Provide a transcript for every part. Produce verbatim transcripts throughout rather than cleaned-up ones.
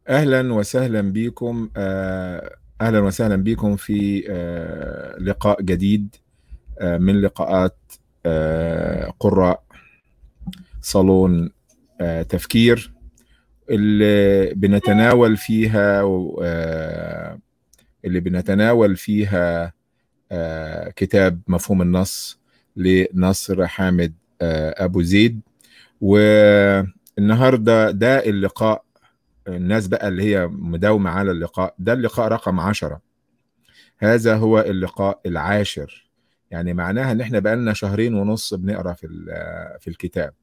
أهلا وسهلا بكم آه، أهلا وسهلا بكم في آه، لقاء جديد آه، من لقاءات آه، قراء صالون آه، تفكير اللي بنتناول فيها آه، اللي بنتناول فيها آه، كتاب مفهوم النص لنصر حامد آه، أبو زيد. والنهارده ده اللقاء. الناس بقى اللي هي مداومة على اللقاء ده اللقاء رقم عشرة. هذا هو اللقاء العاشر، يعني معناها ان احنا بقالنا شهرين ونص بنقرا في في الكتاب.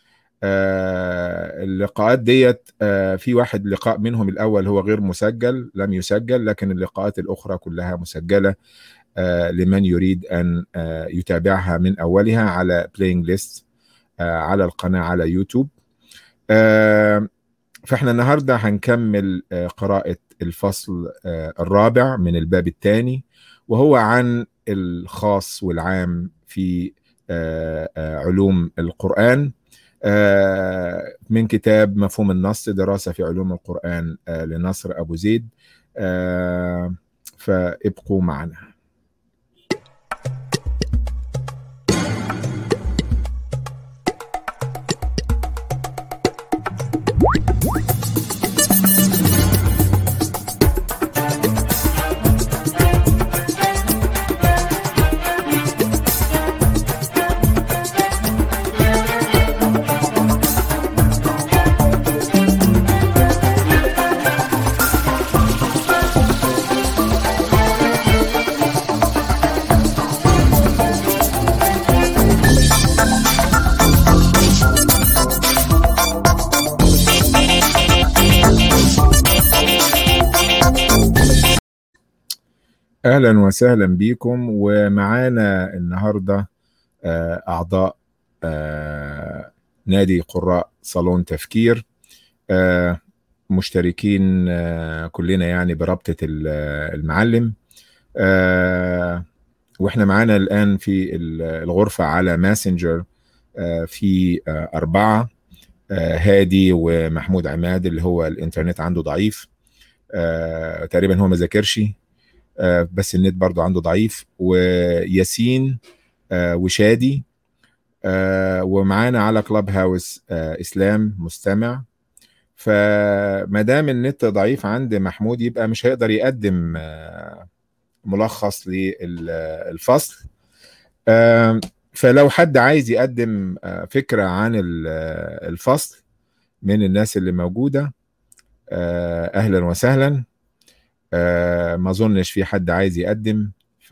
آه اللقاءات ديت آه في واحد لقاء منهم الاول هو غير مسجل، لم يسجل، لكن اللقاءات الاخرى كلها مسجلة آه لمن يريد ان آه يتابعها من اولها على بلاينج ليست آه على القناة على يوتيوب. آه فاحنا النهارده هنكمل آه، قراءة الفصل آه، الرابع من الباب الثاني، وهو عن الخاص والعام في آه، آه، علوم القرآن، آه، من كتاب مفهوم النص دراسة في علوم القرآن آه، لنصر أبو زيد. آه، فابقوا معنا. أهلا وسهلا بكم، ومعانا النهاردة آه، أعضاء آه، نادي قراء صالون تفكير، آه، مشتركين آه، كلنا يعني برابطة ال- المعلم. آه، واحنا معانا الآن في ال- الغرفة على ماسنجر آه، في آه، أربعة: آه، هادي ومحمود عماد اللي هو الإنترنت عنده ضعيف، آه، تقريبا هو ما ذاكرش، آه، بس النت برضو عنده ضعيف، وياسين آه، وشادي، آه، ومعانا على كلاب هاوس آه، إسلام مستمع. فما دام النت ضعيف عند محمود يبقى مش هيقدر يقدم آه، ملخص للفصل. آه، فلو حد عايز يقدم آه، فكرة عن ال- آه، الفصل من الناس اللي موجودة، آه، أهلا وسهلا. آه، ما أظنش في حد عايز يقدم،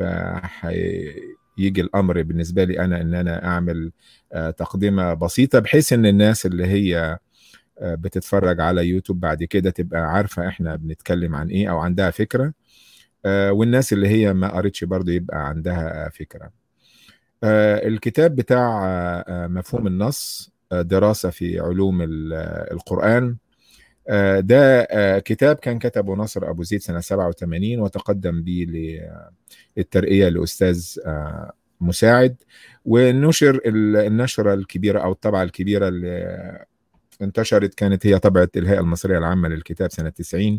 فيجي الأمر بالنسبة لي أنا إن أنا أعمل آه، تقدمة بسيطة، بحيث إن الناس اللي هي آه، بتتفرج على يوتيوب بعد كده تبقى عارفة احنا بنتكلم عن ايه او عندها فكرة، آه، والناس اللي هي ما قريتش برضو يبقى عندها فكرة. آه، الكتاب بتاع آه، آه، مفهوم النص آه، دراسة في علوم ال- آه، القرآن. آه، ده آه، كتاب كان كتبه نصر أبو زيد سنة سبعة وثمانين، وتقدم به للترقية لأستاذ آه، مساعد، ونشر ال- النشرة الكبيرة أو الطبعة الكبيرة اللي انتشرت كانت هي طبعة الهيئة المصرية العامة للكتاب سنة تسعين.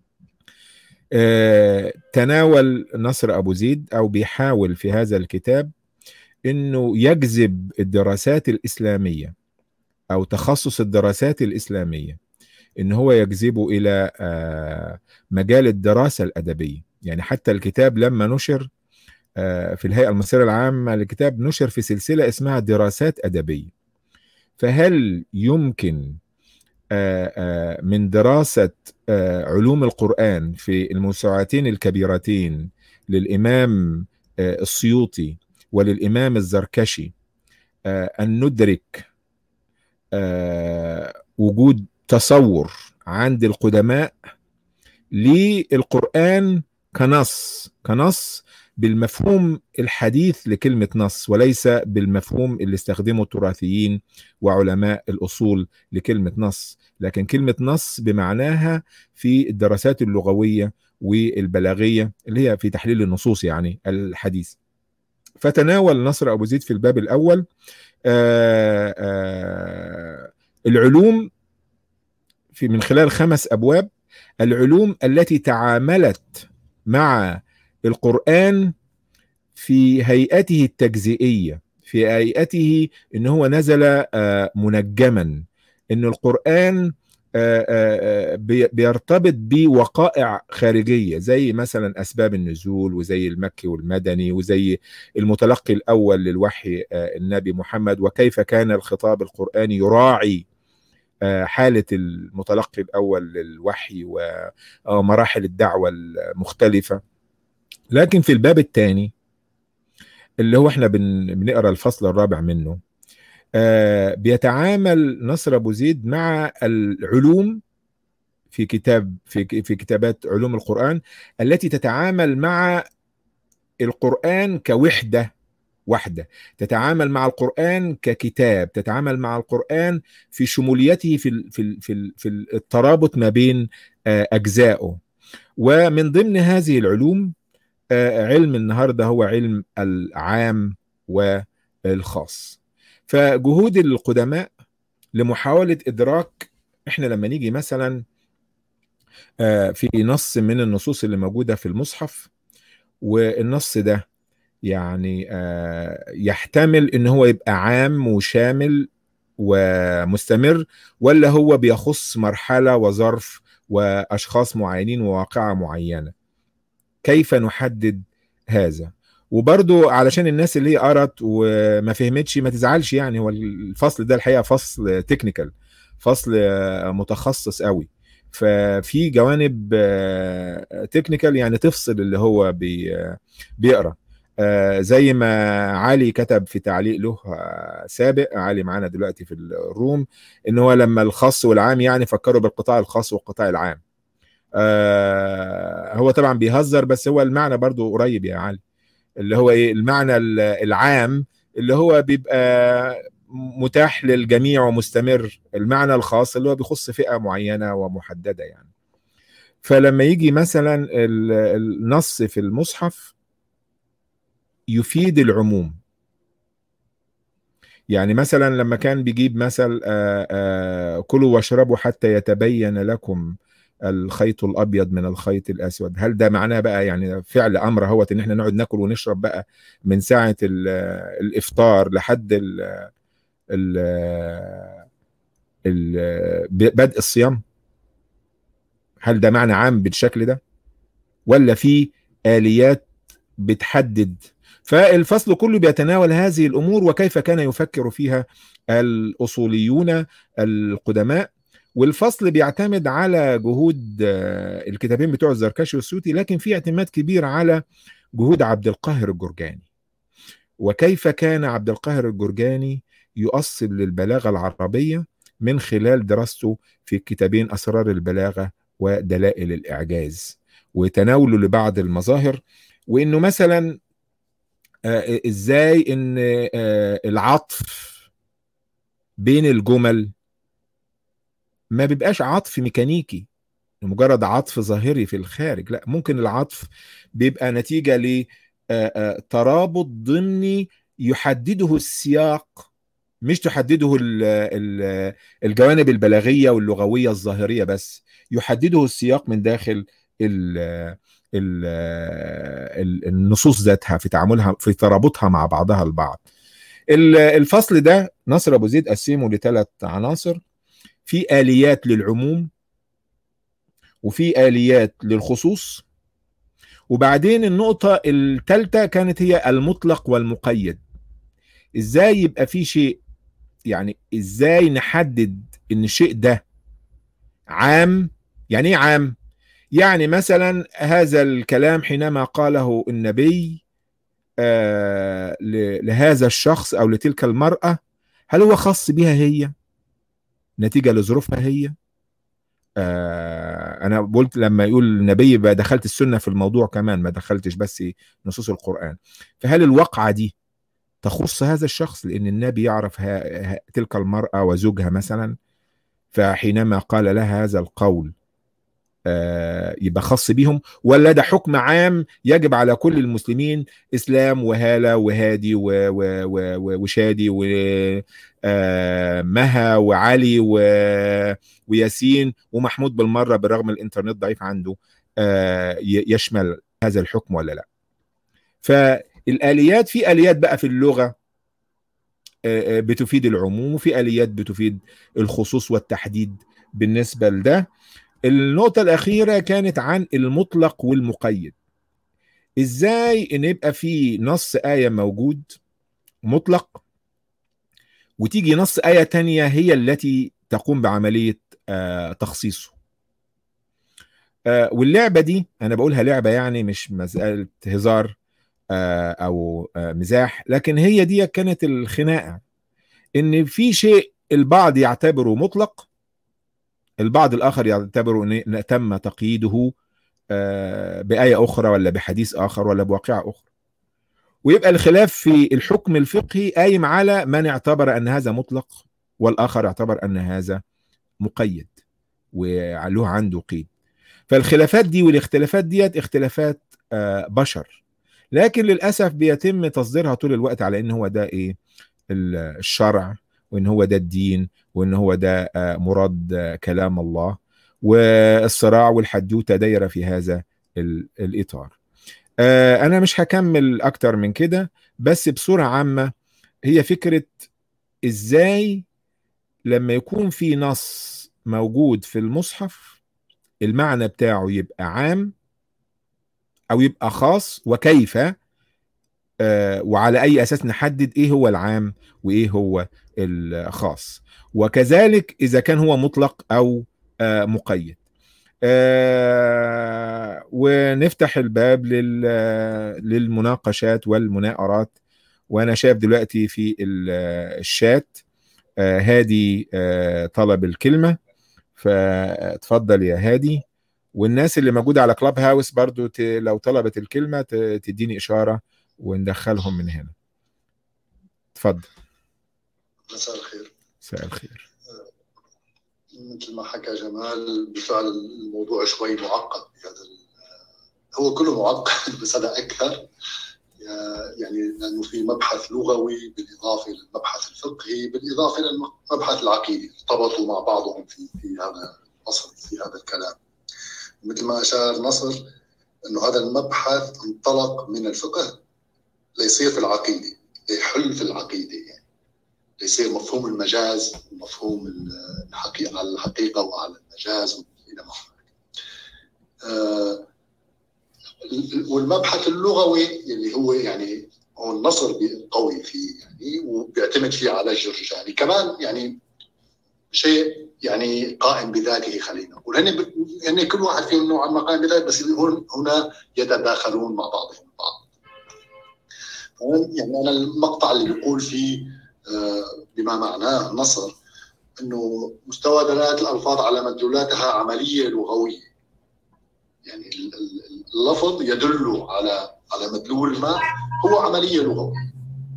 آه، تناول نصر أبو زيد أو بيحاول في هذا الكتاب أنه يجذب الدراسات الإسلامية أو تخصص الدراسات الإسلامية، أنه هو يجذبه إلى آه، مجال الدراسة الأدبية. يعني حتى الكتاب لما نشر آه، في الهيئة المصرية العامة للكتاب نشر في سلسلة اسمها دراسات أدبية. فهل يمكن آه، آه، من دراسة آه، علوم القرآن في الموسوعتين الكبيرتين للإمام آه، السيوطي وللإمام الزركشي آه، أن ندرك آه، وجود تصور عند القدماء للقرآن كنص كنص بالمفهوم الحديث لكلمة نص، وليس بالمفهوم اللي استخدمه التراثيين وعلماء الأصول لكلمة نص، لكن كلمة نص بمعناها في الدراسات اللغوية والبلاغية اللي هي في تحليل النصوص يعني الحديث. فتناول نصر أبو زيد في الباب الأول آآ آآ العلوم في من خلال خمس أبواب. العلوم التي تعاملت مع القرآن في هيئته التجزئية، في هيئته ان هو نزل آه، منجما، ان القرآن آه، آه، آه، بي- بيرتبط بوقائع خارجية زي مثلا أسباب النزول، وزي المكي والمدني، وزي المتلقي الأول للوحي آه، النبي محمد، وكيف كان الخطاب القرآني يراعي آه، حالة المتلقي الأول للوحي ومراحل الدعوة المختلفة. لكن في الباب الثاني اللي هو احنا بن- بنقرا الفصل الرابع منه، آه، بيتعامل نصر ابو زيد مع العلوم في كتاب في في كتابات علوم القرآن التي تتعامل مع القرآن كوحدة واحدة، تتعامل مع القرآن ككتاب، تتعامل مع القرآن في شموليته، في ال في ال في ال في الترابط ما بين آه، أجزائه. ومن ضمن هذه العلوم آه، علم النهارده هو علم العام والخاص. فجهود القدماء لمحاولة إدراك، إحنا لما نيجي مثلا آه، في نص من النصوص اللي موجودة في المصحف، والنص ده يعني آه، يحتمل إن هو يبقى عام وشامل ومستمر، ولا هو بيخص مرحلة وظرف وأشخاص معينين وواقعة معينة، كيف نحدد هذا؟ وبرضو علشان الناس اللي هي قرت وما فهمتش ما تزعلش، يعني هو الفصل ده الحقيقة فصل تكنيكال، فصل آه، متخصص قوي، ففي جوانب تكنيكال يعني تفصل اللي هو بي آه، بيقرا. آه، زي ما علي كتب في تعليق له آه، سابق، علي معانا دلوقتي في الروم، ان هو لما الخاص والعام يعني فكروا بالقطاع الخاص والقطاع العام. آه هو طبعا بيهزر، بس هو المعنى برضو قريب يا علي، اللي هو ايه المعنى ال- العام اللي هو بيبقى متاح للجميع ومستمر، المعنى الخاص اللي هو بيخص فئة معينة ومحددة يعني. فلما يجي مثلا ال- النص في المصحف يفيد العموم، يعني مثلا لما كان بيجيب مثل آه، آه، كلوا واشربوا حتى يتبين لكم الخيط الابيض من الخيط الاسود، هل ده معناه بقى يعني فعل امر هو ان احنا نقعد ناكل ونشرب بقى من ساعة ال- الافطار لحد ال ال ال بدء الصيام؟ هل ده معنى عام بالشكل ده، ولا في آليات بتحدد؟ فالفصل كله بيتناول هذه الأمور وكيف كان يفكر فيها الأصوليون القدماء. والفصل بيعتمد على جهود آه، الكتابين بتوع الزركشي والسوتي، لكن في اعتماد كبير على جهود عبد القاهر الجرجاني، وكيف كان عبد القاهر الجرجاني يؤصل للبلاغة العربية من خلال دراسته في كتابين أسرار البلاغة ودلائل الإعجاز، وتناوله لبعض المظاهر، وإنه مثلا آه، إزاي إن آه، العطف بين الجمل ما بيبقاش عطف ميكانيكي مجرد عطف ظاهري في الخارج، لا، ممكن العطف بيبقى نتيجة لترابط ضمني يحدده السياق، مش تحدده ال ال الجوانب البلاغية واللغوية الظاهرية بس، يحدده السياق من داخل ال ال ال النصوص ذاتها في تعاملها في ترابطها مع بعضها البعض. ال- الفصل ده نصر أبو زيد قسمه لثلاث عناصر: في آليات للعموم، وفي آليات للخصوص، وبعدين النقطة الثالثة كانت هي المطلق والمقيد. ازاي يبقى في شيء، يعني ازاي نحدد ان الشيء ده عام؟ يعني ايه عام؟ يعني مثلا هذا الكلام حينما قاله النبي آه ل- لهذا الشخص او لتلك المرأة، هل هو خاص بها هي نتيجة لظروفها هي؟ آه انا قلت لما يقول النبي بقى دخلت السنة في الموضوع كمان، ما دخلتش بس نصوص القرآن. فهل الواقعة دي تخص هذا الشخص لأن النبي يعرف ها ها تلك المرأة وزوجها مثلا، فحينما قال لها هذا القول يبقى خاص بيهم، ولا ده حكم عام يجب على كل المسلمين، اسلام وهالة وهادي وشادي ومها وعلي وياسين ومحمود بالمرة بالرغم الانترنت ضعيف عنده، يشمل هذا الحكم ولا لا؟ فالآليات، في آليات بقى في اللغة بتفيد العموم، وفي آليات بتفيد الخصوص والتحديد بالنسبة لده. النقطة الأخيرة كانت عن المطلق والمقيد. إزاي إن يبقى في نص آية موجود مطلق، وتيجي نص آية تانية هي التي تقوم بعملية آه تخصيصه. آه واللعبة دي أنا بقولها لعبة، يعني مش مسألة هزار آه أو آه مزاح، لكن هي دي كانت الخناقة، إن في شيء البعض يعتبره مطلق، البعض الآخر يعتبره إن تم تقييده بآية أخرى ولا بحديث آخر ولا بواقعة أخرى، ويبقى الخلاف في الحكم الفقهي قايم على من اعتبر أن هذا مطلق والآخر اعتبر أن هذا مقيد وله عنده قيد. فالخلافات دي والاختلافات ديت اختلافات بشر، لكن للأسف بيتم تصديرها طول الوقت على إن هو ده إيه الشرع، وإن هو ده الدين، وإن هو ده مراد كلام الله، والصراع والحدوتة دايرة في هذا الإطار. أنا مش هكمل أكتر من كده، بس بصورة عامة هي فكرة إزاي لما يكون في نص موجود في المصحف المعنى بتاعه يبقى عام أو يبقى خاص، وكيف وعلى أي أساس نحدد إيه هو العام وإيه هو الخاص، وكذلك إذا كان هو مطلق أو مقيد. آه ونفتح الباب للمناقشات والمناقرات. وانا شايف دلوقتي في الشات آه هادي آه طلب الكلمة، فاتفضل يا هادي. والناس اللي موجودة على كلاب هاوس برضو لو طلبت الكلمة تديني إشارة وندخلهم من هنا. اتفضل. مساء الخير. مساء الخير. مثل ما حكى جمال، بالفعل الموضوع شوي معقد بهذا، هو كله معقد بس هذا اكثر، يعني لانه في مبحث لغوي بالاضافه للمبحث الفقهي بالاضافه للمبحث العقيدي، ارتبطوا مع بعضهم في في هذا الفصل، في هذا الكلام. مثل ما اشار نصر انه هذا المبحث انطلق من الفقه ليصير في العقيده، ليحل في العقيده، يعني ليصير مفهوم المجاز ومفهوم الحقيقة على الحقيقة وعلى المجاز إلى ما آه والمبحث اللغوي اللي هو يعني هو النصر قوي فيه، يعني وبيعتمد فيه على الجرجاني كمان، يعني شيء يعني قائم بذاته. خلينا نقول هن يعني كل واحد فيهم نوعا ما قائم بذاته، بس هنا يتداخلون مع بعضهم البعض. يعني أنا المقطع اللي بيقول فيه بما معناه النصر انه مستوى دلالات الالفاظ على مدلولاتها عمليه لغويه، يعني اللفظ يدل على على مدلول ما هو عمليه لغويه،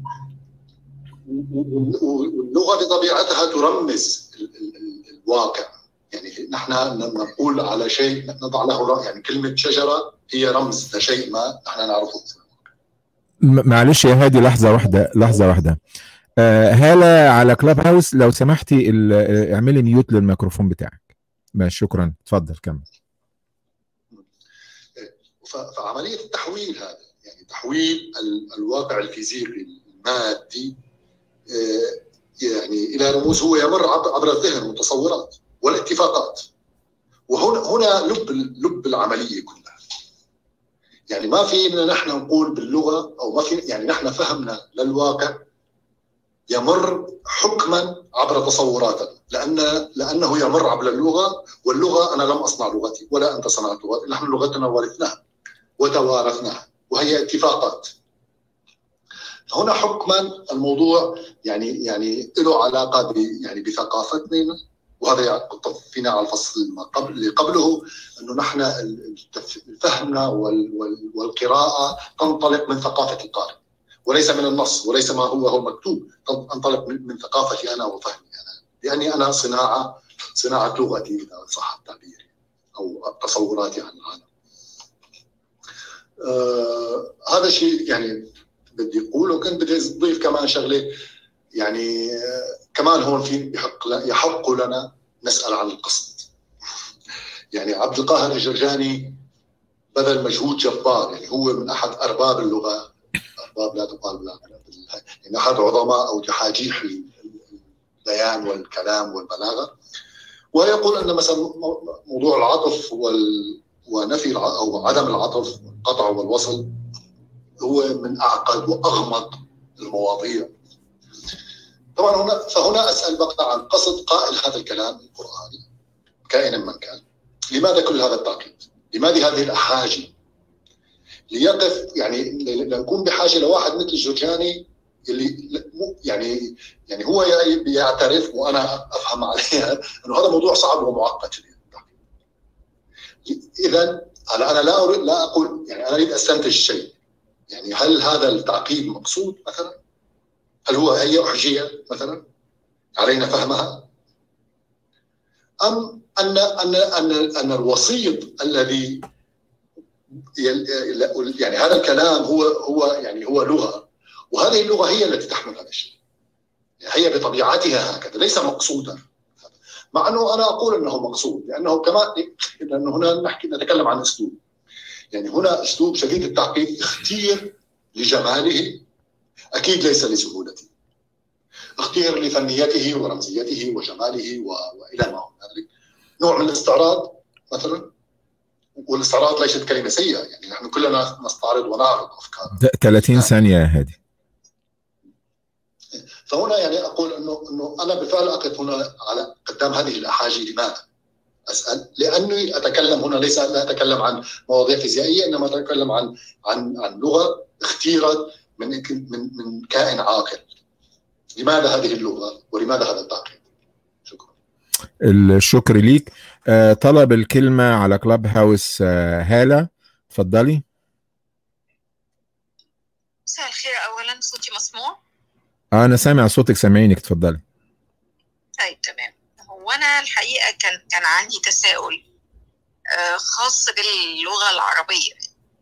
واللغه بطبيعتها ترمز الواقع. يعني نحن نقول على شيء نضع له، يعني كلمه شجره هي رمز لشيء ما نحن نعرفه. معلش يا هادي، لحظه واحده لحظه واحده. آه هالة على كلاب هاوس، لو سمحتي اعملي ميوت للميكروفون بتاعك. ماشي، شكرا، اتفضل كمل. فعملية التحويل هذا، يعني تحويل الواقع الفيزيقي المادي يعني إلى رموز، هو يمر عبر الذهن والتصورات والاتفاقات، وهنا هنا لب لب العملية كلها. يعني ما فينا نحن نقول باللغة أو ما في، يعني نحن فهمنا للواقع يمر حكما عبر تصوراتنا، لأن لأنه يمر عبر اللغة، واللغة أنا لم أصنع لغتي ولا أنت صنعت لغتي، نحن لغتنا ورثناها وتوارثناها وهي اتفاقات. هنا حكما الموضوع يعني يعني له علاقة يعني بثقافتنا، وهذا فينا على الفصل ما قبل اللي قبله، أنه نحن فهمنا والقراءة تنطلق من ثقافة القارئ وليس من النص، وليس ما هو هو مكتوب، تنطلق من ثقافتي أنا وفهمي أنا، لأني أنا صناعة صناعة لغتي إذا صح التعبير. أو تصوراتي عن العالم. آه هذا شيء يعني بدي أقوله. وكنت بدي أضيف كمان شغلة، يعني آه كمان هون في يحق, يحق لنا نسأل عن القصد. يعني عبد القاهر الجرجاني بذل مجهود جبار، يعني هو من أحد أرباب اللغة، أرباب لا تقال لا، يعني أحد عظماء أو جحاجيح البيان والكلام والبلاغة. ويقول أن مثلا موضوع العطف وال... ونفي الع... أو عدم العطف والقطع والوصل هو من أعقد وأغمض المواضيع. طبعا هنا فهنا أسأل بقى عن قصد قائل هذا الكلام القرآني كائنا من كان. لماذا كل هذا التعقيد؟ لماذا هذه الأحاجي؟ ليقف يعني نكون بحاجة لواحد مثل الجرجاني اللي يعني يعني هو يعترف وأنا أفهم عليها أنه هذا موضوع صعب ومعقد. إذن أنا لا أريد لا أقول يعني أنا أريد أستنتج شيء. يعني هل هذا التعقيد مقصود مثلا؟ هل هو هي أحجية مثلا علينا فهمها؟ أم أن أن أن أن الوسيط الذي يعني هذا الكلام هو هو يعني هو لغة، وهذه اللغة هي التي تحمل هذا الشيء، هي بطبيعتها هكذا ليس مقصودا. مع أنه أنا أقول أنه مقصود، لأنه كمان لأنه هنا نحكي نتكلم عن أسلوب، يعني هنا أسلوب شديد التعقيد اختير لجماله، أكيد ليس لسهولته، اختير لفنيته ورمزيته وجماله وإلى ما هو ذلك. نوع من الاستعراض مثلا، والاستعراض ليست كلمة سيئة، يعني نحن كلنا نستعرض ونعرض أفكار. ثلاثين ثانية يا هادي. فهنا يعني أقول أنه إنه أنا بالفعل أقف هنا على قدام هذه الأحاجي. لماذا؟ أسأل لأني أتكلم هنا ليس لا أتكلم عن مواضيع فيزيائية، إنما أتكلم عن عن عن لغة اختيرت من من من كائن عاقل. لماذا هذه اللغة ولماذا هذا التعقيد؟ شكرا. الشكر ليك. آه طلب الكلمة على كلاب هاوس آه هالة، تفضلي. مساء الخير. أولا صوتي مسموع؟ آه أنا سامع صوتك، سامعينك، تفضلي. طيب تمام. هو أنا الحقيقة كان كان عندي تساؤل آه خاص باللغة العربية.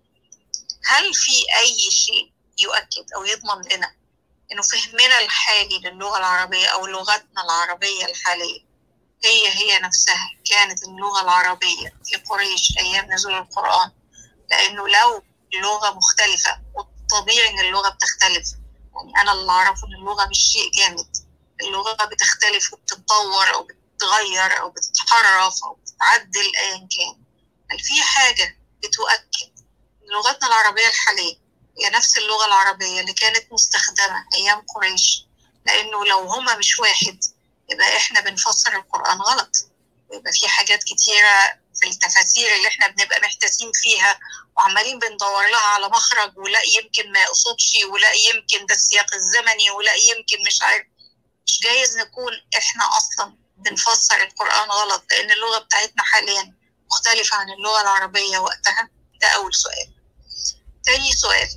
هل في أي شيء يؤكد أو يضمن لنا إنه فهمنا الحالي للغة العربية أو لغتنا العربية الحالية هي هي نفسها كانت اللغة العربية في قريش أيام نزول القرآن؟ لأنه لو لغة مختلفة، والطبيعي إن اللغة بتختلف، يعني أنا اللي أعرفه إن اللغة مش شيء جامد، اللغة بتختلف وبتتطور أو بتتغير أو بتتحرف أو بتتعدل أيا كان. هل في حاجة بتؤكد لغتنا العربية الحالية هي نفس اللغة العربية اللي كانت مستخدمة أيام قريش؟ لأنه لو هما مش واحد يبقى إحنا بنفسر القرآن غلط، ويبقى في حاجات كتيرة في التفاسير اللي إحنا بنبقى محتاسين فيها وعمالين بندور لها على مخرج، ولا يمكن ما يقصدش، ولا يمكن ده السياق الزمني، ولا يمكن مش عارف. مش جايز نكون إحنا أصلا بنفسر القرآن غلط لأن اللغة بتاعتنا حاليا مختلفة عن اللغة العربية وقتها؟ ده أول سؤال. تاني سؤال،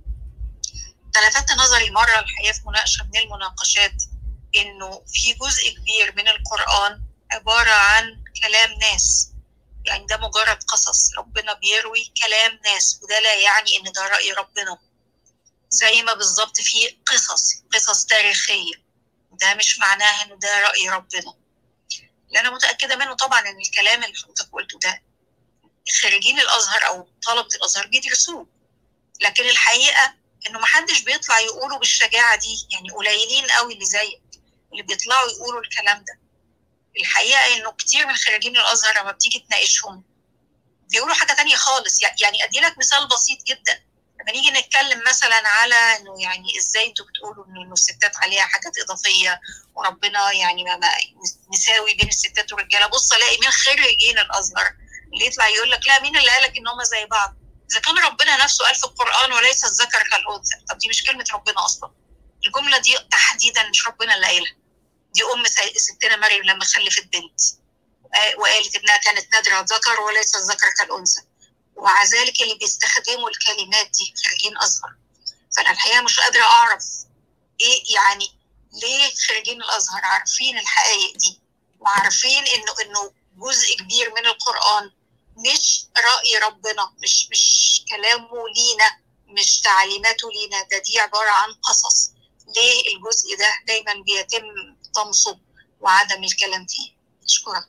تلفت نظري مرة الحقيقة في مناقشة من المناقشات إنه في جزء كبير من القرآن عبارة عن كلام ناس، يعني ده مجرد قصص، ربنا بيروي كلام ناس، وده لا يعني إن ده رأي ربنا. زي ما بالظبط في قصص قصص تاريخية، ده مش معناه إنه ده رأي ربنا. اللي أنا متأكدة منه طبعا إن الكلام اللي حضرتك قلته ده خريجين الأزهر أو طلبة الأزهر بيدرسوه، لكن الحقيقة إنه محدش بيطلع يقوله بالشجاعة دي، يعني قليلين قوي اللي زيك اللي بيطلعوا يقولوا الكلام ده. الحقيقة إنه كتير من خريجين الأزهر لما بتيجي تناقشهم بيقولوا حاجة تانية خالص. يعني أدي لك مثال بسيط جدا، لما نيجي نتكلم مثلا على إنه يعني إزاي أنتوا بتقولوا إنه الستات عليها حاجات إضافية وربنا يعني ما مساوي بين الستات والرجالة، بص ألاقي من خريجين الأزهر اللي يطلع يقول لك لا، مين اللي قالك إن هم زي بعض؟ إذا كان ربنا نفسه قال في القرآن وليس الذكر كالأنثى، طب دي مش كلمة ربنا أصلا. الجملة دي تحديدا مش ربنا اللي قايلها، دي أم ستنا مريم لما خلفت بنت وقالت إنها كانت نادرة ذكر وليس الذكر كالأنثى، ومع ذلك اللي بيستخدموا الكلمات دي خريجين أزهر. فأنا الحقيقة مش قادرة أعرف إيه يعني ليه خريجين الأزهر عارفين الحقائق دي وعارفين إنه إنه جزء كبير من القرآن مش رأي ربنا، مش مش كلامه لينا، مش تعليماته لينا، ده دي عبارة عن قصص. ليه الجزء ده دايما بيتم طمسه وعدم الكلام فيه؟ أشكرك.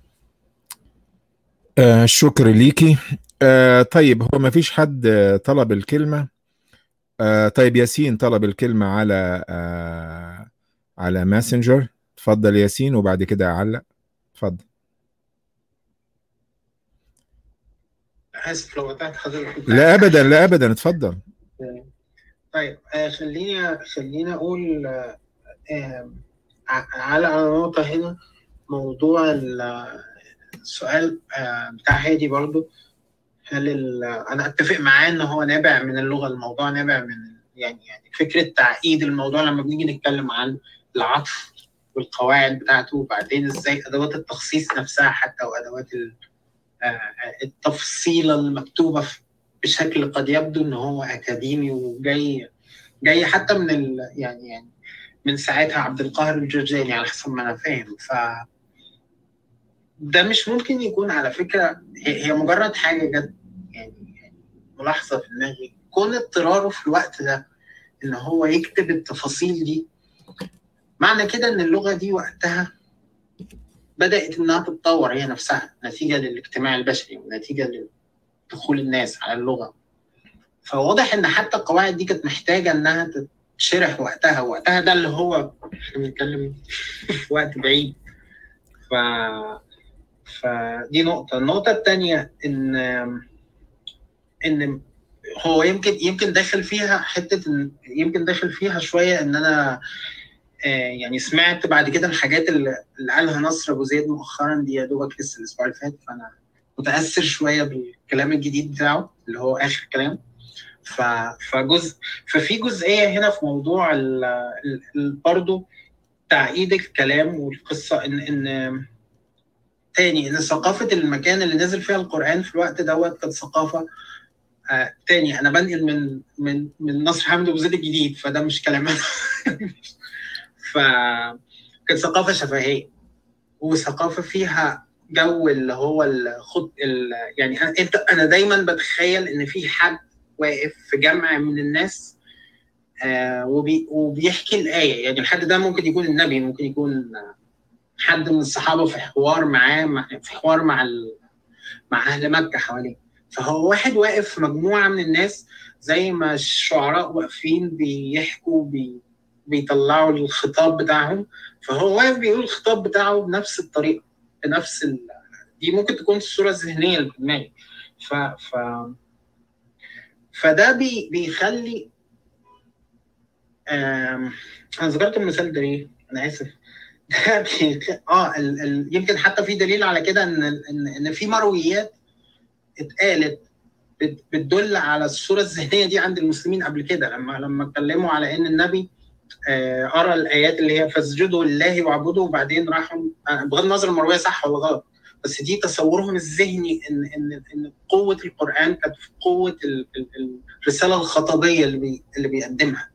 آه شكر ليكي. آه طيب، هو ما فيش حد طلب الكلمة. آه طيب، ياسين طلب الكلمة على آه على ماسنجر. اتفضل ياسين، وبعد كده أعلق. اتفضل. اسف لو قطعت حضرتك. لا ابدا، لا ابدا، اتفضل. طيب آه خليني خليني اقول آه آه على نقطه هنا. موضوع السؤال آه بتاع هادي برضو، هل انا اتفق معاه ان هو نابع من اللغه، الموضوع نابع من يعني يعني فكره تعقيد الموضوع لما بنيجي نتكلم عن العطف والقواعد بتاعته، وبعدين ازاي ادوات التخصيص نفسها حتى، وادوات التفصيله المكتوبه بشكل قد يبدو ان هو اكاديمي، وجاي جاي حتى من ال يعني يعني من ساعتها عبد القاهر الجرجاني على حسب ما انا فاهم. ف ده مش ممكن يكون على فكره، هي مجرد حاجه جت يعني ملاحظه في دماغي، كون اضطراره في الوقت ده ان هو يكتب التفاصيل دي، معنى كده ان اللغه دي وقتها بدات انها تتطور هي نفسها نتيجه للاجتماع البشري ونتيجه لدخول الناس على اللغه. فواضح ان حتى القواعد دي كانت محتاجه انها تتشرح وقتها، وقتها ده اللي هو احنا بنتكلم في وقت بعيد. ف فدي نقطه. النقطه الثانيه ان ان هو يمكن يمكن داخل فيها حته، يمكن داخل فيها شويه ان انا آه يعني سمعت بعد كده الحاجات اللي قالها نصر ابو زيد مؤخرا دي، يا دوبك لسه الاسبوع اللي فات، فانا متاثر شويه بالكلام الجديد بتاعه اللي هو اخر كلام. ف فجزء ففي جزئيه هنا في موضوع برضه تعقيد الكلام والقصه، ان ان تاني ان ثقافه المكان اللي نزل فيها القران في الوقت دوت كانت ثقافه آه تاني. انا بنقل من من من نصر حامد ابو زيد الجديد، فده مش كلام ف كانت ثقافه شفهيه، وثقافه فيها جو اللي هو الخط ال... يعني انا انت انا دايما بتخيل ان في حد واقف في جمع من الناس آه وبي... وبيحكي الايه. يعني الحد ده ممكن يكون النبي، ممكن يكون حد من الصحابه في حوار معاه، في حوار مع ال... مع اهل مكه حواليه. فهو واحد واقف في مجموعه من الناس زي ما الشعراء واقفين بيحكوا بي... بيطلعوا الخطاب بتاعهم، فهو واقف بيقول الخطاب بتاعه بنفس الطريقه، بنفس ال... دي ممكن تكون الصوره الذهنيه اللي في دماغي. ف... ف... فده بي... بيخلي آم... انا ذكرت المثال ده ليه؟ انا اسف. ده بي... اه ال... ال... يمكن حتى في دليل على كده ان ان ان في مرويات اتقالت بتدل على الصوره الذهنيه دي عند المسلمين قبل كده، لما لما اتكلموا على ان النبي ارى الايات اللي هي فاسجدوا لله واعبدوا، وبعدين راحوا بغض النظر المرويه صح ولا غلط، بس دي تصورهم الذهني ان ان ان قوه القران كانت في قوه ال ال الرساله الخطابيه اللي بي اللي بيقدمها.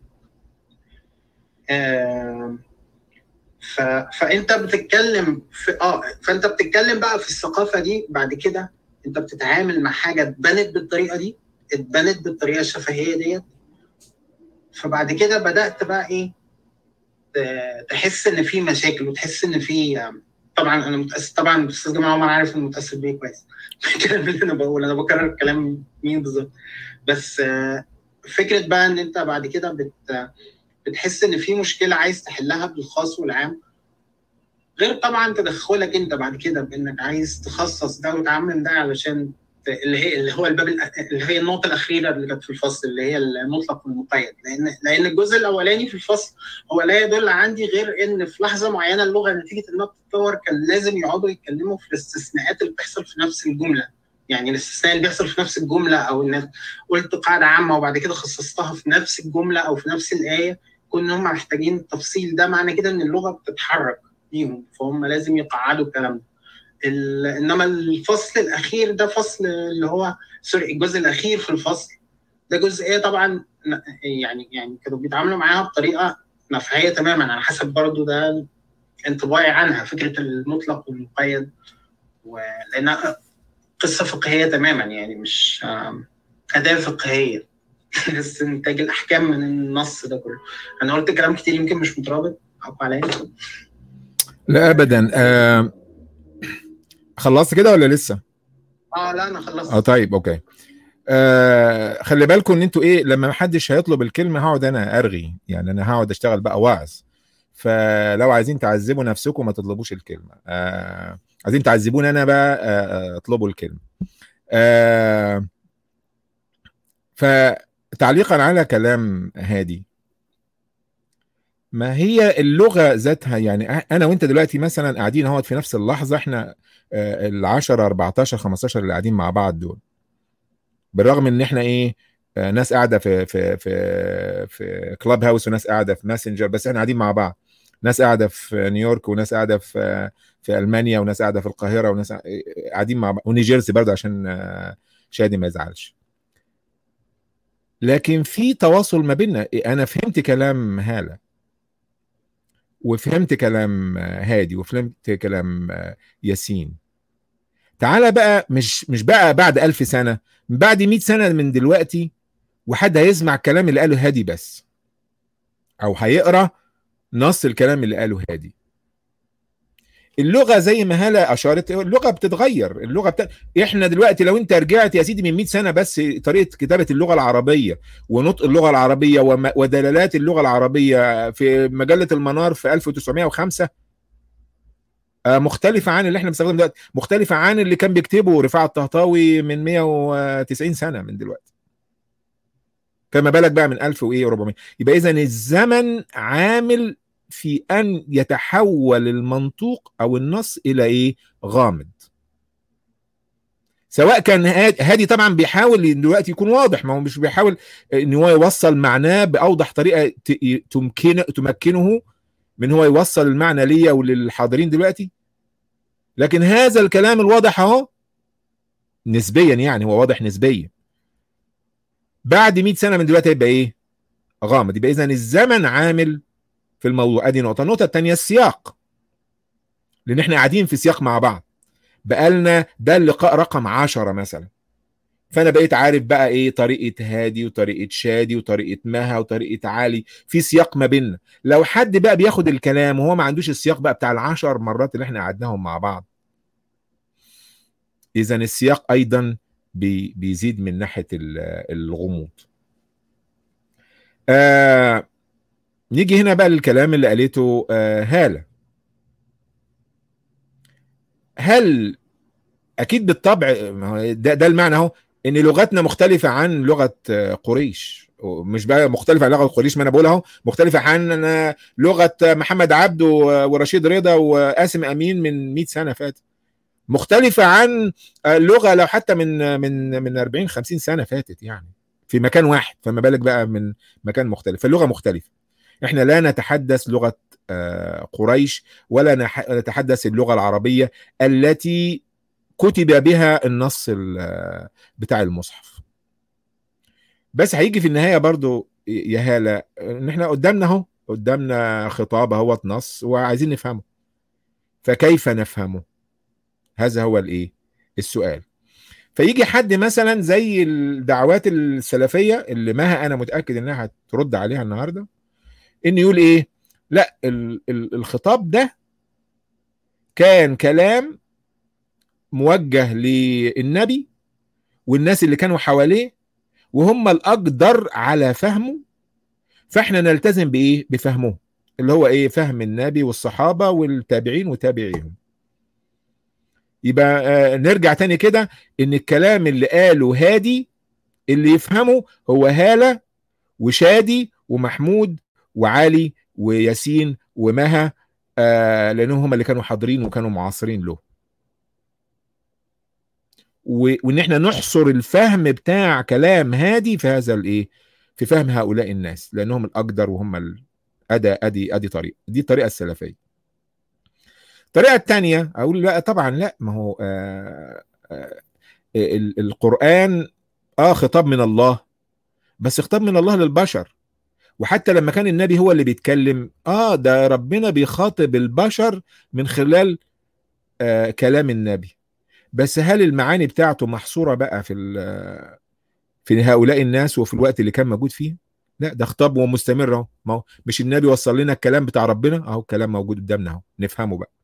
آه ف فانت بتتكلم في اه فانت بتتكلم بقى في الثقافه دي. بعد كده انت بتتعامل مع حاجه اتبنت بالطريقه دي، اتبنت بالطريقه الشفهيه ديت. فبعد كده بدات بقى ايه، تحس ان في مشاكل، وتحس ان في، طبعا انا متاسف، طبعا الاستاذ جمال عمر عارف ان متاثر بيه كويس الكلام اللي انا بقول، انا بكرر كلام مين بالظبط، بس فكره بقى ان انت بعد كده بت بتحس ان في مشكله عايز تحلها بالخاص والعام، غير طبعا تدخلك انت بعد كده بانك عايز تخصص ده وتعمم ده علشان اللي هي اللي هو الباب اللي هي النقطه الاخيره اللي كانت في الفصل، اللي هي المطلق والمقيد. لان لان الجزء الاولاني في الفصل هو لا يدل عندي غير ان في لحظه معينه اللغه نتيجه انها بتتطور كان لازم يقعدوا يتكلموا في الاستثناءات اللي بتحصل في نفس الجمله. يعني الاستثناء اللي بيحصل في نفس الجمله، او انك قلت قاعده عامه وبعد كده خصصتها في نفس الجمله او في نفس الايه، كنا هم محتاجين التفصيل ده، معنى كده ان اللغه بتتحرك ليهم، فهم لازم يقعدوا الكلام ده. انما الفصل الاخير ده فصل اللي هو سوري الجزء الاخير في الفصل ده جزئيه طبعا يعني يعني كانوا بيتعاملوا معاها بطريقه نفعيه تماما، على حسب برضو ده انطباعي عنها، فكره المطلق والمقيد. ولان قصه فقهيه تماما، يعني مش اداه فقهيه بس انتاج الاحكام من النص ده كله. انا قلت كلام كتير يمكن مش مترابط، حق عليا. لا ابدا. آه خلصت كده ولا لسه؟ اه لا انا خلصت. اه طيب اوكي. آه خلي بالكم ان انتوا ايه، لما محدش هيطلب الكلمه هقعد انا ارغي، يعني انا هقعد اشتغل بقى واعظ. فلو عايزين تعذبوا نفسكم ما تطلبوش الكلمه. آه عايزين تعذبوني انا بقى آه اطلبوا الكلمه. آه فتعليقا على كلام هادي، ما هي اللغه ذاتها، يعني انا وانت دلوقتي مثلا قاعدين اهوت في نفس اللحظه، احنا آه ال عشرة أربعتاشر خمستاشر اللي قاعدين مع بعض دول، بالرغم ان احنا ايه، آه ناس قاعده في في في في كلاب هاوس وناس قاعده في ماسنجر، بس احنا قاعدين مع بعض. ناس قاعده في نيويورك وناس قاعده في في المانيا وناس قاعده في القاهره وناس قاعدين مع بعض، ونيوجيرسي برضه عشان آه شادي ما يزعلش. لكن في تواصل ما بيننا. انا فهمت كلام هالة، وفهمت كلام هادي، وفهمت كلام ياسين. تعالى بقى، مش مش بقى بعد ألف سنة، بعد مئة سنة من دلوقتي، وحد هيسمع الكلام اللي قاله هادي بس، او هيقرا نص الكلام اللي قاله هادي. اللغه زي ما هالة اشارت، اللغه بتتغير. اللغه بت... احنا دلوقتي لو انت رجعت يا سيدي من مئة سنه بس، طريقه كتابه اللغه العربيه ونطق اللغه العربيه وم... ودلالات اللغه العربيه في مجله المنار في ألف وتسعمائة وخمسة مختلفه عن اللي احنا بنستخدمه دلوقتي، مختلفه عن اللي كان بيكتبه رفاعة الطهطاوي من مئة وتسعين سنه من دلوقتي، فما بالك بقى من ألف وأربعمائة. يبقى اذا الزمن عامل في ان يتحول المنطوق او النص الى ايه؟ غامض. سواء كان هادي طبعا بيحاول دلوقتي يكون واضح، ما هو مش بيحاول ان هو يوصل معناه باوضح طريقه تمكنه تمكنه من هو يوصل المعنى ليا وللحاضرين دلوقتي، لكن هذا الكلام الواضح اهو نسبيا، يعني هو واضح نسبيا. بعد مئة سنه من دلوقتي هيبقى ايه؟ غامض. يبقى اذا الزمن عامل في الموضوع. ادي نقطه. النقطه الثانيه السياق، لان احنا قاعدين في سياق مع بعض بقالنا، ده اللقاء رقم عشرة مثلا، فانا بقيت عارف بقى ايه طريقه هادي وطريقه شادي وطريقه مها وطريقه علي، في سياق ما بيننا. لو حد بقى بياخد الكلام وهو ما عندوش السياق بقى بتاع العشر مرات اللي احنا قعدناهم مع بعض، اذا السياق ايضا بي بيزيد من ناحيه الغموض. آه نيجي هنا بقى للكلام اللي قالته آه هالة. هل اكيد بالطبع ده, ده المعنى اهو، ان لغتنا مختلفه عن لغه قريش، مش بقى مختلفه عن لغه قريش، ما انا بقول اهو مختلفه عن لغه محمد عبد ورشيد رضا وقاسم امين من مئة سنه فاتت، مختلفه عن اللغه لو حتى من من من أربعين خمسين سنه فاتت، يعني في مكان واحد، فما بالك بقى من مكان مختلف. فاللغه مختلفه. احنا لا نتحدث لغه قريش ولا نتحدث اللغه العربيه التي كتب بها النص بتاع المصحف. بس هيجي في النهايه برضو يا هالة ان احنا قدامنا اهو، قدامنا خطاب اهوت نص وعايزين نفهمه، فكيف نفهمه؟ هذا هو الايه؟ السؤال. فيجي حد مثلا زي الدعوات السلفيه اللي مها انا متاكد انها هترد عليها النهارده، ان يقول ايه؟ لا، الخطاب ده كان كلام موجه للنبي والناس اللي كانوا حواليه، وهم الأقدر على فهمه، فاحنا نلتزم بإيه؟ بفهمه، اللي هو إيه؟ فهم النبي والصحابة والتابعين وتابعيهم. يبقى آه نرجع تاني كده، إن الكلام اللي قاله هادي اللي يفهمه هو هالة وشادي ومحمود وعلي وياسين ومها، آه لأنهم هم اللي كانوا حاضرين وكانوا معاصرين له. وان احنا نحصر الفهم بتاع كلام هادي في هذا الايه؟ في فهم هؤلاء الناس، لانهم الاقدر وهم ال... ادي ادي ادي طريقه، دي الطريقه السلفيه. الطريقه الثانيه اقول لا طبعا لا، ما هو آه آه القران اه خطاب من الله، بس خطاب من الله للبشر. وحتى لما كان النبي هو اللي بيتكلم، اه ده ربنا بيخاطب البشر من خلال آه كلام النبي، بس هل المعاني بتاعته محصورة بقى في في هؤلاء الناس وفي الوقت اللي كان موجود فيه؟ لا، ده خطاب ومستمر اهو. ما هو مش النبي وصل لنا الكلام بتاع ربنا اهو، الكلام موجود قدامنا اهو، نفهمه بقى.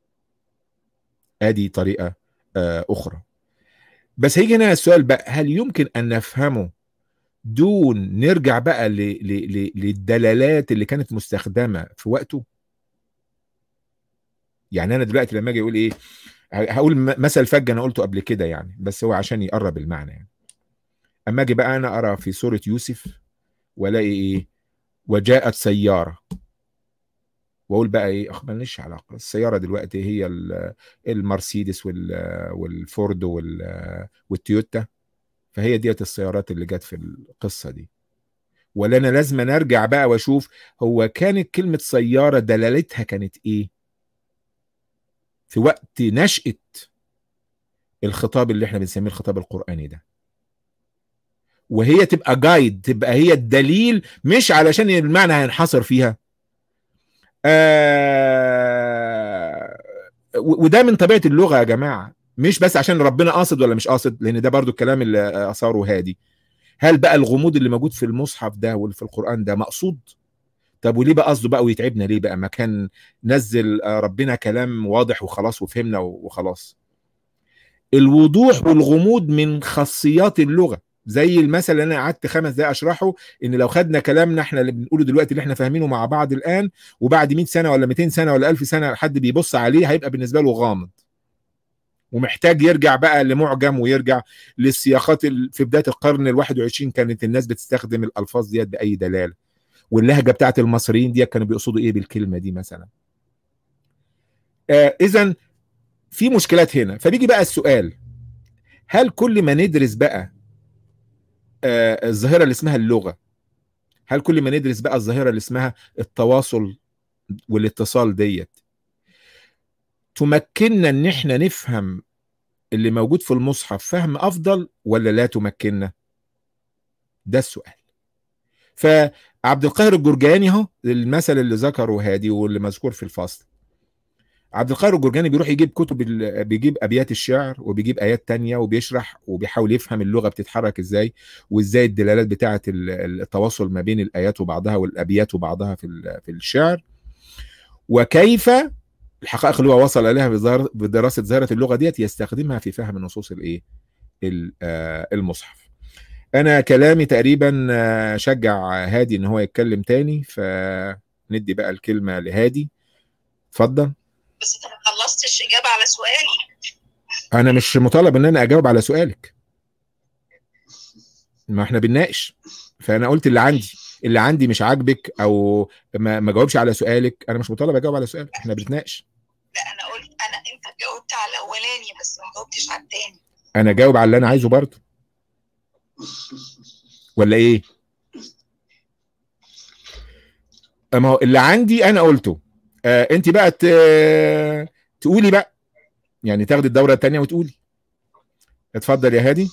ادي طريقة آه اخرى. بس هيجي هنا السؤال بقى، هل يمكن ان نفهمه دون نرجع بقى ل ل ل للدلالات اللي كانت مستخدمة في وقته؟ يعني انا دلوقتي لما اجي اقول ايه، هقول مثل فج انا قلته قبل كده يعني، بس هو عشان يقرب المعنى يعني. اما اجي بقى انا ارى في سورة يوسف والاقي ايه، وجاءت سيارة، واقول بقى ايه، اخ ماليش علاقة، السيارة دلوقتي هي المرسيدس والفورد والتويوتا، فهي ديت السيارات اللي جت في القصة دي. ولا انا لازم نرجع بقى واشوف هو كانت كلمة سيارة دلالتها كانت ايه في وقت نشأة الخطاب اللي احنا بنسميه الخطاب القرآني ده، وهي تبقى جايد، تبقى هي الدليل، مش علشان المعنى هينحصر فيها. آه وده من طبيعة اللغة يا جماعة، مش بس عشان ربنا قاصد ولا مش قاصد، لان ده برضو الكلام اللي اثاره هادي. هل بقى الغموض اللي موجود في المصحف ده واللي في القرآن ده مقصود؟ طب وليه بقى قصده بقى ويتعبنا ليه بقى؟ ما كان نزل ربنا كلام واضح وخلاص وفهمنا وخلاص. الوضوح والغموض من خاصيات اللغة، زي المثل اللي انا قعدت خمس دقايق اشرحه، ان لو خدنا كلامنا احنا اللي بنقوله دلوقتي اللي احنا فاهمينه مع بعض الان، وبعد مئة سنة ولا مئتين سنة ولا ألف سنة حد بيبص عليه هيبقى بالنسبة له غامض، ومحتاج يرجع بقى لمعجم ويرجع للسياقات. في بداية القرن الواحد وعشرين كانت الناس بتستخدم الألفاظ ديت بأي دلالة، واللهجة بتاعت المصريين دي كانوا بيقصدوا ايه بالكلمة دي مثلا. آه اذا في مشكلات هنا. فبيجي بقى السؤال، هل كل ما ندرس بقى آه الظاهرة اللي اسمها اللغة، هل كل ما ندرس بقى الظاهرة اللي اسمها التواصل والاتصال ديت تمكننا ان احنا نفهم اللي موجود في المصحف فهم افضل ولا لا تمكننا؟ ده السؤال. فعبد القاهر الجرجاني اهو المثل اللي ذكره هادي واللي مذكور في الفصل، عبد القاهر الجرجاني بيروح يجيب كتب، بيجيب ابيات الشعر وبيجيب ايات تانية وبيشرح وبيحاول يفهم اللغة بتتحرك ازاي، وازاي الدلالات بتاعة التواصل ما بين الايات وبعضها والابيات وبعضها في في الشعر، وكيف الحقائق اللي هو وصل اليها بدراسة ظاهرة اللغة ديت يستخدمها في فهم النصوص الايه المصحف. انا كلامي تقريبا شجع هادي ان هو يتكلم تاني، فندي بقى الكلمة لهادي. اتفضل. بس انت ما خلصتش اجابه على سؤالي. انا مش مطالب ان انا اجاوب على سؤالك، ما احنا بنناقش، فانا قلت اللي عندي، اللي عندي مش عاجبك او ما, ما جاوبش على سؤالك، انا مش مطالب اجاوب على سؤالك، احنا بنتناقش. لا انا قلت، انا انت جاوبت على الاولاني بس ما جاوبتش على الثاني. انا جاوب على اللي انا عايزه برضه ولا ايه؟ اما هو اللي عندي انا قلته، آه انت بقى تقولي بقى، يعني تاخدي الدورة الثانية وتقولي. اتفضل يا هادي.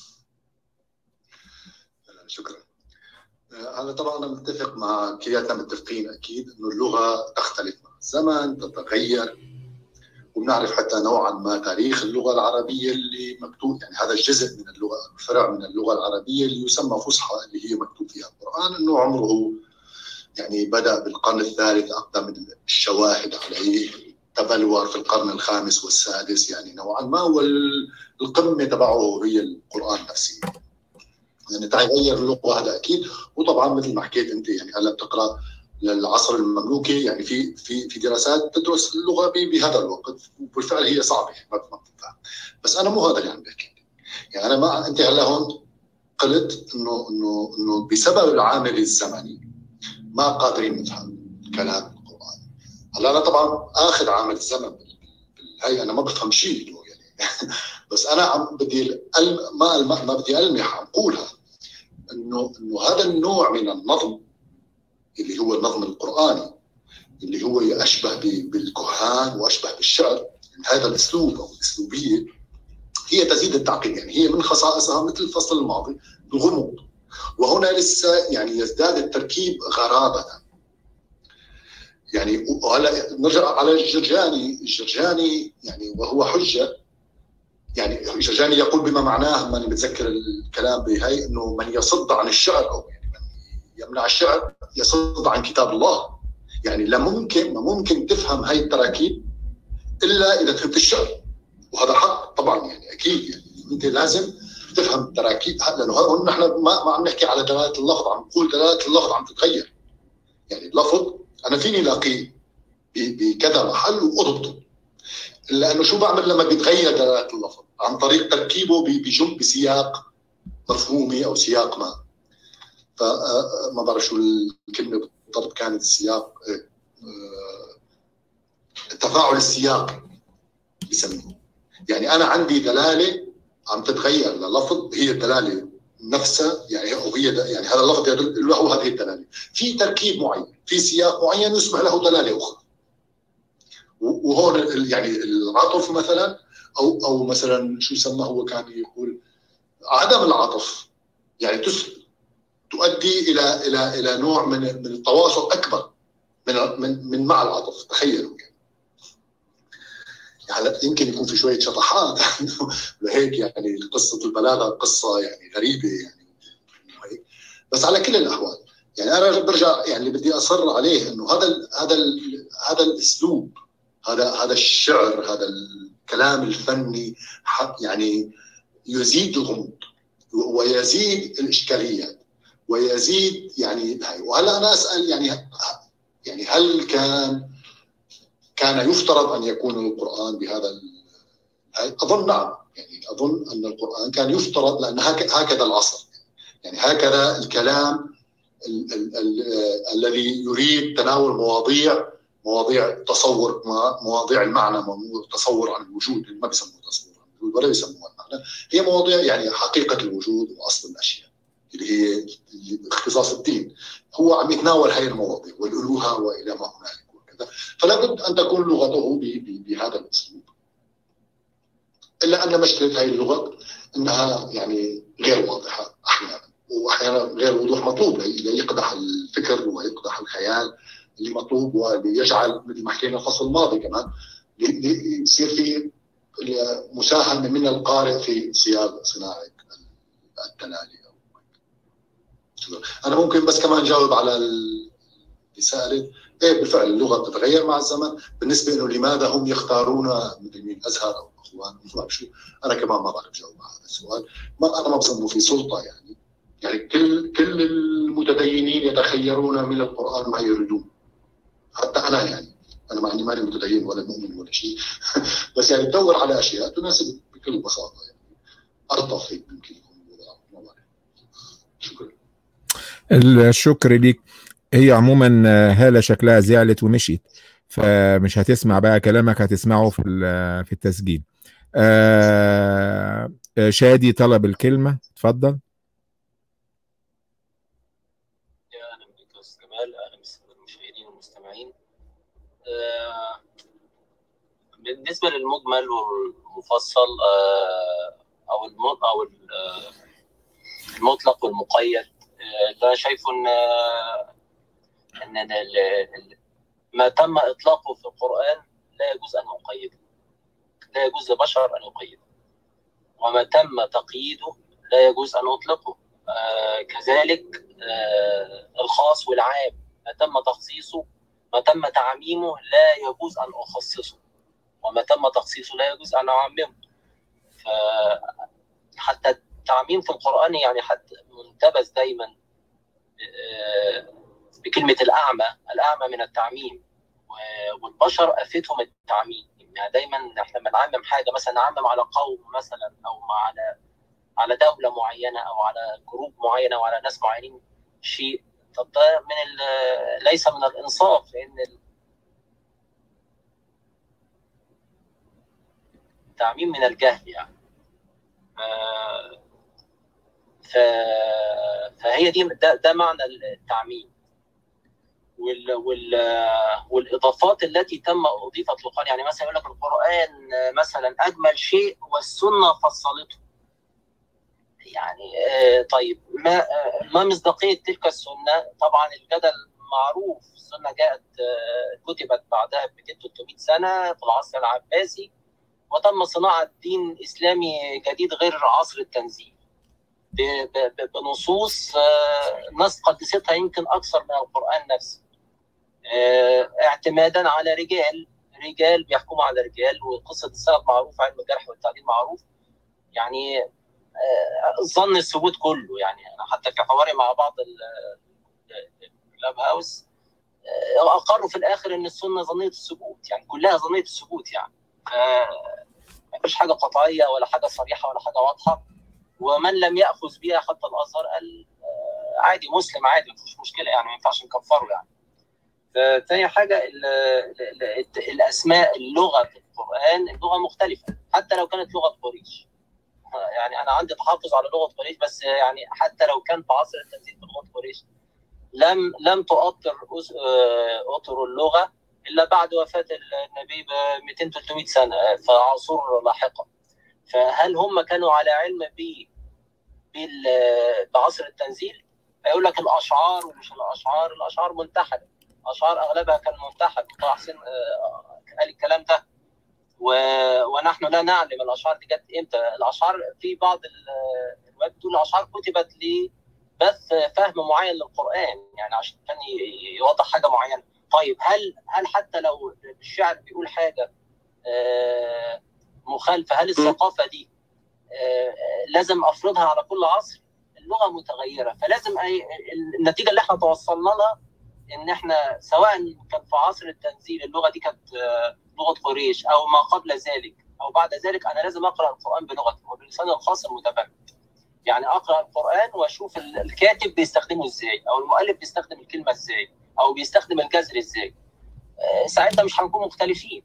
شكرا. انا طبعا انا متفق مع كلياتنا، متفقين اكيد انه اللغه تختلف مع الزمن، تتغير، وبنعرف حتى نوعا ما تاريخ اللغه العربيه اللي مكتوب، يعني هذا الجزء من اللغه، فرع من اللغه العربيه اللي يسمى فصحى اللي هي مكتوب فيها القران، انه عمره يعني بدا بالقرن الثالث، اقدم الشواهد عليه تبلور في القرن الخامس والسادس، يعني نوعا ما، والقمه تبعه هي القران نفسه. يعني تغير اللغه هذا اكيد. وطبعا مثل ما حكيت انت، يعني هلا بتقرا للعصر المملوكي، يعني في في في دراسات تدرس اللغه بهذا الوقت، وبالفعل هي صعبه ما بتفهم. بس انا مو هذا اللي عم بحكي. يعني انا ما انت هلا هون قلت انه انه انه بسبب العامل الزمني ما قادرين نفهم كلام القران. هلا انا طبعا اخذ عامل الزمن بالهي، انا ما بفهم شيء يعني بس انا عم بدي ما ما بدي المح، عم قولها انه انه هذا النوع من النظم اللي هو النظم القرآني، اللي هو أشبه بالكهان وأشبه بالشعر، هذا الأسلوب أو الأسلوبية هي تزيد التعقيد. يعني هي من خصائصها مثل الفصل الماضي الغموض، وهنا لسه يعني يزداد التركيب غرابة. يعني وهلا نرجع على الجرجاني، الجرجاني يعني وهو حجة، يعني الجرجاني يقول بما معناه، ماني بتذكر الكلام بهي، انه من يصد عن الشعر او يعني من يمنع الشعر يصد عن كتاب الله. يعني لا ممكن ما ممكن تفهم هاي التراكيب الا اذا فهمت الشعر، وهذا حق طبعا يعني اكيد. يعني انت لازم تفهم التراكيب، لانه هون نحن ما ما عم نحكي على دلاله اللفظ، عم نقول دلاله اللفظ عم تتغير. يعني اللفظ انا فيني الاقيه بكذا محل واضبطه، الا انه شو بعمل لما بيتغير دلاله اللفظ؟ عن طريق تركيبه بجنب بسياق مفهومي او سياق ما. فما بعرف شو الكلمه بالضبط كانت، السياق، التفاعل السياقي بسميه. يعني انا عندي دلاله عم تتغير للفظ، هي الدلاله نفسها يعني، او هي يعني هذا اللفظ يدل له هذه الدلاله في تركيب معين، في سياق معين يسمح له دلاله اخرى. وهون يعني العطف مثلا، او او مثلا شو يسمى، هو كان يقول عدم العطف يعني تؤدي الى الى الى نوع من من التواصل اكبر من من من مع العطف. تخيلوا يعني يمكن يكون في شويه شطحات لهيك يعني قصه البلاغه قصه يعني غريبه يعني، بس على كل الاحوال يعني انا برجع يعني اللي بدي اصر عليه انه هذا ال هذا ال هذا الاسلوب، هذا هذا الشعر، هذا الكلام الفني يعني يزيد الغموض ويزيد الاشكاليات ويزيد يعني هاي. وهلا انا اسال يعني يعني هل كان كان يفترض ان يكون القرآن بهذا؟ اظن نعم، يعني اظن ان القرآن كان يفترض، لان هكذا العصر، يعني هكذا الكلام ال ال ال الذي يريد تناول مواضيع مواضيع تصور، مواضيع المعنى، تصور عن الوجود، ما بيسموه تصور عن الوجود ولا بيسموها المعنى، هي مواضيع يعني حقيقة الوجود واصل الاشياء اللي هي اختصاص الدين. هو عم يتناول هاي المواضيع والالوهه والى ما هنالك وكذا، فلا بد ان تكون لغته بهذا الاسلوب. الا ان مشكله هاي اللغه انها يعني غير واضحه احيانا، واحيانا غير وضوح مطلوب ليقدح الفكر ويقدح الخيال اللي مطلوب، وليجعل مثل ما حكينا الفصل الماضي كمان يصير في مساهمه من القارئ في صياغه صناعه الدلاله. انا ممكن بس كمان جاوب على الرساله. ايه بالفعل اللغه بتتغير مع الزمن. بالنسبه انه لماذا هم يختارون مثل مين ازهر او اخوان ما بعرف شو، انا كمان ما بعرف جاوب على هذا السؤال. ما انا ما بظن في سلطه يعني يعني كل كل المتدينين يتخيرون من القران ما يريدون. حتى انا يعني انا مع اني ماني متدين ولا مؤمن ولا شيء بس يعني بدور على اشياء تناسب بكل بساطه يعني. الطف هيك يمكن يكون الوضع. ما بعرف. شكرا. الشكر ليك. هي عموما هالة شكلها زعلت ومشيت، فمش هتسمع بقى كلامك، هتسمعه في في التسجيل. آه شادي طلب الكلمة، اتفضل. يا اهلا بك يا استاذ جمال، اهلا بالساده المشاهدين والمستمعين. آه بالنسبه للمجمل والمفصل آه او او المطلق والمقيد، ده آه شايفه ان ان ما تم اطلاقه في القرآن لا يجوز ان يقيده، لا يجوز لبشر ان يقيده، وما تم تقييده لا يجوز ان اطلقه. آه كذلك آه الخاص والعام، ما تم تخصيصه ما تم تعميمه لا يجوز ان اخصصه، وما تم تخصيصه لا يجوز ان اعممه. فحتى التعميم في القرآن يعني حتى منتبذ دايما آه بكلمة الأعمى، الأعمى من التعميم، والبشر أفتهم التعميم. يعني دايما احنا بنعمم حاجة، مثلا نعمم على قوم مثلا، أو على على دولة معينة، أو على جروب معينة، أو على ناس معينين شيء. طب ده من ليس من الإنصاف، لأن التعميم من الجهل يعني. ف... فهي دي ده, ده معنى التعميم. وال... وال... والاضافات التي تم اضيفت للقران، يعني مثلا يقول لك القران مثلا اجمل شيء والسنه فصلته. يعني آه طيب ما آه ما مصداقيه تلك السنه؟ طبعا الجدل معروف. السنه جاءت آه كتبت بعدها ب ثلاثمائة سنه في العصر العباسي، وتم صناعة دين إسلامي جديد غير عصر التنزيل بنصوص ناس قدستها يمكن أكثر من القرآن نفسه، اعتمادا على رجال رجال بيحكموا على رجال، وقصة السبب معروفة، علم الجرح والتعديل معروف. يعني ظن الثبوت كله. يعني أنا حتى في حواري مع بعض اللاب هاوس أقروا في الآخر إن السنة ظنية الثبوت، يعني كلها ظنية الثبوت. يعني مفيش حاجة قطعية ولا حاجة صريحة ولا حاجة واضحة. ومن لم يأخذ بها حتى الأزهر قال عادي، مسلم عادي، مفيش مشكلة، يعني ما ينفعش نكفره. يعني ثاني حاجة ال ال ال الأسماء، اللغة في القرآن اللغة مختلفة حتى لو كانت لغة قريش. يعني أنا عندي تحفظ على لغة قريش، بس يعني حتى لو كان في عصر التنزيل بلغة قريش لم لم تؤطر أطر اللغة إلا بعد وفاة النبي ب مئتين ثلاثمئة سنة في عصور لاحقة. فهل هم كانوا على علم ب بعصر التنزيل؟ هيقول لك الأشعار ومش الأشعار، الأشعار منتحلة، أشعار أغلبها كان منتحل. طه حسين قال الكلام ده، ونحن لا نعلم الأشعار دي جت إمتى. الأشعار في بعض الروايات بتقول الأشعار كتبت لبث فهم معين للقرآن، يعني عشان يوضح حاجة معينة. طيب هل هل حتى لو الشعر بيقول حاجة مخالفة، هل الثقافة دي لازم أفرضها على كل عصر؟ اللغة متغيرة، فلازم أي النتيجة اللي احنا توصلنا لها ان احنا سواء كان في عصر التنزيل اللغة دي كانت لغة قريش او ما قبل ذلك او بعد ذلك، انا لازم اقرأ القرآن بلغتي وبلسان الخاص المتفهم. يعني اقرأ القرآن واشوف الكاتب بيستخدمه ازاي، او المؤلف بيستخدم الكلمة ازاي، او بيستخدم الجذر ازاي. ساعتها مش هنكون مختلفين.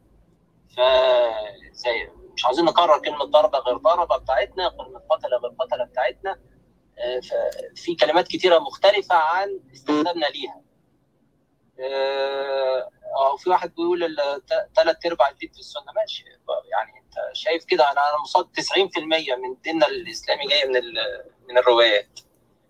فزي مش عايزين نكرر كلمة ضربة غير ضربة بتاعتنا، كلمة قتلة غير قتلة بتاعتنا. في كلمات كتيرة مختلفة عن استخدامنا ليها. أو في واحد بيقول ثلاث أرباع الدين في السنة، ماشي. يعني أنت شايف كده، أنا أنا مصاد تسعين بالمئة من ديننا الإسلامي جاي من من الروايات.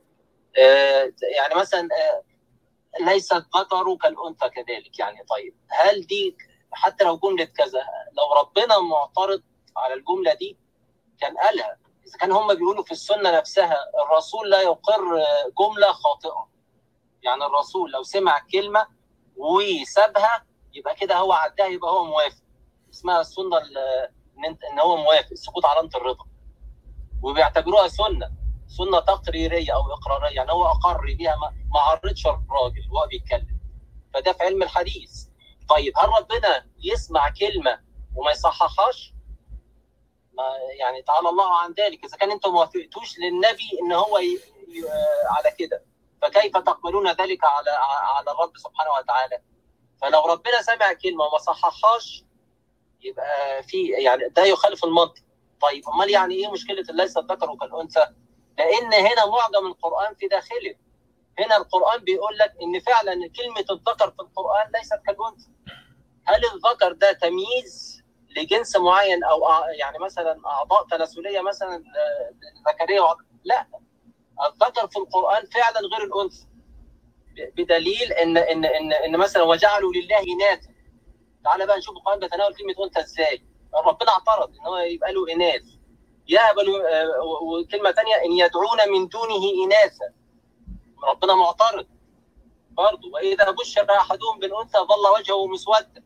يعني مثلا ليس الذكر كالأنثى كذلك. يعني طيب هل دي حتى لو جملة كذا، لو ربنا معترض على الجملة دي كان قالها. إذا كان هم بيقولوا في السنة نفسها الرسول لا يقر جملة خاطئة، يعني الرسول لو سمع كلمة وسابها يبقى كده هو عدها، يبقى هو موافق. اسمها السنة إن هو موافق، السكوت علامة الرضا، وبيعتبروها سنة سنة تقريرية أو إقرارية. يعني هو أقر بيها، ما عرضش الراجل وهو بيتكلم. فده في علم الحديث. طيب هل ربنا يسمع كلمة وما يصححهاش؟ ما يعني تعالى الله عن ذلك. إذا كان أنتم ما وافقتوش للنبي إن هو ي... ي... على كده، فكيف تقبلون ذلك على على الرب سبحانه وتعالى؟ فلو ربنا سمع كلمة وما صححهاش يبقى في يعني ده يخالف المنطق. طيب امال يعني ايه مشكله ليس الذكر كالانثى؟ لان هنا معجم القران في داخله. هنا القران بيقول لك ان فعلا كلمه الذكر في القران ليست كالانثى. هل الذكر ده تمييز لجنس معين، او يعني مثلا اعضاء تناسليه مثلا ذكريه؟ لا، الذكر في القران فعلا غير الانثى، بدليل ان ان ان ان مثلا وجعلوا لله اناثا. تعالى بقى نشوف القرآن بيتناول كلمة أنثى إزاي. ربنا اعترض إن هو يبقى له إناث. يهب وكلمة ثانية إن يدعون من دونه إناثا. ربنا معترض برضه. وإذا بشر أحدهم بالأنثى ظل وجهه مسودا.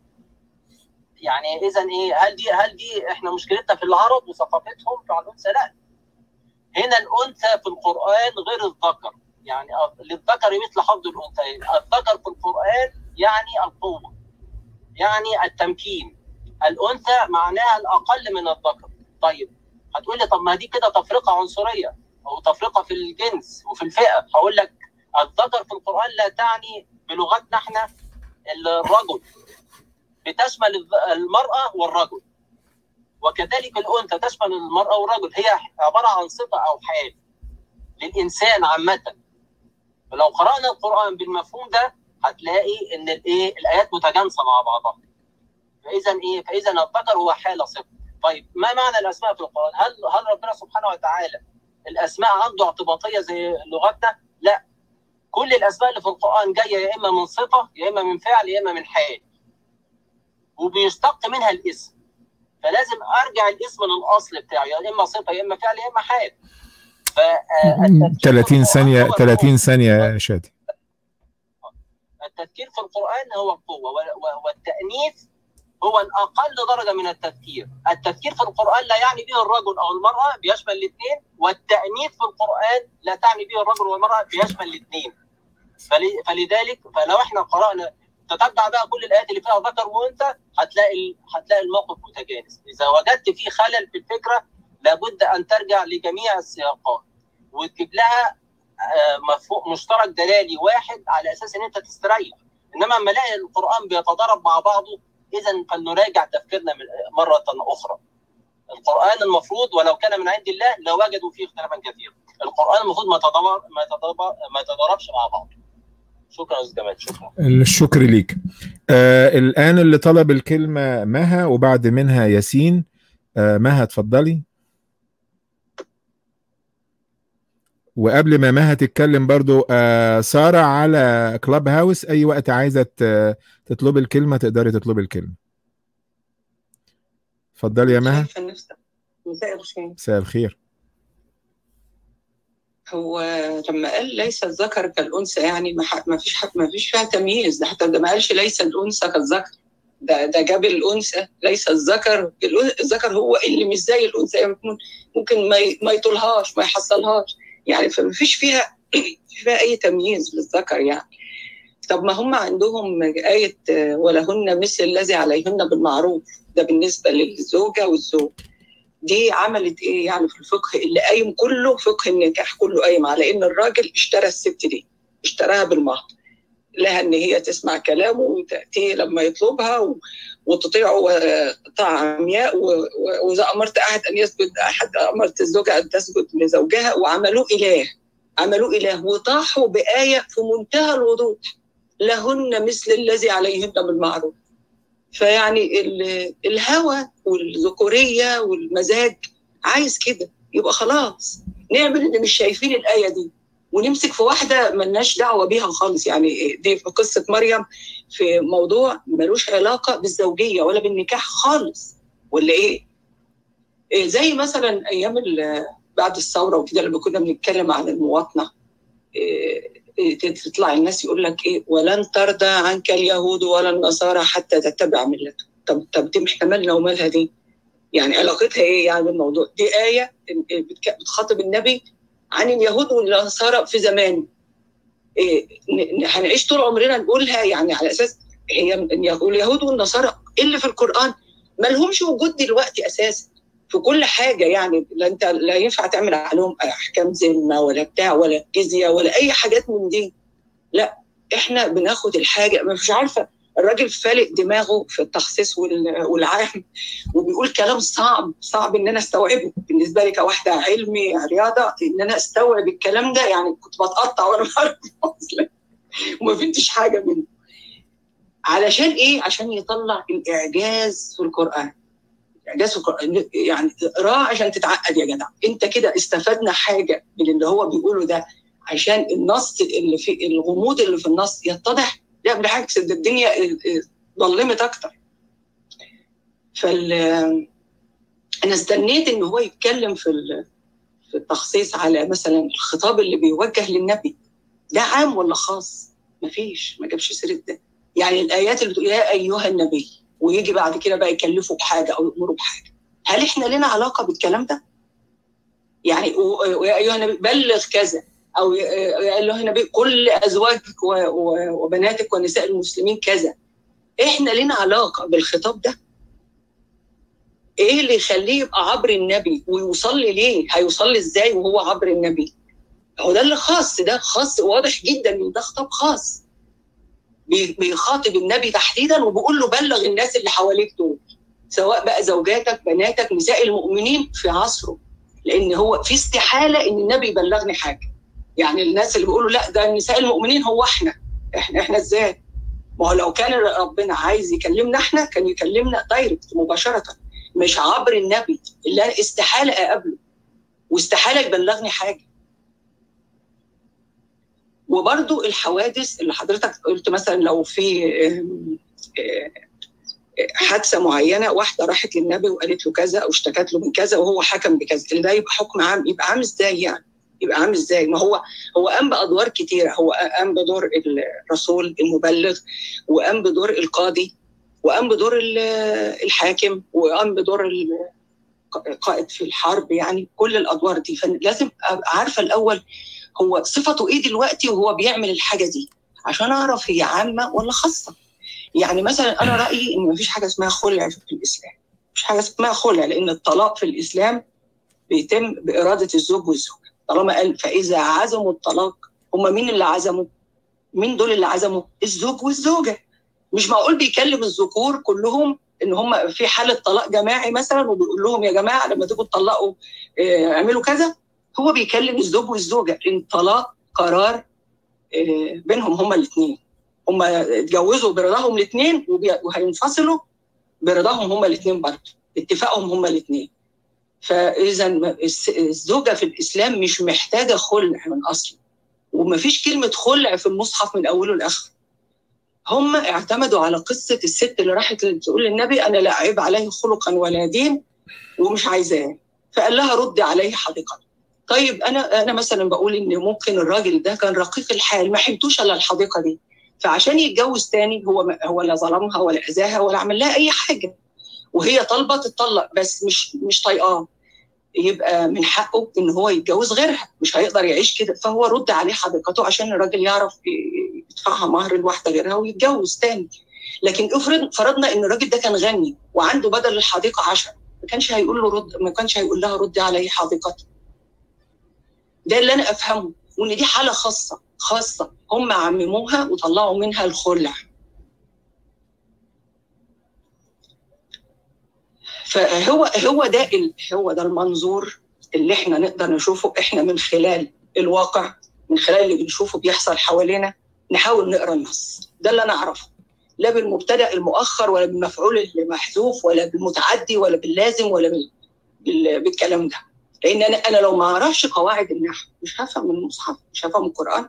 يعني إذا إيه؟ هل دي هل دي إحنا مشكلتنا في العرب وثقافتهم في الأنثى؟ لا. هنا الأنثى في القرآن غير الذكر. يعني للذكر مثل حظ الأنثيين. الذكر في القرآن يعني القوة، يعني التمكين. الأنثى معناها الأقل من الذكر. طيب هتقول لي طب ما دي كده تفرقة عنصرية أو تفرقة في الجنس وفي الفئة. هقول لك الذكر في القرآن لا تعني بلغتنا احنا الرجل، بتشمل المرأة والرجل، وكذلك الأنثى تشمل المرأة والرجل. هي عبارة عن صفة أو حال للإنسان عامة. ولو قرأنا القرآن بالمفهوم ده هتلاقي ان الايه الايات متجانسه مع بعضها. فاذا ايه فاذا الذكر هو حاله صفه. طيب ما معنى الاسماء في القران؟ هل هل ربنا سبحانه وتعالى الاسماء عنده اعتباطيه زي لغتنا؟ لا، كل الاسماء اللي في القران جايه يا اما من صفه يا اما من فعل يا اما من حال، وبيشتق منها الاسم. فلازم ارجع الاسم للاصل بتاعه، يا اما صفه يا اما فعل يا اما حال. ف ثلاثين ثانيه ثلاثين ثانيه يا شادي. التذكير في القرآن هو القوة، والتأنيث هو الأقل درجة من التذكير. التذكير في القرآن لا يعني به الرجل أو المرأة، بيشمل الاثنين، والتأنيث في القرآن لا تعني به الرجل والمرأة، بيشمل الاثنين. فلذلك فلو احنا قرأنا تتبع بقى كل الآيات اللي فيها ذكر وأنثى هتلاقي هتلاقي الموقف متجانس. إذا وجدت فيه خلل في الفكرة لابد أن ترجع لجميع السياقات وتجيب لها مفهوم مشترك دلالي واحد على اساس ان انت تستريح. انما لما الاقي القران بيتضارب مع بعضه اذا فلنراجع تفكيرنا مره اخرى. القران المفروض ولو كان من عند الله لوجدوا فيه اختلافا كثيرا. القران المفروض ما تضارب ما تضارب ما تضاربش مع بعض. شكرا يا استاذ جمال. شكرا. الشكر ليك. آه الان اللي طلب الكلمه مها وبعد منها ياسين. آه مها اتفضلي. وقبل ما مها تتكلم برضو آه سارة على كلاب هاوس، اي وقت عايزة تطلب الكلمة تقدري تطلب الكلمة. اتفضلي يا مها. مساء الخير. مساء الخير. هو لما قال ليس الذكر كالأنثى يعني ما فيش حق ما فيش فيها تمييز، ده حتى ده ما قالش ليس الأنثى كالذكر، ده ده جاب الأنثى ليس الذكر. الذكر هو اللي مش زي الأنثى، يعني ممكن ما ما يطولهاش ما يحصلهاش، يعني فما فيش فيها فيها أي تمييز للذكر يعني. طب ما هم عندهم آية ولهن مثل الذي عليهن بالمعروف، ده بالنسبة للزوجة والزوج. دي عملت إيه يعني في الفقه اللي قايم كله، فقه النكاح كله قايم على إن الراجل اشترى الست دي، اشتراها بالمهر، لها إن هي تسمع كلامه وتأتي لما يطلبها وتطيعه طاعة عمياء، وإذا أمرت أحد أن يسجد أحد أمرت الزوجة أن تسجد لزوجها، وعملوه إله عملوه إله وطاحوا بآية في منتهى الوضوح لهن مثل الذي عليهن بالمعروف. فيعني الهوى والذكورية والمزاج عايز كده، يبقى خلاص نعمل إن مش شايفين الآية دي ونمسك في واحدة ملناش دعوة بيها خالص. يعني دي في قصة مريم في موضوع ملوش علاقة بالزوجية ولا بالنكاح خالص، ولا إيه؟ إيه زي مثلا أيام بعد الثورة وكده لما كنا بنتكلم عن المواطنة، إيه إيه تطلع الناس يقول لك إيه ولن ترضى عنك اليهود ولا النصارى حتى تتبع ملتهم. طب طب دي محتملنا ومالها دي؟ يعني علاقتها إيه يعني الموضوع؟ دي آية بتخاطب النبي عن اليهود والنصارى في زمان. إيه هنعيش طول عمرنا نقولها يعني على اساس هي اليهود والنصارى اللي في القرآن ما لهمش وجود دلوقتي اساسا في كل حاجه، يعني لا انت لا ينفع تعمل عليهم احكام ذمه ولا بتاع ولا جزيه ولا اي حاجات من دي. لا احنا بناخد الحاجه، مش عارفه الراجل فالق دماغه في التخصيص والعام وبيقول كلام صعب صعب ان انا استوعبه بالنسبه لي كواحده علمي رياضه، ان انا استوعب الكلام ده يعني كنت بتقطع وانا بعرف اصلا وما فهمتش حاجه منه. علشان ايه؟ عشان يطلع الاعجاز في القران. اعجاز في القران يعني اقراه عشان تتعقد يا جدع. انت كده استفدنا حاجه من اللي هو بيقوله ده عشان النص اللي في الغموض اللي في النص يتضح؟ لا بالعكس، ده الدنيا ظلمت اكتر. فال انا استنيت ان هو يتكلم في في التخصيص على مثلا الخطاب اللي بيوجه للنبي ده عام ولا خاص؟ مفيش، ما جابش سيره ده. يعني الايات اللي بتقول يا ايها النبي ويجي بعد كده بقى يكلفوا بحاجه او يامروا بحاجه، هل احنا لنا علاقه بالكلام ده؟ يعني يا ايها النبي بلغ كذا، او يا ايها النبي قل لازواجك وبناتك ونساء المسلمين كذا. احنا لنا علاقه بالخطاب ده؟ ايه اللي يخليه يبقى عبر النبي ويوصل لي ليه؟ هيوصل لي ازاي وهو عبر النبي؟ هو ده اللي خاص، ده خاص واضح جدا ان ده خطاب خاص بيخاطب النبي تحديدا وبيقول له بلغ الناس اللي حواليك دول، سواء بقى زوجاتك بناتك نساء المؤمنين في عصره، لان هو في استحاله ان النبي يبلغني حاجه. يعني الناس اللي بيقولوا لا ده نساء المؤمنين هو احنا احنا احنا ازاي؟ ما هو لو كان ربنا عايز يكلمنا احنا كان يكلمنا دايركت مباشره، مش عبر النبي اللي انا استحاله اقابله واستحاله يبلغني حاجه. وبرضو الحوادث اللي حضرتك قلت مثلا لو في حادثه معينه، واحده راحت للنبي وقالت له كذا او اشتكت له من كذا وهو حكم بكذا، اللي ده يبقى حكم عام، يبقى عامل ازاي يعني؟ يبقى عامل ازاي؟ ما هو هو قام بادوار كتيره، هو قام بدور الرسول المبلغ، وقام بدور القاضي، وقام بدور الحاكم، وقام بدور القائد في الحرب، يعني كل الادوار دي. فلازم ابقى عارفه الاول هو صفته ايه دلوقتي وهو بيعمل الحاجه دي، عشان اعرف هي عامه ولا خاصه. يعني مثلا انا رايي ان مفيش حاجه اسمها خلع في الاسلام، مفيش حاجه اسمها خلع، لان الطلاق في الاسلام بيتم باراده الزوج والزوجه. طالما قال فاذا عزموا الطلاق، هم مين اللي عزموا؟ مين دول اللي عزموا؟ الزوج والزوجه. مش معقول بيكلم الذكور كلهم ان هم في حاله طلاق جماعي مثلا وبيقول لهم يا جماعه لما تيجوا تطلقوا اه اعملوا كذا. هو بيكلم الزوج والزوجه، ان الطلاق قرار اه بينهم هم الاثنين، هم اتجوزوا برضاهم الاثنين وهينفصلوا برضاهم هم الاثنين برضه، اتفاقهم هم الاثنين. فاذا الزوجه في الاسلام مش محتاجه خلع من اصله، ومفيش كلمه خلع في المصحف من اوله لاخره. هم اعتمدوا على قصه الست اللي راحت تقول للنبي انا لا اعيب عليه خلقا ولا دين ومش عايزاه، فقال لها ردي عليه حديقته. طيب انا انا مثلا بقول ان ممكن الراجل ده كان رقيق الحال، ما حمتوش الا الحديقه دي، فعشان يتجوز تاني هو هو لا ظلمها ولا اذاها ولا عمل لها اي حاجه، وهي طالبه تتطلق بس مش مش طايقاه، يبقى من حقه ان هو يتجوز غيرها، مش هيقدر يعيش كده. فهو رد عليه حديقته عشان الراجل يعرف يدفعها مهر لواحده غيرها ويتجوز تاني. لكن افرض فرضنا ان الراجل ده كان غني وعنده بدل الحديقه عشرة، ما كانش هيقول له رد، ما كانش هيقول لها ردي عليه حديقته. ده اللي انا افهمه، وان دي حاله خاصه خاصه هم عمموها وطلعوا منها الخلع. فهو هو ده هو ده المنظور اللي احنا نقدر نشوفه احنا من خلال الواقع، من خلال اللي بنشوفه بيحصل حوالينا. نحاول نقرا النص، ده اللي انا اعرفه، لا بالمبتدا المؤخر ولا بالمفعول المحذوف ولا بالمتعدي ولا باللازم ولا بالكلام ده. لان انا انا لو ما اعرفش قواعد النحو مش هفهم من المصحف، مش هفهم القران.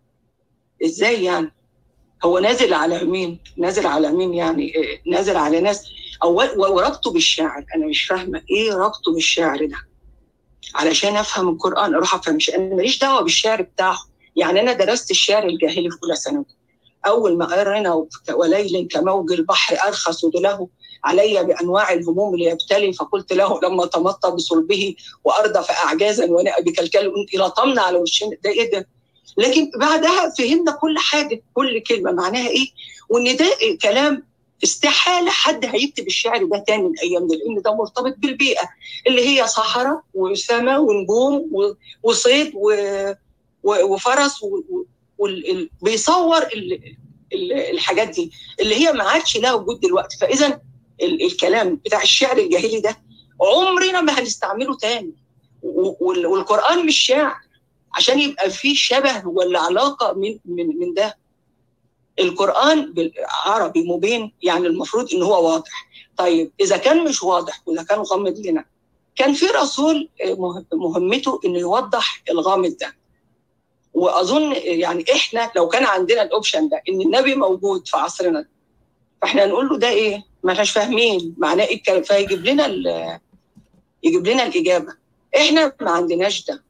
ازاي يعني؟ هو نازل على مين؟ نازل على مين يعني؟ نازل على ناس. أول وربطه بالشعر، أنا مش فاهمة إيه ربطه بالشعر ده علشان أفهم القرآن أروح أفهم. أنا ماليش دعوة بالشعر بتاعه. يعني أنا درست الشعر الجاهلي في أولى ثانوي، أول ما قرينا وليل كموج البحر أرخص له علي بأنواع الهموم ليبتلي، فقلت له لما تمطى بصلبه وأردف أعجازا ونأى بكلكل إلى طمن على وشنا. ده إيه ده؟ لكن بعدها فهمنا كل حاجة، كل كلمة معناها إيه، وإن ده كلام استحالة حد هيكتب الشعر ده تاني الأيام دي، لأن ده مرتبط بالبيئة اللي هي صحراء وسماء ونجوم وصيد وفرس، وبيصور الحاجات دي اللي هي ما عادش لها وجود دلوقتي. فإذا الكلام بتاع الشعر الجاهلي ده عمرنا ما هنستعمله تاني. والقرآن مش شعر عشان يبقى فيه شبه ولا علاقة من من من ده. القرآن بالعربي مبين، يعني المفروض إن هو واضح. طيب إذا كان مش واضح وإذا كان غامض لنا، كان في رسول مهمته إنه يوضح الغامض ده. وأظن يعني إحنا لو كان عندنا الأوبشن ده إن النبي موجود في عصرنا، فإحنا نقول له ده إيه؟ ما احناش فاهمين معناه إيه، فيجيب لنا يجيب لنا الإجابة. إحنا ما عندناش ده.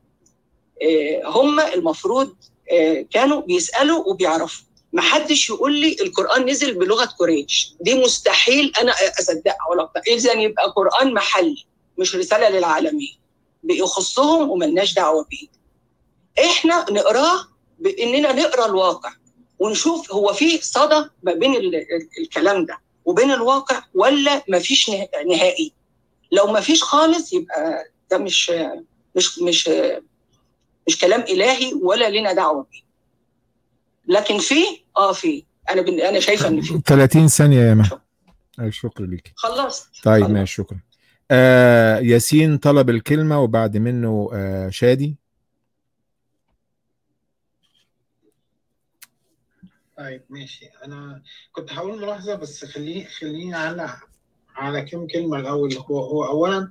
هم المفروض كانوا بيسألوا وبيعرفوا. ما حدش يقول لي القرآن نزل بلغة قريش، دي مستحيل أنا أصدقها ولا أقبل. إذن يبقى قرآن محلي مش رسالة للعالمين، بيخصهم وملناش دعوة بيه. إحنا نقراه بإننا نقرأ الواقع ونشوف هو في صدى ما بين الكلام ده وبين الواقع ولا ما فيش نهائي. لو ما فيش خالص يبقى ده مش مش مش مش كلام إلهي ولا لنا دعوة بيه. لكن في اه في انا بن... انا شايفه ان في ثلاثين ثانيه يا ما. شكرا لك. خلصت. طيب ماشي، شكرا. آه ياسين طلب الكلمه وبعد منه آه شادي. طيب ماشي، انا كنت هقول ملاحظه بس خليني خليني على على كم كلمه الاول. هو هو اولا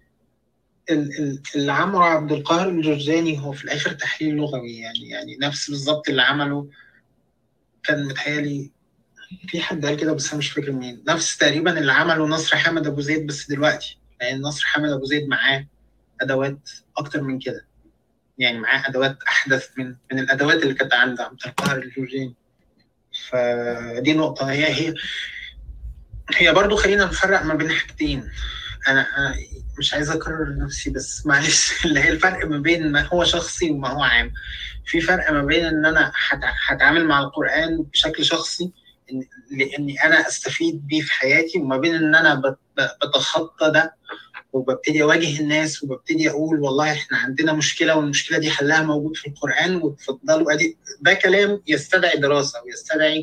اللي عمله عبد القاهر الجرجاني هو في الاخر تحليل لغوي، يعني يعني نفس بالظبط اللي عمله كان متهيألي في حد قال كده بس انا مش فاكر مين، نفس تقريبا اللي عمله نصر حامد ابو زيد بس دلوقتي، لان نصر حامد ابو زيد معاه ادوات اكتر من كده، يعني معاه ادوات احدث من من الادوات اللي كانت عند عبد القاهر الجورجاني. فدي نقطه. هي هي هي برضو خلينا نفرق ما بين حاجتين. انا أنا مش عايز اكرر نفسي بس معلش، اللي هي الفرق ما بين ما هو شخصي وما هو عام. في فرق ما بين ان انا هتعامل مع القرآن بشكل شخصي لاني انا استفيد بيه في حياتي، وما بين ان انا بتخطى ده وببتدي اواجه الناس وببتدي اقول والله احنا عندنا مشكله والمشكله دي حلها موجود في القرآن وتفضلوا ادي. ده كلام يستدعي دراسه ويستدعي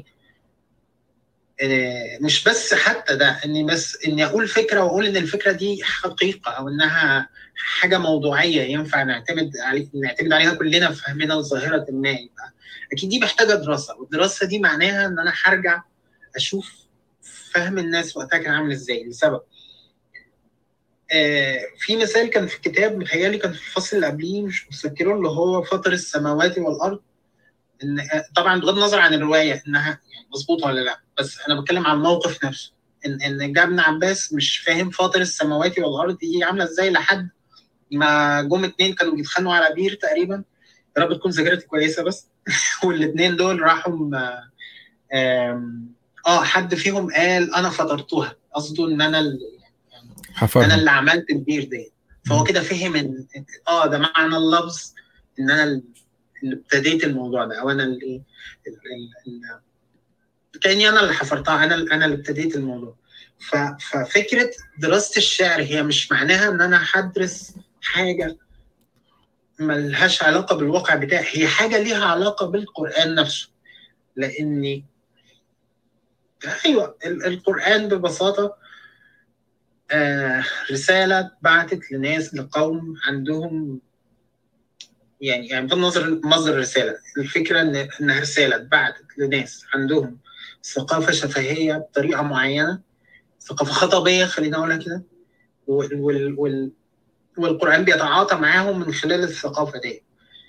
مش بس حتى ده اني بس اني اقول فكره واقول ان الفكره دي حقيقه او انها حاجه موضوعيه ينفع نعتمد علي نعتمد عليها كلنا في فهمنا لظاهره ما. يبقى اكيد دي محتاجه دراسه، والدراسه دي معناها ان انا هرجع اشوف فهم الناس وقتها كان عامل ازاي لسبب. آه في مثال كان في الكتاب متهيألي كان في الفصل اللي قبليه مش متذكره، اللي هو فاطر السماوات والارض. ان طبعا بغض النظر عن الروايه انها مظبوطه ولا لا، بس انا بتكلم عن الموقف نفسه. ان ان جاء ابن عباس مش فاهم فاطر السماوات والارض دي عامله ازاي لحد ما جم اتنين كانوا بيتخانقوا على بير تقريبا، يا رب تكون ذاكرتي كويسه بس. والاثنين دول راحوا اه حد فيهم قال انا فطرتها، قصده ان انا اللي انا اللي عملت البير ده. فهو كده فهم ان اه ده معنى اللفظ ان انا اللي ابتديت الموضوع ده، او انا اللي كاني انا اللي حفرتها، انا انا اللي ابتديت الموضوع. ففكره دراسه الشعر هي مش معناها ان انا هدرس حاجه ملهاش علاقه بالواقع بتاعي، هي حاجه ليها علاقه بالقران نفسه. لاني ايوه القران ببساطه آه رساله بعتت لناس لقوم عندهم يعني يعني بغض النظر مصدر الرساله، الفكره ان انها رساله بعتت لناس عندهم ثقافه شفهيه بطريقه معينه، ثقافه خطابيه خلينا اقولها كده، وال وال والقران بيتعاطى معاهم من خلال الثقافه دي.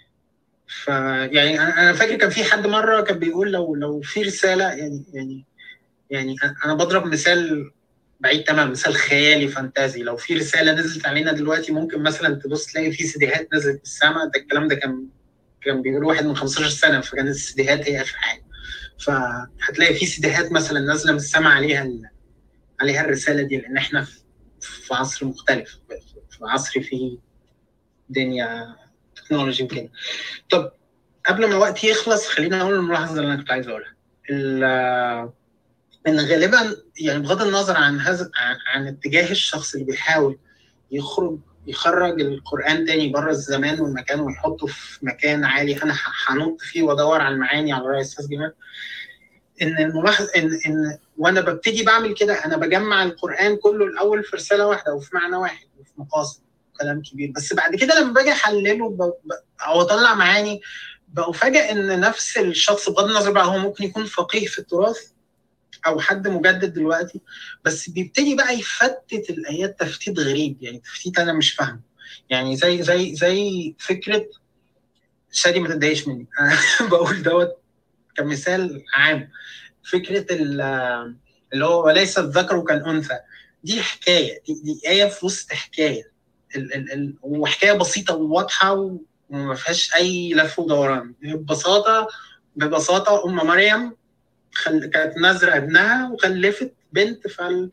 فيعني انا فاكر كان في حد مره كان بيقول لو لو في رساله يعني يعني يعني انا بضرب مثال بعيد تمام، مثال خيالي فانتازي. لو في رساله نزلت علينا دلوقتي ممكن مثلا تبص تلاقي في سيديهات نزلت في السماء، ده الكلام ده كان كان بيقول واحد من خمستاشر سنه، فكانت السيديهات هي اخر حاجه. فهتلاقي في سيديهات مثلا نازله من السماء عليها عليها الرساله دي، لان احنا في عصر مختلف، في عصر فيه دنيا تكنولوجي وكده. طب قبل ما وقتي يخلص خلينا اقول الملاحظه اللي انا كنت عايز اقولها، ان غالبا يعني بغض النظر عن هذا عن اتجاه الشخص اللي بيحاول يخرج يخرج القرآن تاني بره الزمان والمكان ويحطه في مكان عالي انا هنط فيه وادور على المعاني على رأي استاذ جمال، ان الملاحظ ان ان وانا ببتدي بعمل كده انا بجمع القرآن كله الاول في رساله واحده وفي معنى واحد وفي مقاصد كلام كبير، بس بعد كده لما باجي احلله او اطلع معاني بفاجئ ان نفس الشخص بغض النظر بقى هو ممكن يكون فقيه في التراث او حد مجدد دلوقتي، بس بيبتدي بقى يفتت الايات تفتيت غريب، يعني تفتيت انا مش فاهمه. يعني زي زي زي فكره شادي ما تتضايقش مني انا بقول دوت كمثال عام، فكره اللي هو وليس الذكر كالانثى، دي حكايه دي, دي ايه في وسط حكايه ال ال ال وحكايه بسيطه وواضحه وما فيهاش اي لف ودوران. ببساطه ببساطه ام مريم خل... كانت نازره ابنها وخلفت بنت، فال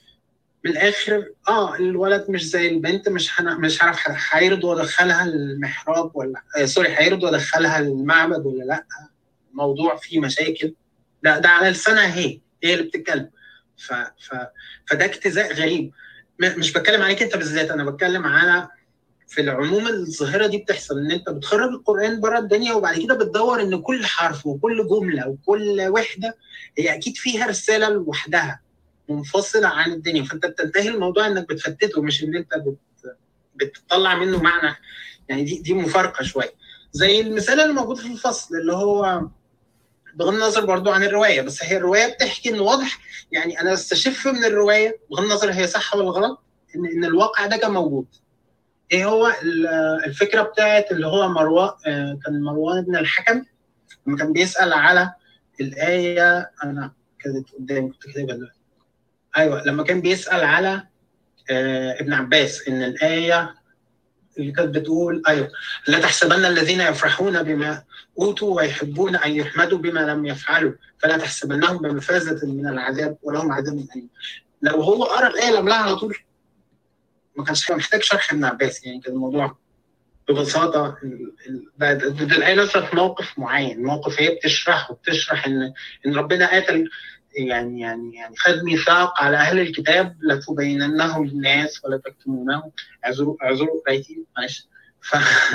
بالاخر اه الولد مش زي البنت، مش حنا... مش عارف هيرضوا ادخلها المحراب ولا آه سوري هيرضوا ادخلها المعبد ولا لا، موضوع فيه مشاكل. ده ده على لسانها هي هي اللي بتتكلم. ف... ف... فده اجتزاء غريب. م... مش بتكلم عليك انت بالذات، انا بتكلم على في العموم الظاهره دي بتحصل، ان انت بتخرج القران بره الدنيا وبعد كده بتدور ان كل حرف وكل جمله وكل وحده هي اكيد فيها رساله لوحدها منفصله عن الدنيا، فانت بتنتهي الموضوع انك بتفتته مش ان انت بت... بتطلع منه معنى. يعني دي دي مفارقه شويه، زي المثال اللي موجود في الفصل اللي هو بغض النظر برضو عن الروايه، بس هي الروايه بتحكي ان واضح يعني انا بستشف من الروايه بغض النظر هي صح ولا غلط ان ان الواقع ده كان موجود. ايه هو الفكره بتاعت اللي هو مروان كان مروان بن الحكم لما كان بيسال على الايه، انا كانت قدامي كنت كاتبها دلوقتي. ايوه لما كان بيسال على آه ابن عباس ان الايه اللي كانت بتقول ايوه لا تحسبن الذين يفرحون بما اوتوا ويحبون ان يحمدوا بما لم يفعلوا فلا تحسبنهم بمفازه من العذاب ولهم عذاب اليم. لو هو قرا الايه اللي قبلها على طول ما كانش محتاج شرح ابن عباس، يعني كان الموضوع ببساطه ده الايه نفسها في موقف معين، موقف هي بتشرح وبتشرح ان ان ربنا قاتل يعني يعني يعني خد ميثاق على اهل الكتاب لتبيننه للناس ولا تكتمونه. اعذروا اعذروا قرايتي معلش. ف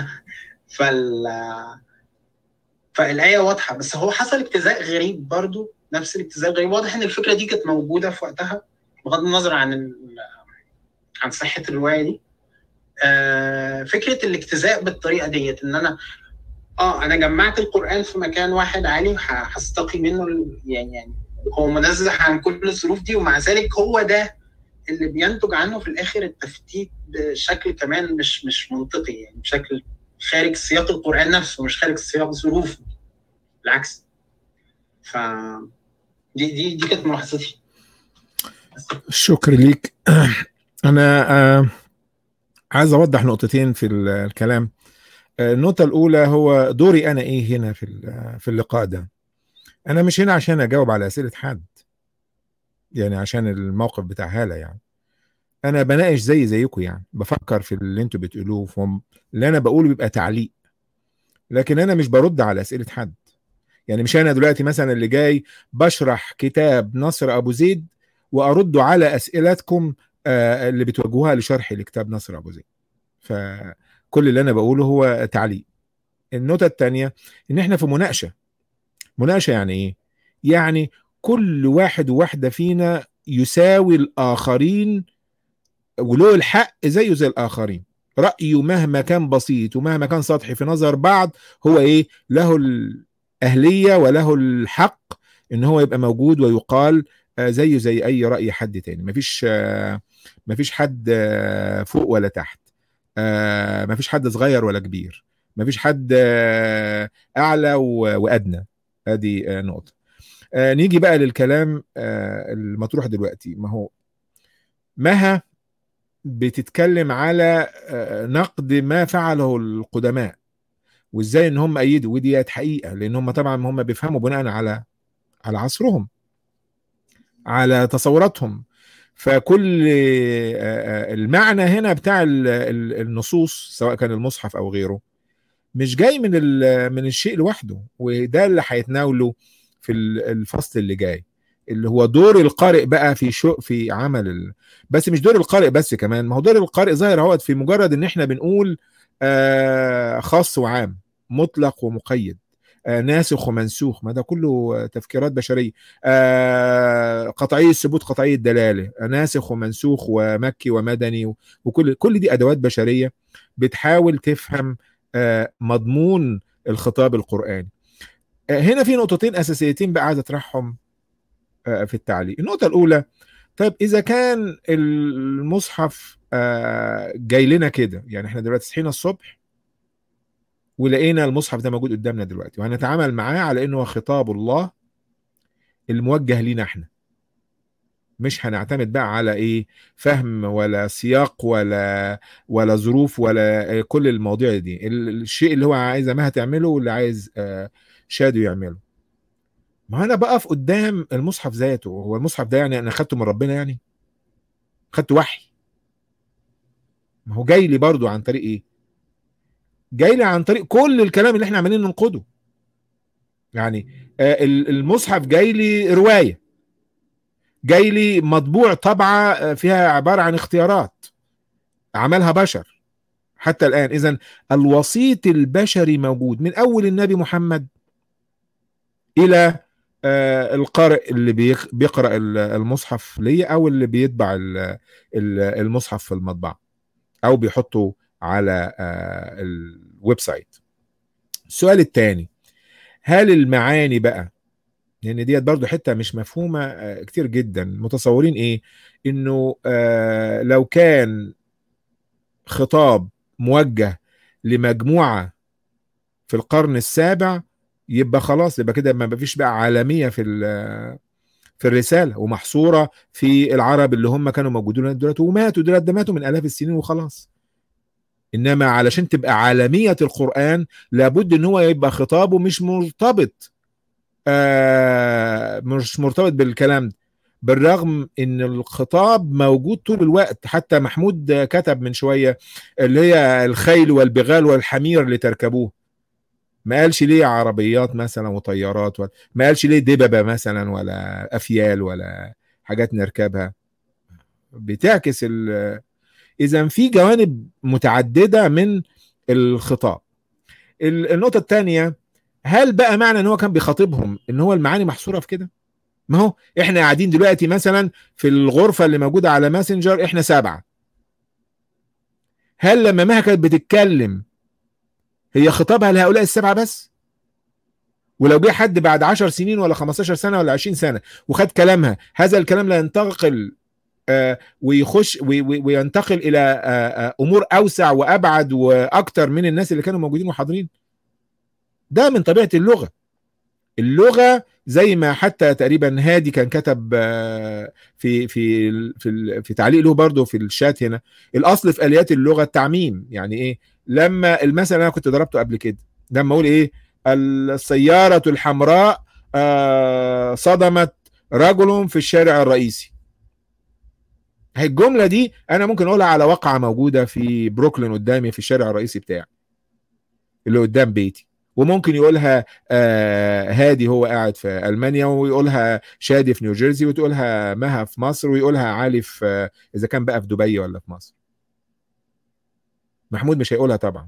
فال فالايه واضحه، بس هو حصل ابتزاء غريب برضو، نفس الابتزاء الغريب. واضح ان الفكره دي كانت موجوده في وقتها بغض النظر عن ال... عن صحه الروايه دي. آه فكره الاجتزاء بالطريقه ديت ان انا اه انا جمعت القران في مكان واحد عالي هستقي منه يعني يعني هو منزه عن كل الظروف دي، ومع ذلك هو ده اللي بينتج عنه في الاخر التفتيت بشكل كمان مش مش منطقي، يعني بشكل خارج سياق القران نفسه، مش خارج سياق ظروفه، بالعكس. ف دي دي دي كانت ملاحظتي. شكر ليك. انا آه عايز اوضح نقطتين في الكلام. النقطة الأولى هو دوري أنا إيه هنا في في اللقاء ده. أنا مش هنا عشان أجاوب على أسئلة حد، يعني عشان الموقف بتاع هالة، يعني أنا بناقش زي زيكم، يعني بفكر في اللي أنتوا بتقولوه، فهم اللي أنا بقوله بيبقى تعليق، لكن أنا مش برد على أسئلة حد. يعني مش أنا دلوقتي مثلا اللي جاي بشرح كتاب نصر أبو زيد وأرد على أسئلتكم آه اللي بتوجهوها لشرح لكتاب نصر أبو زيد. فكل اللي أنا بقوله هو تعليق. النقطة الثانية إن إحنا في مناقشة. مناقشة يعني إيه؟ يعني كل واحد وواحدة فينا يساوي الآخرين وله الحق زيه زي الآخرين. رأيه مهما كان بسيط ومهما كان سطحي في نظر بعض هو إيه؟ له الأهلية وله الحق إن هو يبقى موجود ويقال زيه زي أي رأي حد تاني. مفيش مفيش حد فوق ولا تحت، مفيش حد صغير ولا كبير، مفيش حد أعلى وأدنى. هذه نقطة. نيجي بقى للكلام المطروح دلوقتي. ما هو مها بتتكلم على نقد ما فعله القدماء وازاي ان هم ايدوا، ودي حقيقة، لان هم طبعا هم بيفهموا بناء على على عصرهم، على تصوراتهم. فكل المعنى هنا بتاع النصوص سواء كان المصحف او غيره مش جاي من من الشيء لوحده، وده اللي هيتناوله في الفصل اللي جاي، اللي هو دور القارئ بقى في شو في عمل ال... بس مش دور القارئ بس، كمان ما هو دور القارئ ظاهر اهوت في مجرد ان احنا بنقول آه خاص وعام، مطلق ومقيد، آه ناسخ ومنسوخ، ما ده كله تفكيرات بشريه. آه قطعي الثبوت قطعي الدلاله، ناسخ ومنسوخ ومكي ومدني، وكل كل دي ادوات بشريه بتحاول تفهم آه مضمون الخطاب القرآني. آه هنا في نقطتين اساسيتين بقى عايز اطرحهم في التعليق. النقطة الأولى، طيب إذا كان المصحف جاي لنا كده، يعني إحنا دلوقتي صحينا الصبح ولقينا المصحف ده موجود قدامنا دلوقتي، وهنتعامل معاه على إنه خطاب الله الموجه لينا إحنا، مش هنعتمد بقى على إيه فهم ولا سياق ولا ولا ظروف ولا كل المواضيع دي. الشيء اللي هو عايزة ما هتعمله واللي عايز شادو يعمله. ما انا بقف قدام المصحف ذاته. هو المصحف ده يعني انا خدته من ربنا؟ يعني خدت وحي؟ ما هو جاي لي برضو عن طريق ايه؟ جاي لي عن طريق كل الكلام اللي احنا عمالين ننقده. يعني آه المصحف جاي لي رواية، جاي لي مطبوع طبعة فيها عبارة عن اختيارات عملها بشر حتى الآن. إذن الوسيط البشري موجود من أول النبي محمد إلى آه القارئ اللي بيقرأ المصحف ليه أو اللي بيطبع المصحف في المطبعة أو بيحطه على آه الويب سايت. السؤال الثاني، هل المعاني بقى، لأن ديت برضو حتة مش مفهومة آه كتير جدا، متصورين إيه؟ إنه آه لو كان خطاب موجه لمجموعة في القرن السابع يبقى خلاص، يبقى كده ما فيش بقى عالمية في في الرساله ومحصوره في العرب اللي هم كانوا موجودين دلوقتي وماتوا دلوقتي، ده ماتوا من الاف السنين وخلاص. انما علشان تبقى عالميه القران لابد ان هو يبقى خطابه مش مرتبط آه مش مرتبط بالكلام ده، بالرغم ان الخطاب موجود طول الوقت. حتى محمود كتب من شويه اللي هي الخيل والبغال والحمير اللي تركبوه، ما قالش ليه عربيات مثلا وطيارات، ولا ما قالش ليه دببه مثلا ولا افيال ولا حاجات نركبها. بتعكس ال اذا في جوانب متعدده من الخطاب. النقطه الثانيه، هل بقى معنى ان هو كان بيخاطبهم ان هو المعاني محصوره في كده؟ ما هو احنا قاعدين دلوقتي مثلا في الغرفه اللي موجوده على ماسنجر احنا سبعه، هل لما مها كانت بتتكلم هي خطابها لهؤلاء السبعه بس؟ ولو جه حد بعد عشر سنين ولا خمستاشر سنه ولا عشرين سنه وخد كلامها، هذا الكلام لا ينتقل آه ويخش وي وي وينتقل الى آه آه امور اوسع وابعد واكتر من الناس اللي كانوا موجودين وحاضرين؟ ده من طبيعه اللغه. اللغه زي ما حتى تقريبا هادي كان كتب في في في في تعليق له برضه في الشات هنا، الاصل في اليات اللغه التعميم. يعني ايه؟ لما المثل انا كنت ضربته قبل كده، لما اقول ايه السياره الحمراء صدمت رجل في الشارع الرئيسي، هي الجمله دي انا ممكن اقولها على واقعه موجوده في بروكلين قدامي في الشارع الرئيسي بتاعي اللي قدام بيتي، وممكن يقولها آه هادي هو قاعد في ألمانيا، ويقولها شادي في نيوجيرسي، وتقولها مها في مصر، ويقولها علي في آه إذا كان بقى في دبي ولا في مصر. محمود مش هيقولها طبعا.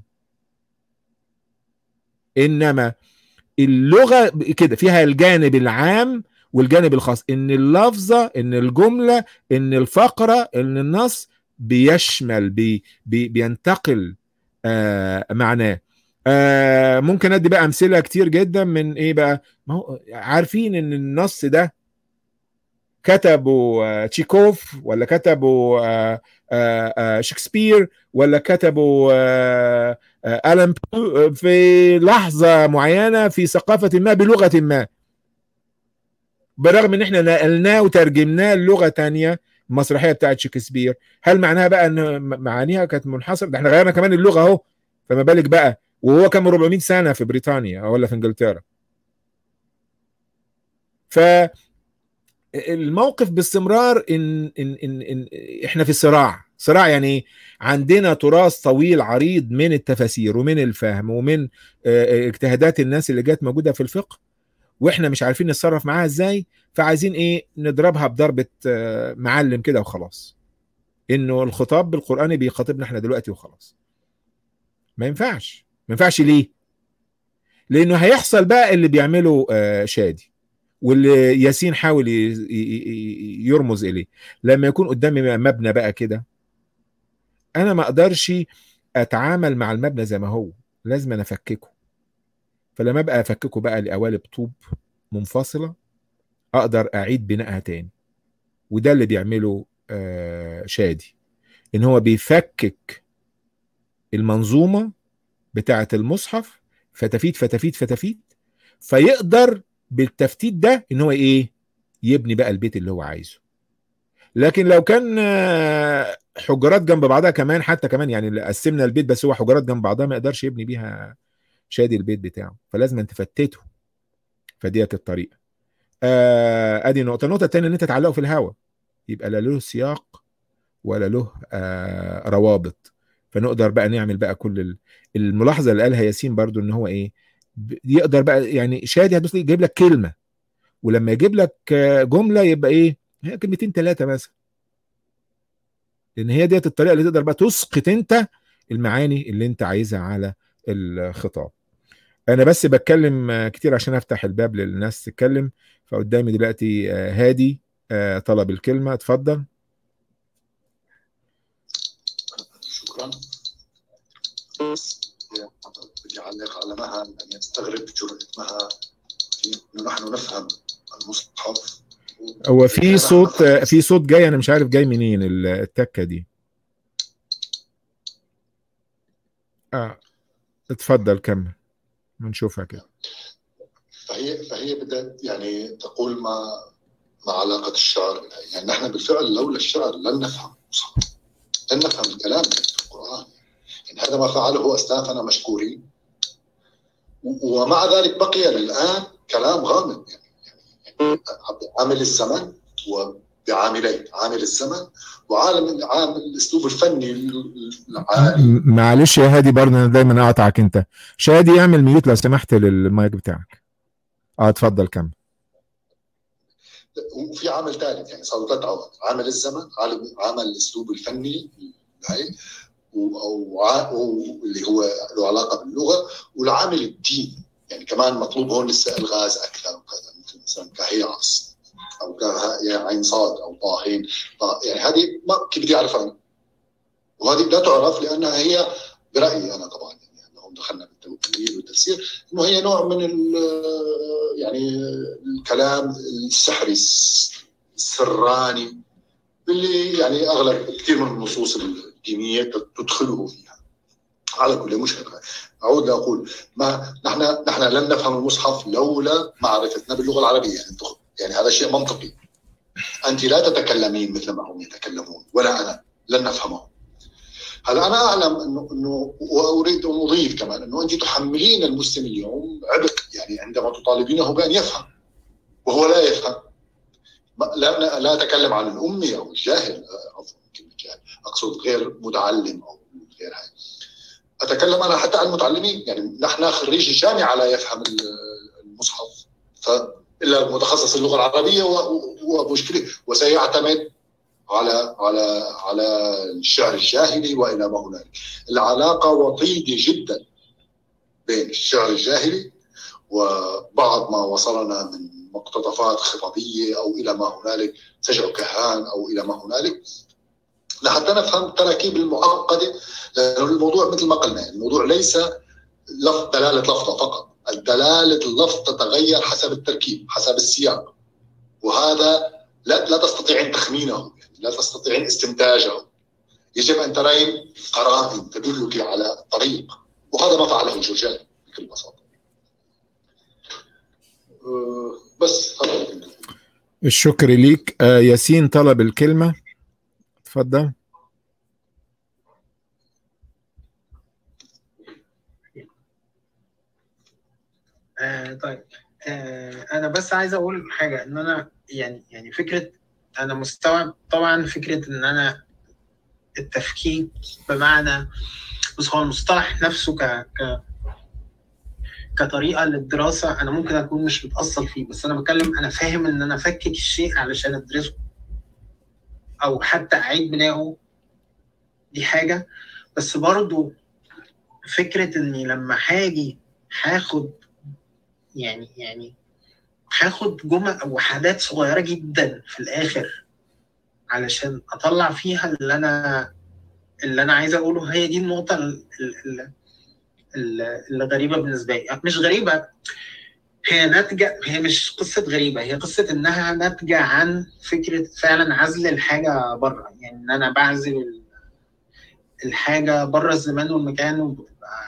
إنما اللغة كده فيها الجانب العام والجانب الخاص، إن اللفظة، إن الجملة، إن الفقرة، إن النص بيشمل بي بي بينتقل آه معناه. آه ممكن ادي بقى امثله كتير جدا من ايه بقى. ما هو عارفين ان النص ده كتبه آه تشيكوف، ولا كتبه آه آه آه شكسبير، ولا كتبه آه آه ألان بو في لحظه معينه في ثقافه ما بلغه ما، برغم ان احنا نقلناه وترجمناه للغه تانية. المسرحيه بتاعت شكسبير، هل معناها بقى ان معانيها كانت منحصره؟ ده احنا غيرنا كمان اللغه اهو، فما بالك بقى وهو كان من أربعمائة سنه في بريطانيا ولا في انجلترا. فالموقف باستمرار إن, إن, إن, إن احنا في صراع صراع يعني عندنا تراث طويل عريض من التفاسير ومن الفهم ومن اجتهادات الناس اللي جات موجوده في الفقه، واحنا مش عارفين نتصرف معاها ازاي. فعايزين ايه؟ نضربها بضربه معلم كده وخلاص، انه الخطاب بالقرآن بيخاطبنا احنا دلوقتي وخلاص. ما ينفعش. ما ينفعش ليه؟ لانه هيحصل بقى اللي بيعمله شادي واللي ياسين حاول يرمز اليه. لما يكون قدامي مبنى بقى كده، انا ما اقدرش اتعامل مع المبنى زي ما هو، لازم انا افككه. فلما ابقى افككه بقى لقوالب طوب منفصله، اقدر اعيد بنائها تاني. وده اللي بيعمله شادي، ان هو بيفكك المنظومه بتاعه المصحف فتفيت فتفيت فتفيت، فيقدر بالتفتيت ده ان هو ايه؟ يبني بقى البيت اللي هو عايزه. لكن لو كان حجرات جنب بعضها كمان، حتى كمان يعني قسمنا البيت بس هو حجرات جنب بعضها، ما يقدرش يبني بيها شادي البيت بتاعه، فلازم انت تفتته. فديت الطريقه. آه ادي نقطه. النقطه الثانيه ان انت تعلقه في الهواء، يبقى لا له سياق ولا له آه روابط. فنقدر بقى نعمل بقى كل الملاحظه اللي قالها ياسين برضو، ان هو ايه؟ يقدر بقى يعني شادي هتبص يجيب لك كلمه، ولما يجيب لك جمله يبقى ايه؟ هي كلمتين ثلاثه مثلا، لان هي ديت الطريقه اللي تقدر بقى تسقط انت المعاني اللي انت عايزها على الخطاب. انا بس بتكلم كتير عشان افتح الباب للناس تتكلم. فقدامي دلوقتي هادي طلب الكلمه، اتفضل. شكرا. بدي اعلق على مها، يعني استغرب جرأة مها في انه نحن نفهم المصحف. هو في صوت في صوت جاي، انا مش عارف جاي منين التكه دي. اه اتفضل كمل بنشوفها كده. فهي فهي بدها يعني تقول ما ما علاقة الشعر بالآية؟ يعني نحن بالفعل لولا الشعر لن نفهم المصحف، لن نفهم الكلام في القرآن. يعني هذا ما فعله أسلافنا مشكورين، ومع ذلك بقي الآن كلام غامض. يعني, يعني عامل الزمن وبعاملين، عامل الزمن وعالم عامل الأسلوب الفني العالي. معلش يا هادي برضه أنا دايما أقطعك أنت. شادي اعمل ميوت لو سمحت للمايك بتاعك. اه اتفضل كمل. وفي عامل ثالث، يعني صاروا ثلاث عوامل: عامل الزمن، عامل الاسلوب الفني هاي، واللي هو له علاقه باللغه، والعامل الدين. يعني كمان مطلوب هون لسه الغاز اكثر وكذا، مثل مثلا كهيعص او كعين صاد او طاهين. يعني هذه ما كيف بدي اعرف انا، وهذه لا تعرف لانها هي برايي انا طبعا، يعني هم دخلنا بالتمثيل والتفسير، انه هي نوع من يعني الكلام السحري السراني اللي يعني اغلب كثير من النصوص الدينيه تدخله فيها. على كل مش اعود لاقول ما نحن نحن لن نفهم المصحف لولا معرفتنا باللغه العربيه. يعني, يعني هذا شيء منطقي. انت لا تتكلمين مثل ما هم يتكلمون ولا انا لن نفهمه. هلا انا اعلم انه انه واريد ان اضيف كمان انه انت تحملين المسلم اليوم عبء، يعني عندما تطالبينه بان يفهم وهو لا يفهم. لا لا اتكلم عن الامي او الجاهل، عفوا اقصد غير متعلم او غير هاي. اتكلم انا حتى عن المتعلمين، يعني نحن خريج الجامعه لا يفهم المصحف، فالا متخصص اللغه العربيه ومشكله، وسيعتمد على على على الشعر الجاهلي والى ما هنالك. العلاقه وطيده جدا بين الشعر الجاهلي وبعض ما وصلنا من مقتطفات خطابيه او الى ما هنالك، سجع كهان او الى ما هنالك، لحتى نفهم التراكيب المعقده. لانه الموضوع مثل ما قلنا، الموضوع ليس لفظ دلاله لفظه فقط، الدلاله اللفظ تتغير حسب التركيب، حسب السياق، وهذا لا لا تستطيعين تخمينه، لا تستطيعين استنتاجه. يجب ان ترين قرائن تدلك على الطريق، وهذا ما فعله الجرجاني بكل بساطه. أه بس هذا. الشكر ليك. آه ياسين طلب الكلمه، تفضل. آه طيب، آه انا بس عايز اقول حاجه، ان انا يعني يعني فكره، انا مستوعب طبعا فكره ان انا التفكيك بمعنى، بس هو المصطلح نفسه ك ك كطريقه للدراسه انا ممكن اكون مش متاصل فيه، بس انا بتكلم انا فاهم ان انا افكك الشيء علشان ادرسه او حتى اعيد بناءه، دي حاجه. بس برضو فكره اني لما هاجي هاخد يعني يعني هاخد جمل او وحدات صغيره جدا في الاخر علشان اطلع فيها اللي انا اللي انا عايز اقوله، هي دي النقطه اللي, اللي غريبه بالنسبه لي. مش غريبه، هي ناتجه، هي مش قصه غريبه، هي قصه انها ناتجه عن فكره فعلا عزل الحاجه بره، يعني ان انا بعزل الحاجه بره الزمان والمكان، وبتبقى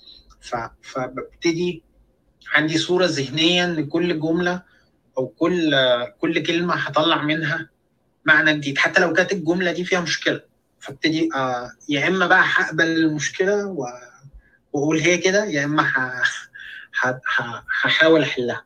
فببتدي عندي صوره ذهنيه ان كل جمله او كل كل كلمه هطلع منها معنى جديد، حتى لو كانت الجمله دي فيها مشكله. فابتدي آه يا اما بقى هقبل المشكله واقول هي كده، يا اما هحاول احلها.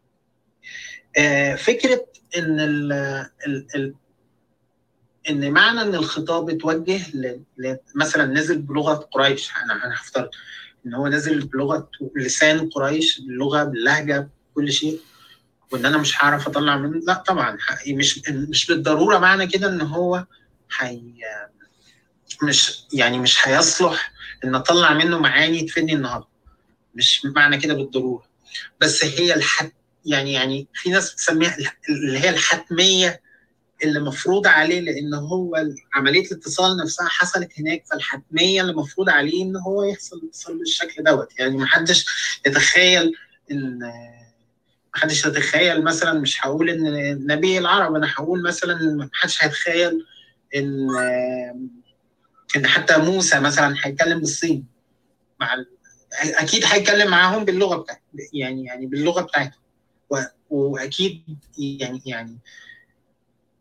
آه فكره ان ال ال ال ان معنى ان الخطاب اتوجه مثلا نزل بلغه قريش، انا انا هفترض ان هو نزل بلغه لسان قريش، باللغه باللهجه بكل شيء، وان انا مش هعرف اطلع منه. لا طبعا، مش مش بالضروره معنى كده ان هو حي مش يعني مش هيصلح ان اطلع منه معاني تفيدني النهارده، مش معنى كده بالضروره. بس هي الحت يعني يعني في ناس بتسميها اللي هي الحتميه اللي مفروض عليه، لان هو عمليه الاتصال نفسها حصلت هناك، فالحتميه اللي مفروض عليه ان هو يحصل اتصال بالشكل دوت. يعني محدش يتخيل ان محدش يتخيل مثلا، مش هقول ان نبي العرب، انا هقول مثلا محدش هيتخيل ان ان حتى موسى مثلا هيتكلم بالصين، مع اكيد هيتكلم معاهم باللغه بتاعته، يعني يعني باللغه بتاعته، واكيد يعني يعني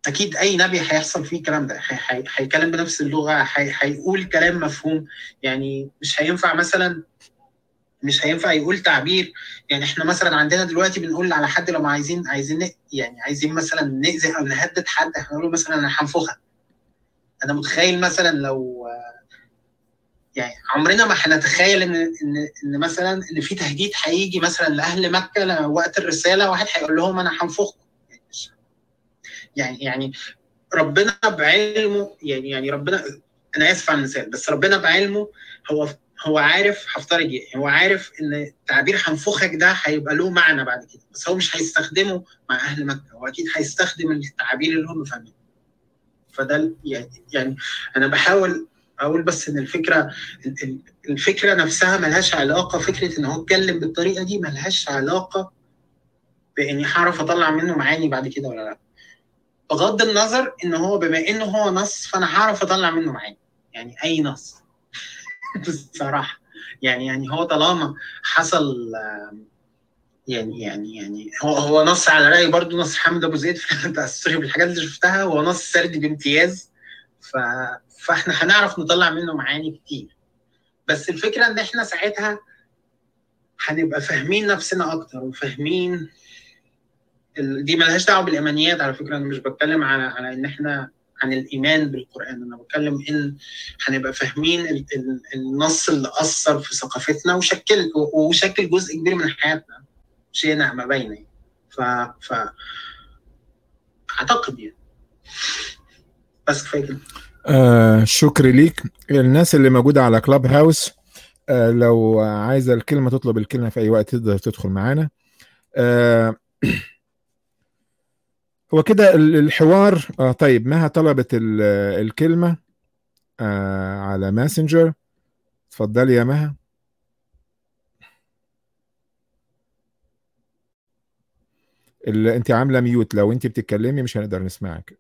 اكيد اي نبي هيحصل فيه الكلام ده، هيتكلم بنفس اللغه، هيقول كلام مفهوم. يعني مش هينفع مثلا مش هينفع يقول تعبير. يعني احنا مثلا عندنا دلوقتي بنقول على حد لما عايزين عايزين يعني عايزين مثلا نأذي او نهدد حد، هنقول له مثلا انا هنفخك. انا متخيل مثلا لو يعني عمرنا ما هنتخيل ان ان ان مثلا ان في تهديد هيجي مثلا لاهل مكه وقت الرساله، واحد هيقول لهم انا هنفخكم. يعني يعني ربنا بعلمه، يعني يعني ربنا، انا اسف على المثال، بس ربنا بعلمه هو هو عارف، هفترض يعني هو عارف ان تعبير هنفخك ده هيبقى له معنى بعد كده، بس هو مش هيستخدمه مع اهل مكه، هو اكيد هيستخدم التعبير اللي هم فاهمينه. فده يعني يعني انا بحاول اقول بس ان الفكره الفكره نفسها ملهاش علاقه، فكره ان هو اتكلم بالطريقه دي ملهاش علاقه باني هعرف اطلع منه معاني بعد كده ولا لا، بغض النظر ان هو بما انه هو نص فانا هعرف اطلع منه معاني. يعني اي نص بصراحه يعني يعني هو طالما حصل يعني يعني يعني هو هو نص على رايي برضو نص حمد ابو زيد في تاثري بالحاجات اللي شفتها، هو نص سردي بامتياز. ف... فاحنا هنعرف نطلع منه معاني كتير، بس الفكره ان احنا ساعتها هنبقى فاهمين نفسنا اكتر وفاهمين ال... دي ملهاش دعوه بالايمانيات على فكره. انا مش بتكلم على على ان احنا عن الايمان بالقران، انا بتكلم ان هنبقى فاهمين ال... ال... النص اللي اثر في ثقافتنا وشكل وشكل جزء كبير من حياتنا، شيء نعمه باينه. ف ف اعتقد يعني بس كفايه كده. آه شكرا ليك. الناس اللي موجوده على كلاب هاوس آه لو عايزه الكلمه تطلب الكلمه في اي وقت تقدر تدخل معانا. آه هو كده الحوار. آه طيب مها طلبت الكلمه آه على ماسنجر. اتفضلي يا مها. اللي انت عامله ميوت، لو انت بتتكلمي مش هنقدر نسمعك.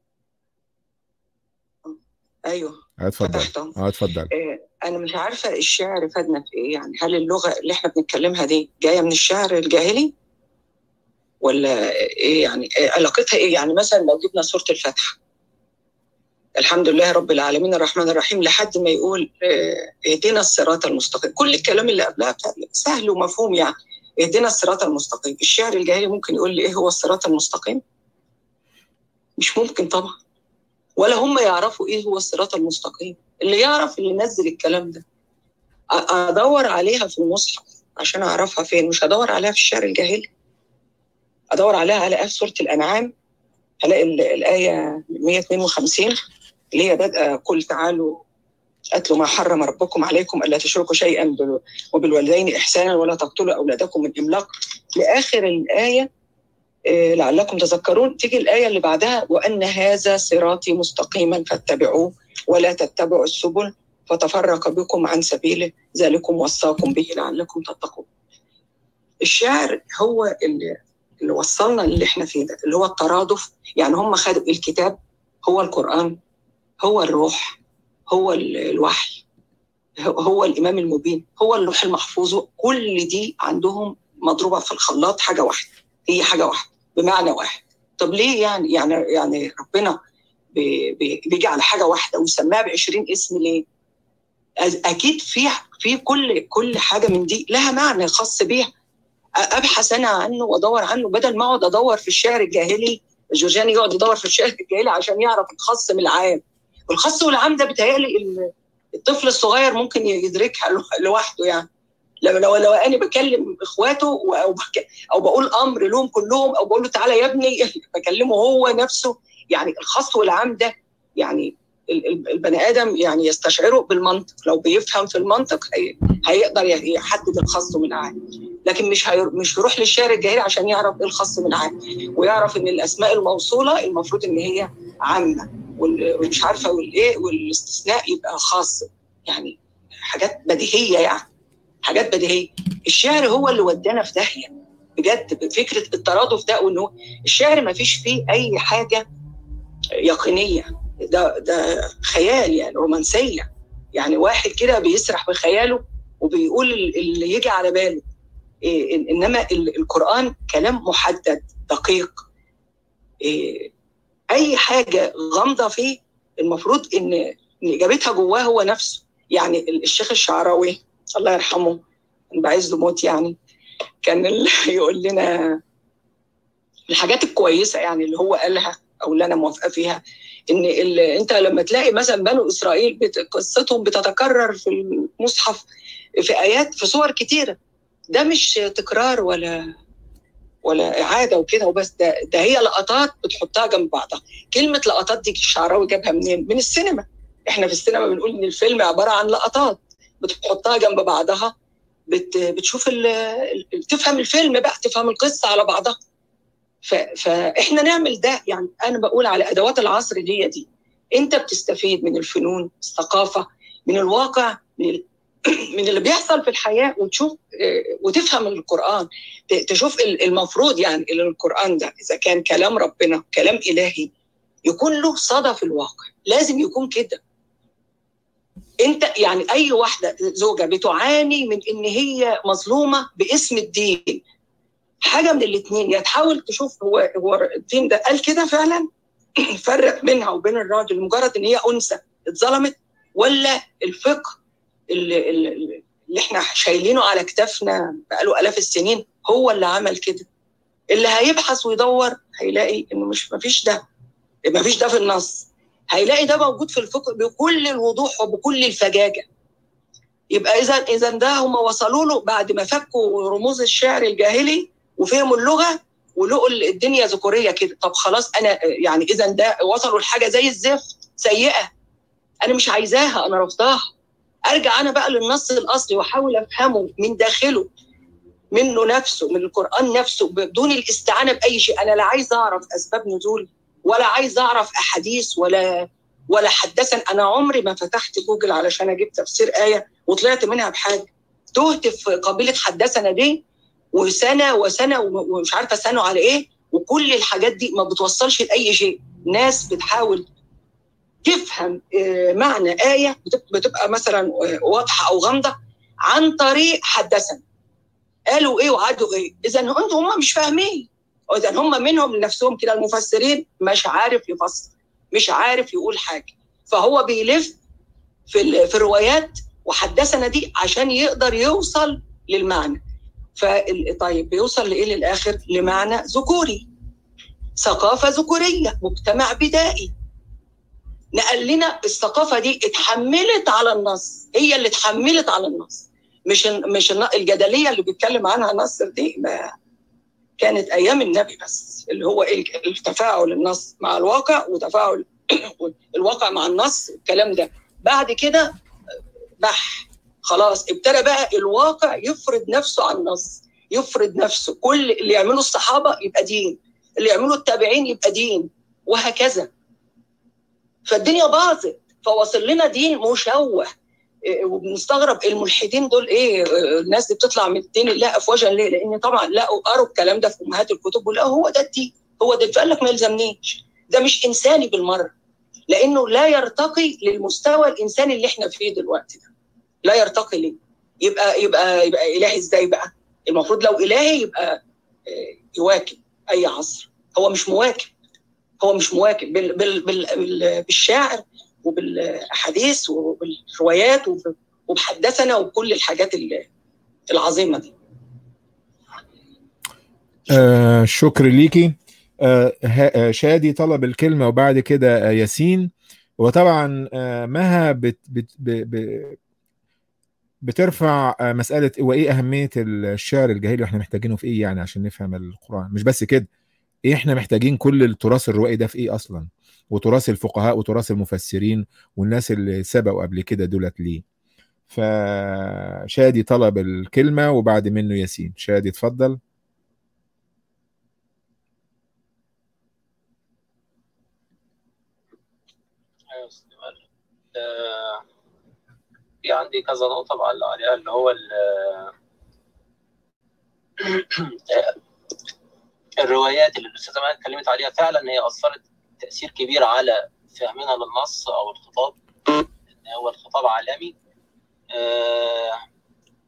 ايوه اتفضل. اه اتفضل. إيه، انا مش عارفه الشعر فادنا في ايه. يعني هل اللغه اللي احنا بنتكلمها دي جايه من الشعر الجاهلي ولا ايه؟ يعني إيه علاقتها ايه؟ يعني مثلا لو جبنا سوره الفاتحه، الحمد لله رب العالمين الرحمن الرحيم، لحد ما يقول اهدنا الصراط المستقيم، كل الكلام اللي قبلها سهل ومفهوم. يعني اهدنا الصراط المستقيم، الشعر الجاهلي ممكن يقول لي ايه هو الصراط المستقيم؟ مش ممكن طبعا، ولا هم يعرفوا ايه هو الصراط المستقيم. اللي يعرف اللي نزل الكلام ده. ادور عليها في المصحف عشان اعرفها فين، مش هدور عليها في الشعر الجاهلي. ادور عليها على سوره الانعام، هلاقي الايه مية واثنين وخمسين اللي هي بدأ قل تعالوا أتلوا ما حرم ربكم عليكم ألا تشركوا شيئا وبالوالدين إحسانا ولا تقتلوا أولادكم من إملاق، لآخر الآية لعلكم تذكرون. تيجي الآية اللي بعدها وأن هذا صراطي مستقيما فاتبعوه ولا تتبعوا السبل فتفرق بكم عن سبيله ذلكم وصاكم به لعلكم تتقون. الشعر هو اللي, اللي وصلنا اللي احنا فيه ده، اللي هو الترادف. يعني هم خدوا الكتاب هو القرآن، هو الروح، هو الوحي، هو الإمام المبين، هو اللوح المحفوظ، كل دي عندهم مضروبة في الخلاط حاجة واحدة، هي حاجة واحدة بمعنى واحد. طب ليه يعني يعني يعني ربنا بيجي على حاجة واحدة ويسميها بعشرين اسم ليه؟ أكيد في في كل كل حاجة من دي لها معنى خاص بيها. أبحث أنا عنه وأدور عنه بدل ما أقعد أدور في الشعر الجاهلي. الجوجاني يقعد يدور في الشعر الجاهلي عشان يعرف الخاص من العام، والخاص والعام ده بيتهيألي الطفل الصغير ممكن يدركها لوحده. يعني لو لو لو انا بكلم اخواته او بك او بقول امر لهم كلهم او بقول له تعالى يا ابني بكلمه هو نفسه. يعني الخاص والعام ده يعني البني ادم يعني يستشعره بالمنطق، لو بيفهم في المنطق هيقدر يحدد الخاص من العام. لكن مش مش يروح للشعر الجاهلي عشان يعرف ايه الخاص من العام، ويعرف ان الاسماء الموصوله المفروض ان هي عامه ومش عارفه والايه والاستثناء يبقى خاص. يعني حاجات بديهيه، يعني حاجات بديهيه. الشعر هو اللي ودانا في داهيه بجد، فكره الترادف ده، وانه الشعر ما فيش فيه اي حاجه يقينيه، ده ده خيال، يعني رومانسيه. يعني واحد كده بيسرح بخياله وبيقول اللي يجي على باله. إيه انما القران كلام محدد دقيق. إيه اي حاجه غامضه فيه المفروض ان ان اجابتها جواه هو نفسه. يعني الشيخ الشعراوي الله يرحمه بعز له موت، يعني كان اللي يقول لنا الحاجات الكويسه يعني اللي هو قالها او اللي انا موافقه فيها، ان انت لما تلاقي مثلا بنو اسرائيل بت... قصتهم بتتكرر في المصحف في ايات في صور كتيره، ده مش تكرار ولا ولا اعاده وكده وبس، ده, ده هي لقطات بتحطها جنب بعضها. كلمه لقطات دي الشعراوي جابها منين؟ من السينما. احنا في السينما بنقول ان الفيلم عباره عن لقطات بتحطها جنب بعضها، بت... بتشوف ال... تفهم الفيلم بقى، تفهم القصه على بعضها. ف... فاحنا نعمل ده. يعني انا بقول على ادوات العصر دي دي انت بتستفيد من الفنون، الثقافه، من الواقع، من ال... من اللي بيحصل في الحياه، وتشوف وتفهم القران، تشوف المفروض يعني القران ده اذا كان كلام ربنا كلام الهي يكون له صدى في الواقع، لازم يكون كده. انت يعني اي واحده زوجه بتعاني من ان هي مظلومه باسم الدين، حاجه من الاثنين، يا تحاول تشوف هو هو الدين ده قال كده فعلا فرق بينها وبين الراجل مجرد ان هي انثى اتظلمت، ولا الفقه اللي, اللي احنا شايلينه على كتافنا بقاله الاف السنين هو اللي عمل كده. اللي هيبحث ويدور هيلاقي انه مش مفيش ده مفيش ده في النص، هيلاقي ده موجود في الفقه بكل الوضوح وبكل الفجاجه. يبقى اذا اذا ده هم وصلوا له بعد ما فكوا رموز الشعر الجاهلي وفهموا اللغه ولقوا الدنيا ذكوريه كده. طب خلاص انا يعني اذا ده وصلوا لحاجه زي الزفت سيئه انا مش عايزاها، انا رفضاها. ارجع انا بقى للنص الاصلي واحاول افهمه من داخله منه نفسه، من القران نفسه، بدون الاستعانه باي شيء. انا لا عايز اعرف اسباب نزول ولا عايز اعرف احاديث ولا ولا حدثا. انا عمري ما فتحت جوجل علشان اجيب تفسير ايه وطلعت منها بحاجه. تهت في قبيله حدثنا دي وسنه وسنه ومش عارفه سنه على ايه، وكل الحاجات دي ما بتوصلش لاي شيء. ناس بتحاول تفهم معنى ايه بتبقى مثلا واضحه او غامضه عن طريق حدثنا قالوا ايه وعادوا ايه. اذا انتم هم مش فاهمين، اذا هم منهم لنفسهم كده المفسرين مش عارف يفسر، مش عارف يقول حاجه، فهو بيلف في في الروايات وحدثنا دي عشان يقدر يوصل للمعنى. فطيب بيوصل لايه للاخر؟ لمعنى ذكوري، ثقافه ذكوريه، مجتمع بدائي. نقل لنا الثقافه دي اتحملت على النص، هي اللي اتحملت على النص، مش مش الجدليه اللي بيتكلم عنها نصر دي ما كانت ايام النبي بس، اللي هو التفاعل النص مع الواقع وتفاعل الواقع مع النص الكلام ده. بعد كده بح خلاص ابتدى بقى الواقع يفرض نفسه على النص، يفرض نفسه. كل اللي يعمله الصحابه يبقى دين، اللي يعمله التابعين يبقى دين، وهكذا. فالدنيا باظت، فوصل لنا دين مشوه. وبنستغرب الملحدين دول ايه، الناس دي بتطلع من الدين الله افواجا ليه؟ لان طبعا لقوا قروا الكلام ده في امهات الكتب ولقوا هو ده الدين، هو ده. فقال لك ما يلزمنيش، ده مش انساني بالمره، لانه لا يرتقي للمستوى الانساني اللي احنا فيه دلوقتي ده، لا يرتقي ليه. يبقى يبقى يبقى الهي ازاي بقى؟ المفروض لو الهي يبقى يواكب اي عصر، هو مش مواكب، هو مش مواكب بال بال بال بالشعر وبالاحاديث وبالروايات وبحدثنا وبكل الحاجات العظيمه دي. آه شكر ليكي. آه شادي طلب الكلمه وبعد كده ياسين. وطبعا آه مها بت بت بت بترفع مساله وايه اهميه الشعر الجاهلي واحنا محتاجينه في ايه يعني عشان نفهم القران. مش بس كده، ايه احنا محتاجين كل التراث الروائي ده في ايه اصلا، وتراث الفقهاء وتراث المفسرين والناس اللي سبقوا قبل كده دولت ليه. فشادي طلب الكلمة وبعد منه ياسين. شادي اتفضل. في عندي كذا نقطة بعلق عليها، اللي هو الروايات اللي الأستاذة مها اتكلمت عليها. فعلا هي أثرت تأثير كبير على فهمنا للنص أو الخطاب، إن هو الخطاب عالمي. آه...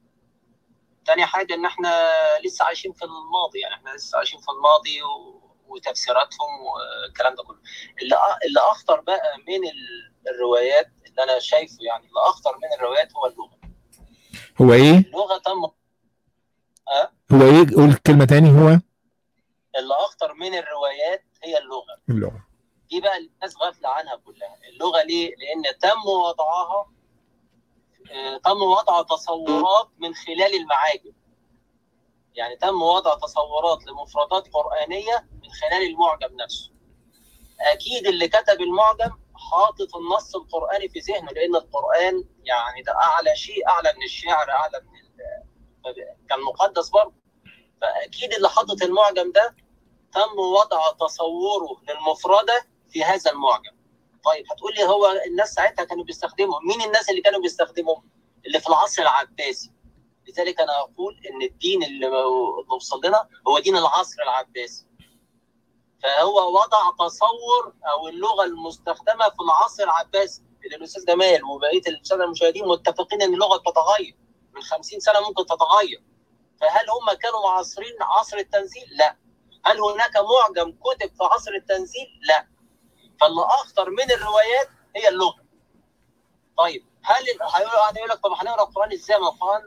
تاني حاجة إن إحنا لسه عايشين في الماضي، يعني إحنا لسه عايشين في الماضي و... وتفسيراتهم والكلام ده كله. اللي اللي اخطر بقى من الروايات اللي انا شايفه، يعني اللي اخطر من الروايات هو اللغه. هو ايه؟ اللغه تم أه؟ هو ايه؟ قول كلمه تاني. هو اللي اخطر من الروايات هي اللغه. اللغه دي بقى الناس غافله عنها كلها. اللغه ليه؟ لان تم وضعها آه تم وضع تصورات من خلال المعاجم. يعني تم وضع تصورات لمفردات قرآنية من خلال المعجم نفسه. أكيد اللي كتب المعجم حاطط النص القرآني في ذهنه، لأن القرآن يعني ده أعلى شيء، أعلى من الشعر، أعلى من كان مقدس برضه. فأكيد اللي حاطط المعجم ده تم وضع تصوره للمفردة في هذا المعجم. طيب هتقول لي هو الناس ساعتها كانوا بيستخدموا مين؟ الناس اللي كانوا بيستخدموا اللي في العصر العباسي. لذلك أنا أقول إن الدين اللي وصل لنا هو دين العصر العباسي. فهو وضع تصور أو اللغة المستخدمة في العصر العباسي اللي الأستاذ جمال وبقية السادة المشاهدين متفقين إن اللغة تتغير من خمسين سنة، ممكن تتغير. فهل هم كانوا معاصرين عصر التنزيل؟ لا. هل هناك معجم كتب في عصر التنزيل؟ لا. فاللي أخطر من الروايات هي اللغة. طيب هل هيقول لك طب هنقرا القرآن ازاي؟ ما القرآن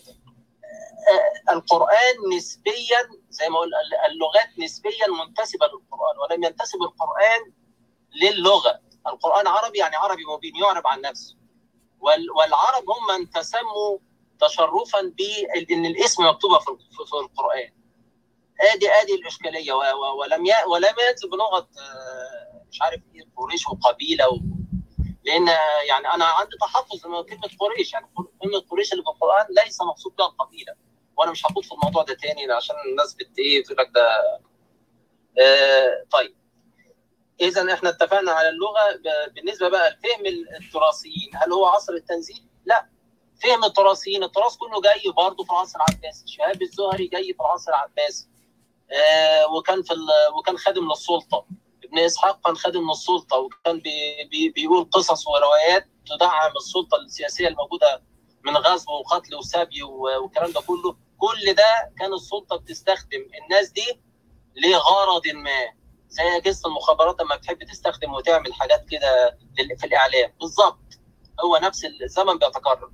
القرآن نسبيا زي ما قلنا اللغات نسبيا منتسبة للقرآن، ولم ينتسب القرآن للغة. القرآن عربي يعني عربي مبين يعرب عن نفسه، والعرب هم من تسموا تشرفا بأن الاسم مكتوبة في القرآن. ادي ادي الاشكاليه. ولم ولم ينزل بلغه مش عارف ايه قريش وقبيله و... لان يعني انا عندي تحفظ من كلمه قريش. يعني كلمه قريش اللي في القران ليس مقصود بها القبيله، وانا مش هخوض في الموضوع ده تاني عشان الناس بت ايه تقول لك ده. آه طيب اذا احنا اتفقنا على اللغه. بالنسبه بقى لفهم التراثيين، هل هو عصر التنزيل؟ لا. فهم التراثيين، التراث كله جاي برضه في العصر العباسي. شهاب الزهري جاي في العصر العباسي، آه وكان في وكان خادم للسلطه. ابن اسحاق كان خادم للسلطه، وكان بي بي بيقول قصص وروايات تدعم السلطه السياسيه الموجوده من غزو وقتل وسبي والكلام ده كله. كل ده كان السلطه بتستخدم الناس دي لغرض ما، زي اجهزه المخابرات لما بتحب تستخدم وتعمل حاجات كده في الاعلام بالظبط. هو نفس الزمن بيتكرر.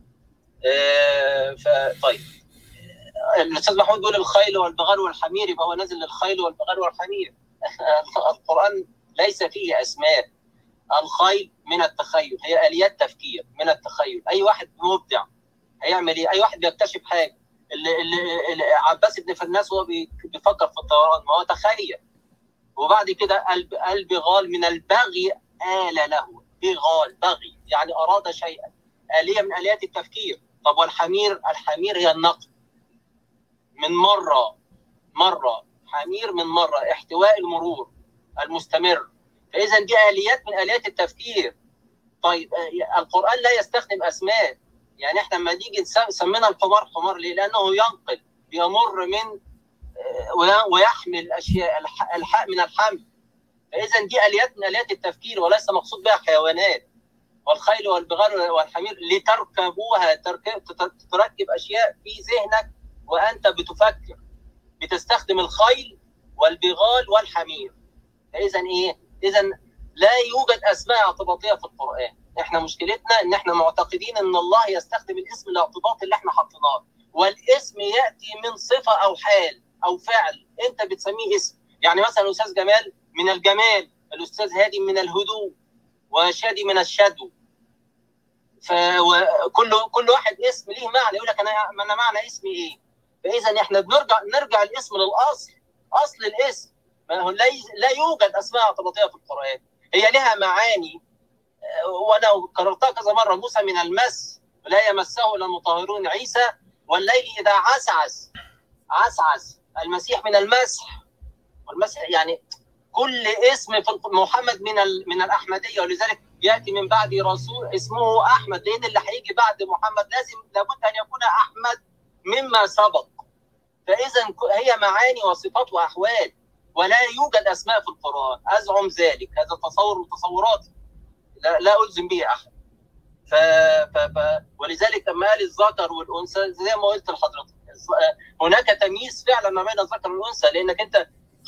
آه فطيب الاستاذ محمود بيقول الخيل والبغال والحمير، يبقى هو نازل للخيل والبغال والحمير. القرآن ليس فيه أسماء. الخيل من التخيل، هي آليات تفكير من التخيل. أي واحد مبدع هيعمل إيه؟ أي واحد بيكتشف حاجة. اللي, اللي عباس بن فرناس وهو بيفكر في الطيران ما هو تخيل. وبعد كده البغال من البغي آل له. بغال بغي يعني أراد شيئا، آلية من آليات التفكير. طب والحمير؟ الحمير هي النقل من مرة مرة، حمير من مرة، احتواء المرور المستمر. فإذا دي آليات من آليات التفكير. طيب القرآن لا يستخدم أسماء. يعني احنا لما نيجي نسمينا الحمار حمار ليه؟ لأنه ينقل، بيمر من ويحمل أشياء، الحاء من الحمل. فإذا دي آليات من آليات التفكير وليس مقصود بها حيوانات. والخيل والبغال والحمير لتركبوها، تركب أشياء في ذهنك وأنت بتفكر، بتستخدم الخيل والبغال والحمير. فإذا إيه؟ إذا لا يوجد أسماء اعتباطية في القرآن. إحنا مشكلتنا إن إحنا معتقدين إن الله يستخدم الاسم الاعتباطي اللي إحنا حطيناه، والاسم يأتي من صفة أو حال أو فعل أنت بتسميه اسم. يعني مثلا الأستاذ جمال من الجمال، الأستاذ هادي من الهدوء، وشادي من الشدو. فكل كل واحد اسم ليه معنى. يقول لك أنا أنا معنى اسمي إيه؟ فإذا إحنا بنرجع نرجع الاسم للأصل، أصل الاسم. لا يوجد أسماء اعتباطية في القرآن، هي لها معاني. وأنا كررتها كذا مرة. موسى من المس لا يمسه إلا المطهرون. عيسى والليل إذا عسعس عسعس. المسيح من المسح، والمسح يعني كل اسم في محمد من من الأحمدية. ولذلك يأتي من بعد رسول اسمه أحمد، لأن اللي هيجي بعد محمد لازم لابد أن يكون أحمد مما سبق. فإذا هي معاني وصفات وأحوال، ولا يوجد أسماء في القرآن. أزعم ذلك، هذا تصور من تصوراتي لا, لا ألزم به أحد. ف... ف... ف... ولذلك لما قال الذكر والأنثى زي ما قلت لحضرتك، هناك تمييز فعلا ما بين الذكر والأنثى، لأنك أنت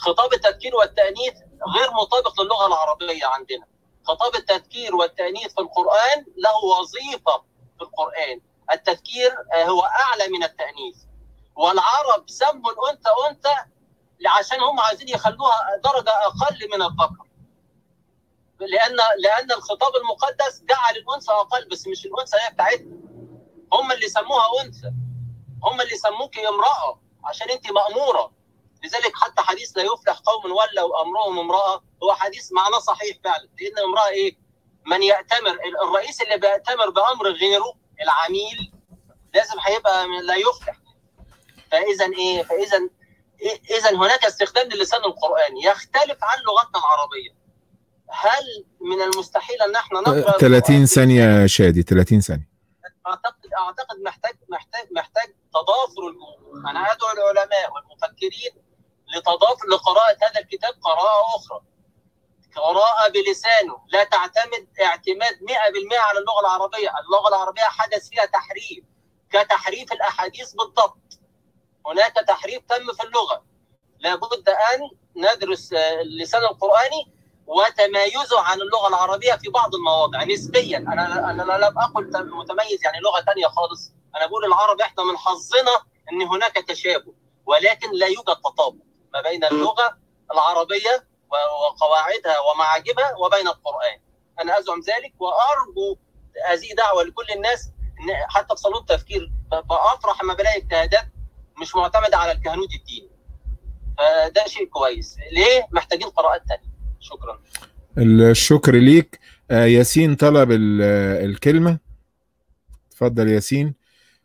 خطاب التذكير والتأنيث غير مطابق للغة العربية عندنا. خطاب التذكير والتأنيث في القرآن له وظيفة في القرآن. التذكير هو أعلى من التأنيث، والعرب سموا الأنثى أنثى عشان هم عايزين يخلوها درجة أقل من الذكر، لأن لأن الخطاب المقدس جعل الأنثى أقل، بس مش الأنثى هي بتاعتنا، هم اللي سموها أنثى، هم اللي سموك امرأة عشان أنت مأمورة. لذلك حتى حديث لا يفلح قوم ولوا أمرهم امرأة هو حديث معناه صحيح فعلا، لأن امرأة إيه؟ من يأتمر، الرئيس اللي بيأتمر بأمر غيره العميل لازم هيبقى لا يفلح. فإذا إيه؟ فإذا إذا هناك استخدام للسان القرآني يختلف عن لغتنا العربية. هل من المستحيل أن احنا نقرأ ثلاثين ثانية شادي، ثلاثين ثانية. أعتقد أعتقد محتاج محتاج محتاج تضافر الجهود. أنا أدعو العلماء والمفكرين لتضافر لقراءة هذا الكتاب قراءة أخرى، قراءة بلسانه لا تعتمد اعتماد مئة بالمئة على اللغة العربية. اللغة العربية حدث فيها تحريف كتحريف الأحاديث بالضبط. هناك تحريف تم في اللغة، لابد أن ندرس اللسان القرآني وتمايزه عن اللغة العربية في بعض المواضع نسبيا. أنا أنا لم أقل متميز يعني لغة تانية خالص، أنا بقول العربي إحنا من حظنا أن هناك تشابه، ولكن لا يوجد تطابق ما بين اللغة العربية وقواعدها ومعاجمها وبين القرآن. أنا أزعم ذلك وأرجو هذه دعوة لكل الناس، حتى في صالون التفكير بأفرح لما بلاقي اجتهادات مش معتمدة على الكهنوت الديني، فده شيء كويس. ليه؟ محتاجين قراءات تانية. شكرا. الشكر ليك. آه ياسين طلب الكلمة، تفضل ياسين.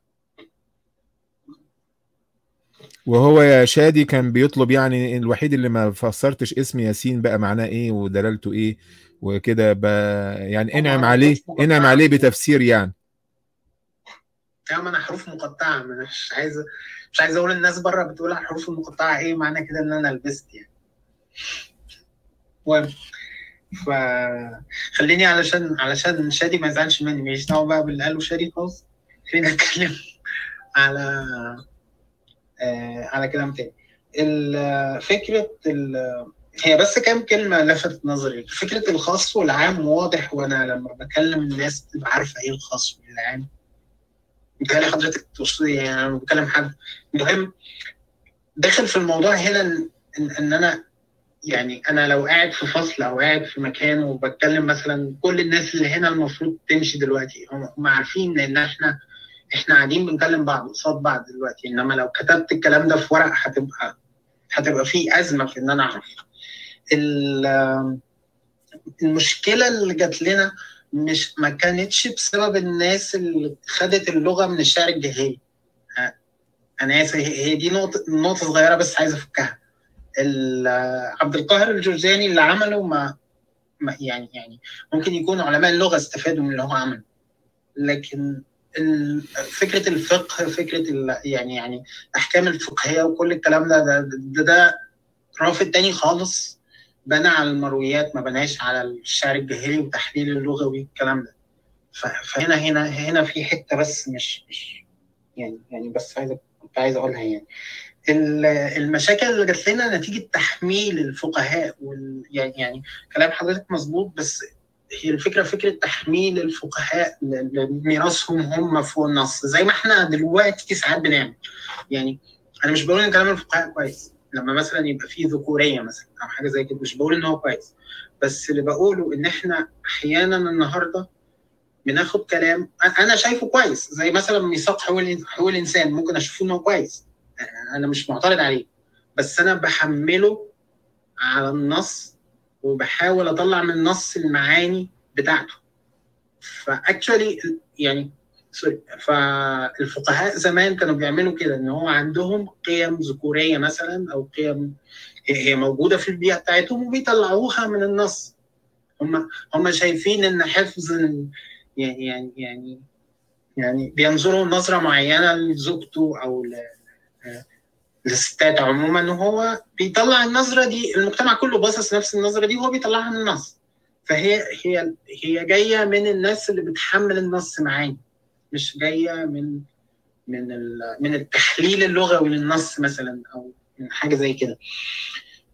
وهو يا شادي كان بيطلب، يعني الوحيد اللي ما فسرتش اسم ياسين بقى معناه ايه ودلالته ايه وكده، يعني انعم عليه انعم عليه بتفسير يعني. يا ما انا حروف مقطعه، مش عايز مش عايز اقول الناس بره بتقول على الحروف المقطعه ايه معنى كده ان انا لبست يعني. المهم فخليني علشان علشان شادي ما يزعلش مني، ماليش دعوه بقى باللي قاله شادي خالص، خلينا نتكلم على آه على كلام تاني. الفكره هي بس كام كلمه لفتت نظري. فكره الخاص والعام واضح، وانا لما بكلم الناس بتبقى عارفه ايه الخاص والعام. متهيألي حضرتك تقصدي يعني انا بكلم حد مهم داخل في الموضوع هنا، ان, إن انا يعني انا لو قاعد في فصل او قاعد في مكان وبتكلم مثلا، كل الناس اللي هنا المفروض تمشي دلوقتي هم عارفين ان احنا احنا قاعدين بنكلم بعض قصاد بعض دلوقتي. انما لو كتبت الكلام ده في ورق هتبقى هتبقى في ازمه في ان انا اعرف. المشكله اللي جات لنا مش ما كانتش بسبب الناس اللي خدت اللغه من الشعر الجاهلي. انا اسف، هي دي نقطه نقطه صغيره بس عايز افكها. عبد القاهر الجرجاني اللي عمله ما يعني يعني ممكن يكون علماء اللغه استفادوا من اللي هو عمله، لكن فكره الفقه، فكره يعني يعني الاحكام الفقهيه وكل الكلام ده ده ده, ده رافد تاني خالص، بنى على المرويات ما بناش على الشعر الجاهلي وتحليل اللغوي والكلام ده. فهنا هنا هنا في حته بس مش مش يعني يعني بس عايز كنت عايز اقولها. يعني المشاكل اللي جات لنا نتيجه تحميل الفقهاء وال يعني يعني كلام حضرتك مظبوط، بس هي الفكره فكره تحميل الفقهاء لميراثهم هم فوق النص، زي ما احنا دلوقتي ساعات بنعمل. يعني انا مش بقول ان كلام الفقهاء كويس لما مثلا يبقى فيه ذكوريه مثلا او حاجه زي كده، مش بقول ان هو كويس، بس اللي بقوله ان احنا احيانا النهارده بناخد كلام انا شايفه كويس، زي مثلا ميثاق حقوق الانسان، ممكن اشوفه انه كويس، انا مش معترض عليه، بس انا بحمله على النص وبحاول اطلع من النص المعاني بتاعته. فاكشولي يعني سوري فالفقهاء زمان كانوا بيعملوا كده، ان هو عندهم قيم ذكوريه مثلا او قيم هي موجوده في البيئه بتاعتهم وبيطلعوها من النص. هم هم شايفين ان حفظ يعني يعني يعني يعني بينظروا نظره معينه لزوجته او للستات عموما، ان هو بيطلع النظره دي، المجتمع كله باصص نفس النظره دي وهو بيطلعها من النص. فهي هي هي جايه من الناس اللي بتحمل النص معاني، مش جايه من من من التحليل اللغوي للنص مثلا او من حاجه زي كده.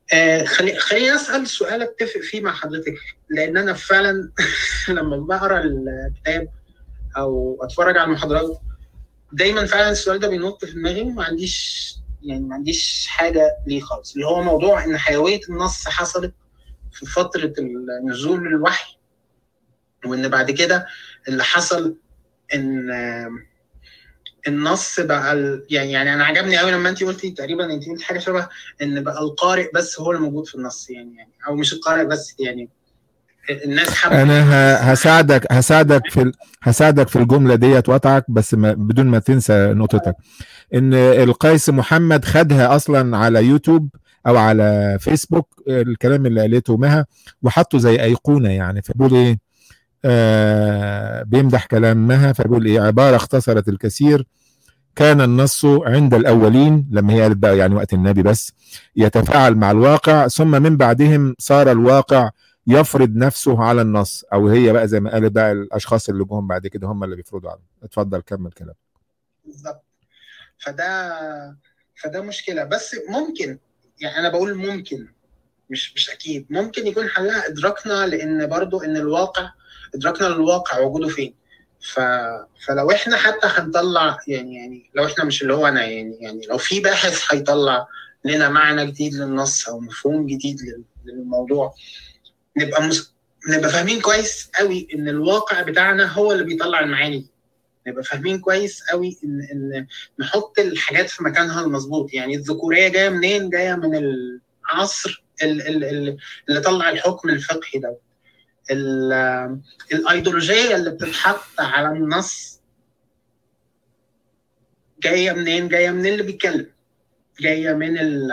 آه خلي خليني اسال سؤال اتفق فيه مع حضرتك، لان انا فعلا لما بقرا الكتاب او اتفرج على المحاضرات دايما فعلا السؤال ده بينط في دماغي، وما عنديش يعني ما عنديش حاجه ليه خالص، اللي هو موضوع ان حيويه النص حصلت في فتره نزول الوحي، وان بعد كده اللي حصل ان النص بقى يعني يعني انا عجبني قوي لما انت قلتي تقريبا انت قلتي حاجه شبه ان بقى القارئ بس هو اللي موجود في النص، يعني يعني او مش القارئ بس، يعني الناس حابه. انا هساعدك هساعدك في هساعدك في الجمله ديت وقطعك بس ما بدون ما تنسى نقطتك، ان القيس محمد خدها اصلا على يوتيوب او على فيسبوك الكلام اللي قالته مها وحطه زي ايقونه، يعني فبيقول ايه آه بيمدح كلام مها، فبيقول ايه عباره اختصرت الكثير، كان النص عند الأولين لما هي قالت بقى يعني وقت النبي بس يتفاعل مع الواقع، ثم من بعدهم صار الواقع يفرض نفسه على النص، أو هي بقى زي ما قالت بقى الأشخاص اللي جوهم بعد كده هم اللي بيفرضوا عليه. اتفضل كمل كلام. بالظبط. فده فده مشكلة، بس ممكن يعني أنا بقول ممكن مش مش أكيد، ممكن يكون حلها إدراكنا، لأن برضو إن الواقع إدراكنا للواقع وجوده فين. ف... فلو احنا حتى هنطلع يعني يعني لو احنا مش اللي هو انا يعني يعني لو في باحث هيطلع لنا معنى جديد للنص او مفهوم جديد للموضوع، نبقى مس... نبقى فاهمين كويس قوي ان الواقع بتاعنا هو اللي بيطلع المعاني، نبقى فاهمين كويس قوي ان ان نحط الحاجات في مكانها المظبوط. يعني الذكوريه جايه منين؟ جايه من العصر اللي, اللي طلع الحكم الفقهي ده. الايديولوجيه اللي بتتحط على النص جايه منين؟ جايه من اللي بيتكلم، جايه من ال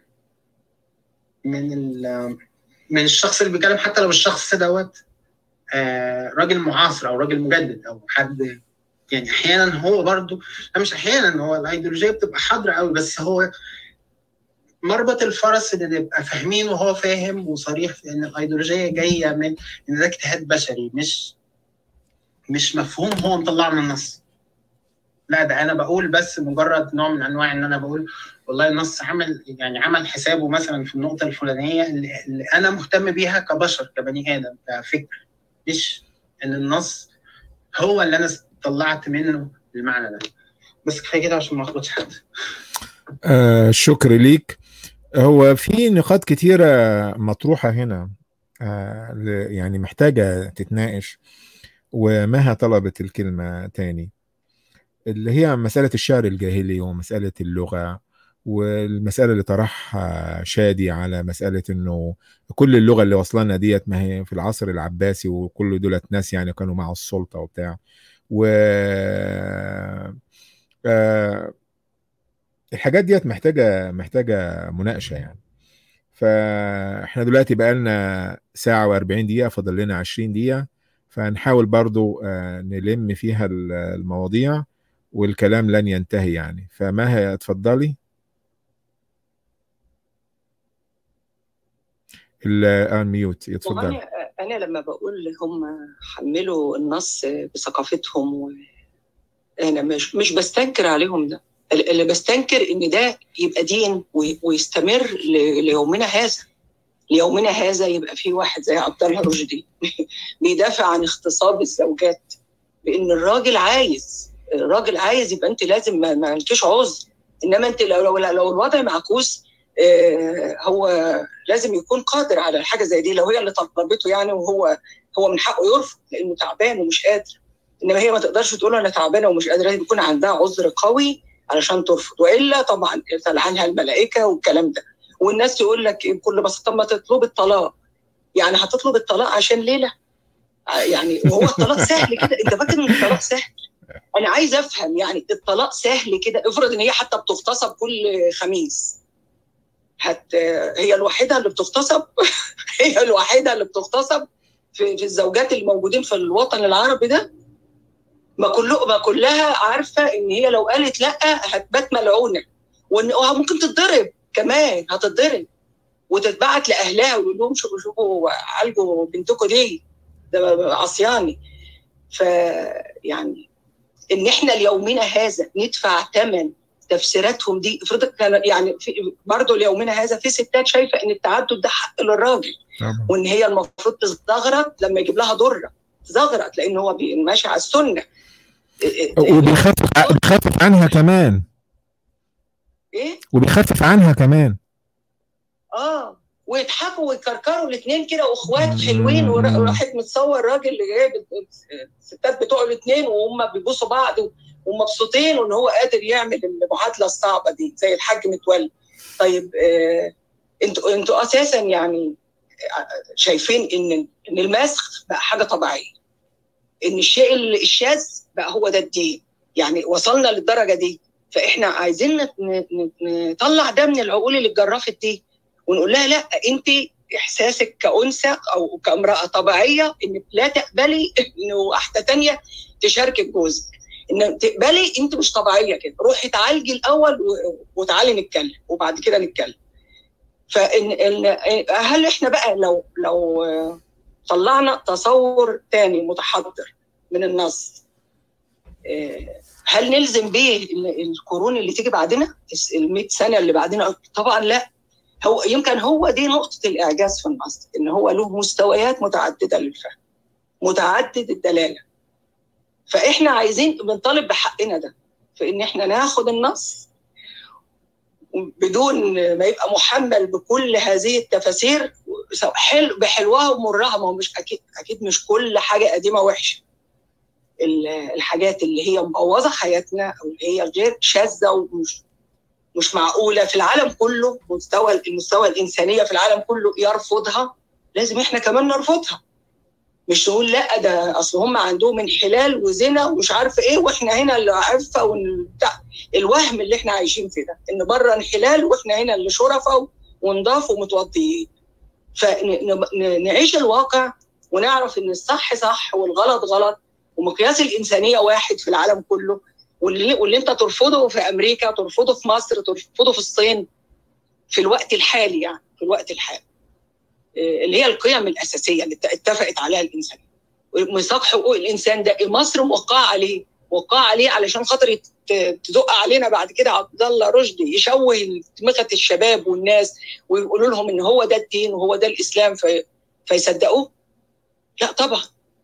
من ال من الشخص اللي بيتكلم، حتى لو الشخص دوت آه راجل معاصر او راجل مجدد او حد، يعني احيانا هو برضو مش احيانا هو الايديولوجيه بتبقى حاضره قوي، بس هو مربط الفرس ان نبقى فاهمين وهو فاهم وصريح في ان الايديولوجيه جايه من ان ده اجتهاد بشري، مش مش مفهوم هو مطلعه من النص. لا ده انا بقول بس مجرد نوع من انواع ان انا بقول والله النص عمل يعني عمل حسابه مثلا في النقطه الفلانيه اللي, اللي انا مهتم بيها كبشر كبني ادم كفكر، مش ان النص هو اللي انا طلعت منه المعنى ده. بس كفايه كده عشان ما اخبطش حد. آه شكر ليك. هو في نقاط كتيره مطروحه هنا آه يعني محتاجه تتناقش، ومها طلبت الكلمه تاني، اللي هي مسألة الشعر الجاهلي ومسألة اللغة، والمسألة اللي طرحها شادي على مسألة انه كل اللغة اللي وصلنا ديت ما هي في العصر العباسي، وكل دولت ناس يعني كانوا مع السلطة وبتاع، و آه... الحاجات ديت محتاجة محتاجة مناقشة يعني. فاحنا دلوقتي بقالنا ساعة واربعين دقيقة، فاضل لنا عشرين دقيقة، فنحاول برضو آه نلم فيها المواضيع والكلام لن ينتهي يعني. فما هي اتفضلي. الانميوت اتفضلي. والله انا لما بقول هم حملوا النص بثقافتهم و... انا مش مش بستنكر عليهم ده، اللي بستنكر ان ده يبقى دين ويستمر ليومنا هذا. ليومنا هذا يبقى في واحد زي عبد الله رشدي بيدافع عن اغتصاب الزوجات، بان الراجل عايز الراجل عايز يبقى انت لازم ما عندكيش عذر، انما انت لو لو, لو الوضع معكوس آه هو لازم يكون قادر على حاجه زي دي. لو هي اللي طلبته يعني وهو هو من حقه يرفض لانه تعبان ومش قادر، انما هي ما تقدرش تقول انا تعبانه ومش قادره، لازم يكون عندها عذر قوي علشان ترفض، والا طبعا تلعنها الملائكه والكلام ده. والناس تقول لك بكل بساطه ما تطلب الطلاق، يعني هتطلب الطلاق عشان ليله؟ يعني وهو الطلاق سهل كده؟ انت فاكر ان الطلاق سهل؟ انا عايز افهم يعني الطلاق سهل كده؟ افرض ان هي حتى بتغتصب كل خميس، هت هي الوحيده اللي بتغتصب هي الوحيده اللي بتغتصب في, في الزوجات الموجودين في الوطن العربي ده؟ ما كله ما كلها عارفه ان هي لو قالت لا هتبات ملعونه، وان ممكن تتضرب كمان، هتتضرب وتتبعت لاهلها ويقول لهم شوفوا شوفوا عالجوا بنتكم دي ده عصياني. فيعني ان احنا ليومنا هذا ندفع ثمن تفسيراتهم دي افرض كان يعني برضه ليومنا هذا في ستات شايفه ان التعدد ده حق للراجل طبعا. وان هي المفروض تزغرط لما يجيب لها ضره تزغرط لان هو ماشي على السنه وبيخفف بيخفف عنها كمان ايه وبيخفف عنها كمان اه ويضحكوا ويكركروا الاثنين كده واخوات حلوين وراحت متصور راجل اللي جايب الستات بتوع الاثنين وهم بيبوسوا بعض ومبسوطين وان هو قادر يعمل المعادله الصعبه دي زي الحاج متولي. طيب آه انتوا انتوا اساسا يعني شايفين ان ان المسخ بقى حاجه طبيعيه، ان الشيء الشاذ بقى هو ده الدين، يعني وصلنا للدرجه دي. فاحنا عايزين نطلع ده من العقول اللي اتجرفت دي ونقول لها لا، انت احساسك كأنثى او كامراه طبيعيه انك لا تقبلي انه واحده ثانيه تشاركك جوزك، ان تقبلي انت مش طبيعيه كده، روحي تعالجي الاول وتعالي نتكلم وبعد كده نتكلم. فان هل احنا بقى لو لو طلعنا تصور تاني متحضر من النص، هل نلزم بيه القرون اللي تيجي بعدنا المئة سنه اللي بعدنا؟ طبعا لا. هو يمكن هو دي نقطه الاعجاز في النص، ان هو له مستويات متعدده للفهم، متعدد الدلاله. فاحنا عايزين بنطالب بحقنا ده، في ان احنا ناخد النص بدون ما يبقى محمل بكل هذه التفاسير، حلو بحلوها ومرها. ما هو مش اكيد اكيد مش كل حاجه قديمه وحشه. الحاجات اللي هي مبوظه حياتنا او اللي هي غير شاذه ومش مش معقوله في العالم كله، مستوى المستوى الانسانيه في العالم كله يرفضها، لازم احنا كمان نرفضها. مش نقول لا ده اصل هم عندهم انحلال وزنا ومش عارفه ايه واحنا هنا اللي عفه وبتاع. الوهم اللي احنا عايشين فيه ده ان بره انحلال واحنا هنا اللي شرفه ونضاف ومتوضيين. فنعيش الواقع ونعرف ان الصح صح والغلط غلط، ومقياس الانسانيه واحد في العالم كله. واللي, واللي انت ترفضه في امريكا ترفضه في مصر ترفضه في الصين في الوقت الحالي، يعني في الوقت الحالي اللي هي القيم الاساسيه اللي اتفقت عليها الانسان. ميثاق حقوق الانسان ده مصر موقعه عليه موقعه عليه علشان خاطر تدق علينا بعد كده عبد الله رشدي يشوه دماغه الشباب والناس ويقولوا لهم ان هو ده الدين وهو ده الاسلام في فيصدقوه؟ لا طبعا.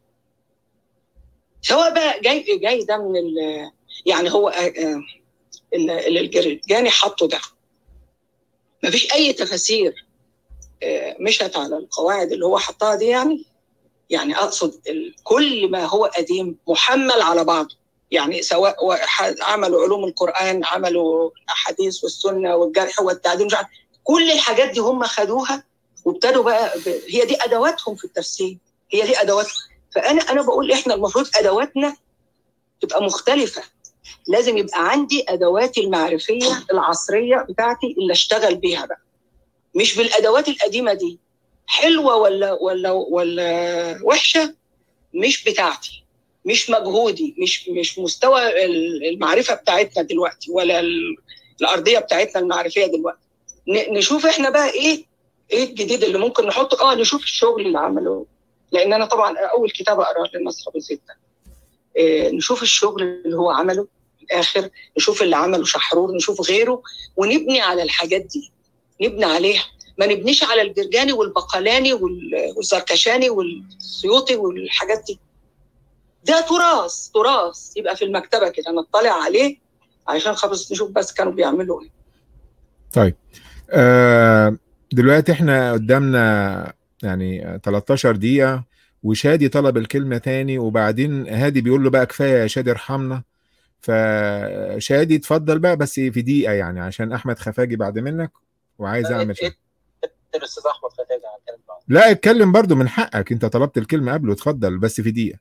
سواء بقى جاي جاي ده من يعني هو اللي الجرجاني حطه ده ما فيش اي تفاسير مشت على القواعد اللي هو حطها دي. يعني يعني اقصد كل ما هو قديم محمل على بعضه، يعني سواء عملوا علوم القرآن، عملوا الاحاديث والسنه والجرح والتعديل، مش عارف كل الحاجات دي هم خدوها وابتدوا بقى ب... هي دي ادواتهم في التفسير، هي دي ادواتهم. فانا انا بقول احنا المفروض ادواتنا تبقى مختلفه. لازم يبقى عندي ادواتي المعرفيه العصريه بتاعتي اللي اشتغل بيها بقى، مش بالادوات القديمه دي. حلوه ولا ولا ولا وحشه مش بتاعتي، مش مجهودي، مش مش مستوى المعرفه بتاعتنا دلوقتي ولا الارضيه بتاعتنا المعرفيه دلوقتي. نشوف احنا بقى ايه ايه الجديد اللي ممكن نحطه. اه نشوف الشغل اللي عمله، لان انا طبعا اول كتاب اقراه للنصر ابو زيد ده. إيه نشوف الشغل اللي هو عمله في الاخر، نشوف اللي عمله شحرور، نشوف غيره، ونبني على الحاجات دي، نبني عليها. ما نبنيش على الجرجاني والبقلاني والزركشاني والسيوطي والحاجات دي. ده تراث تراث يبقى في المكتبه كده نطلع عليه عشان خلاص نشوف بس كانوا بيعملوا ايه. طيب آه دلوقتي احنا قدامنا يعني تلتاشر دقيقة، وشادي طلب الكلمة تاني، وبعدين هادي بيقول له بقى كفاية يا شادي ارحمنا. فشادي اتفضل بقى بس في دقيقة يعني عشان احمد خفاجي بعد منك وعايز اعمل شيء. الاستاذ احمد خفاجي لا اتكلم برضو من حقك، انت طلبت الكلمة قبله، اتفضل بس في دقيقة.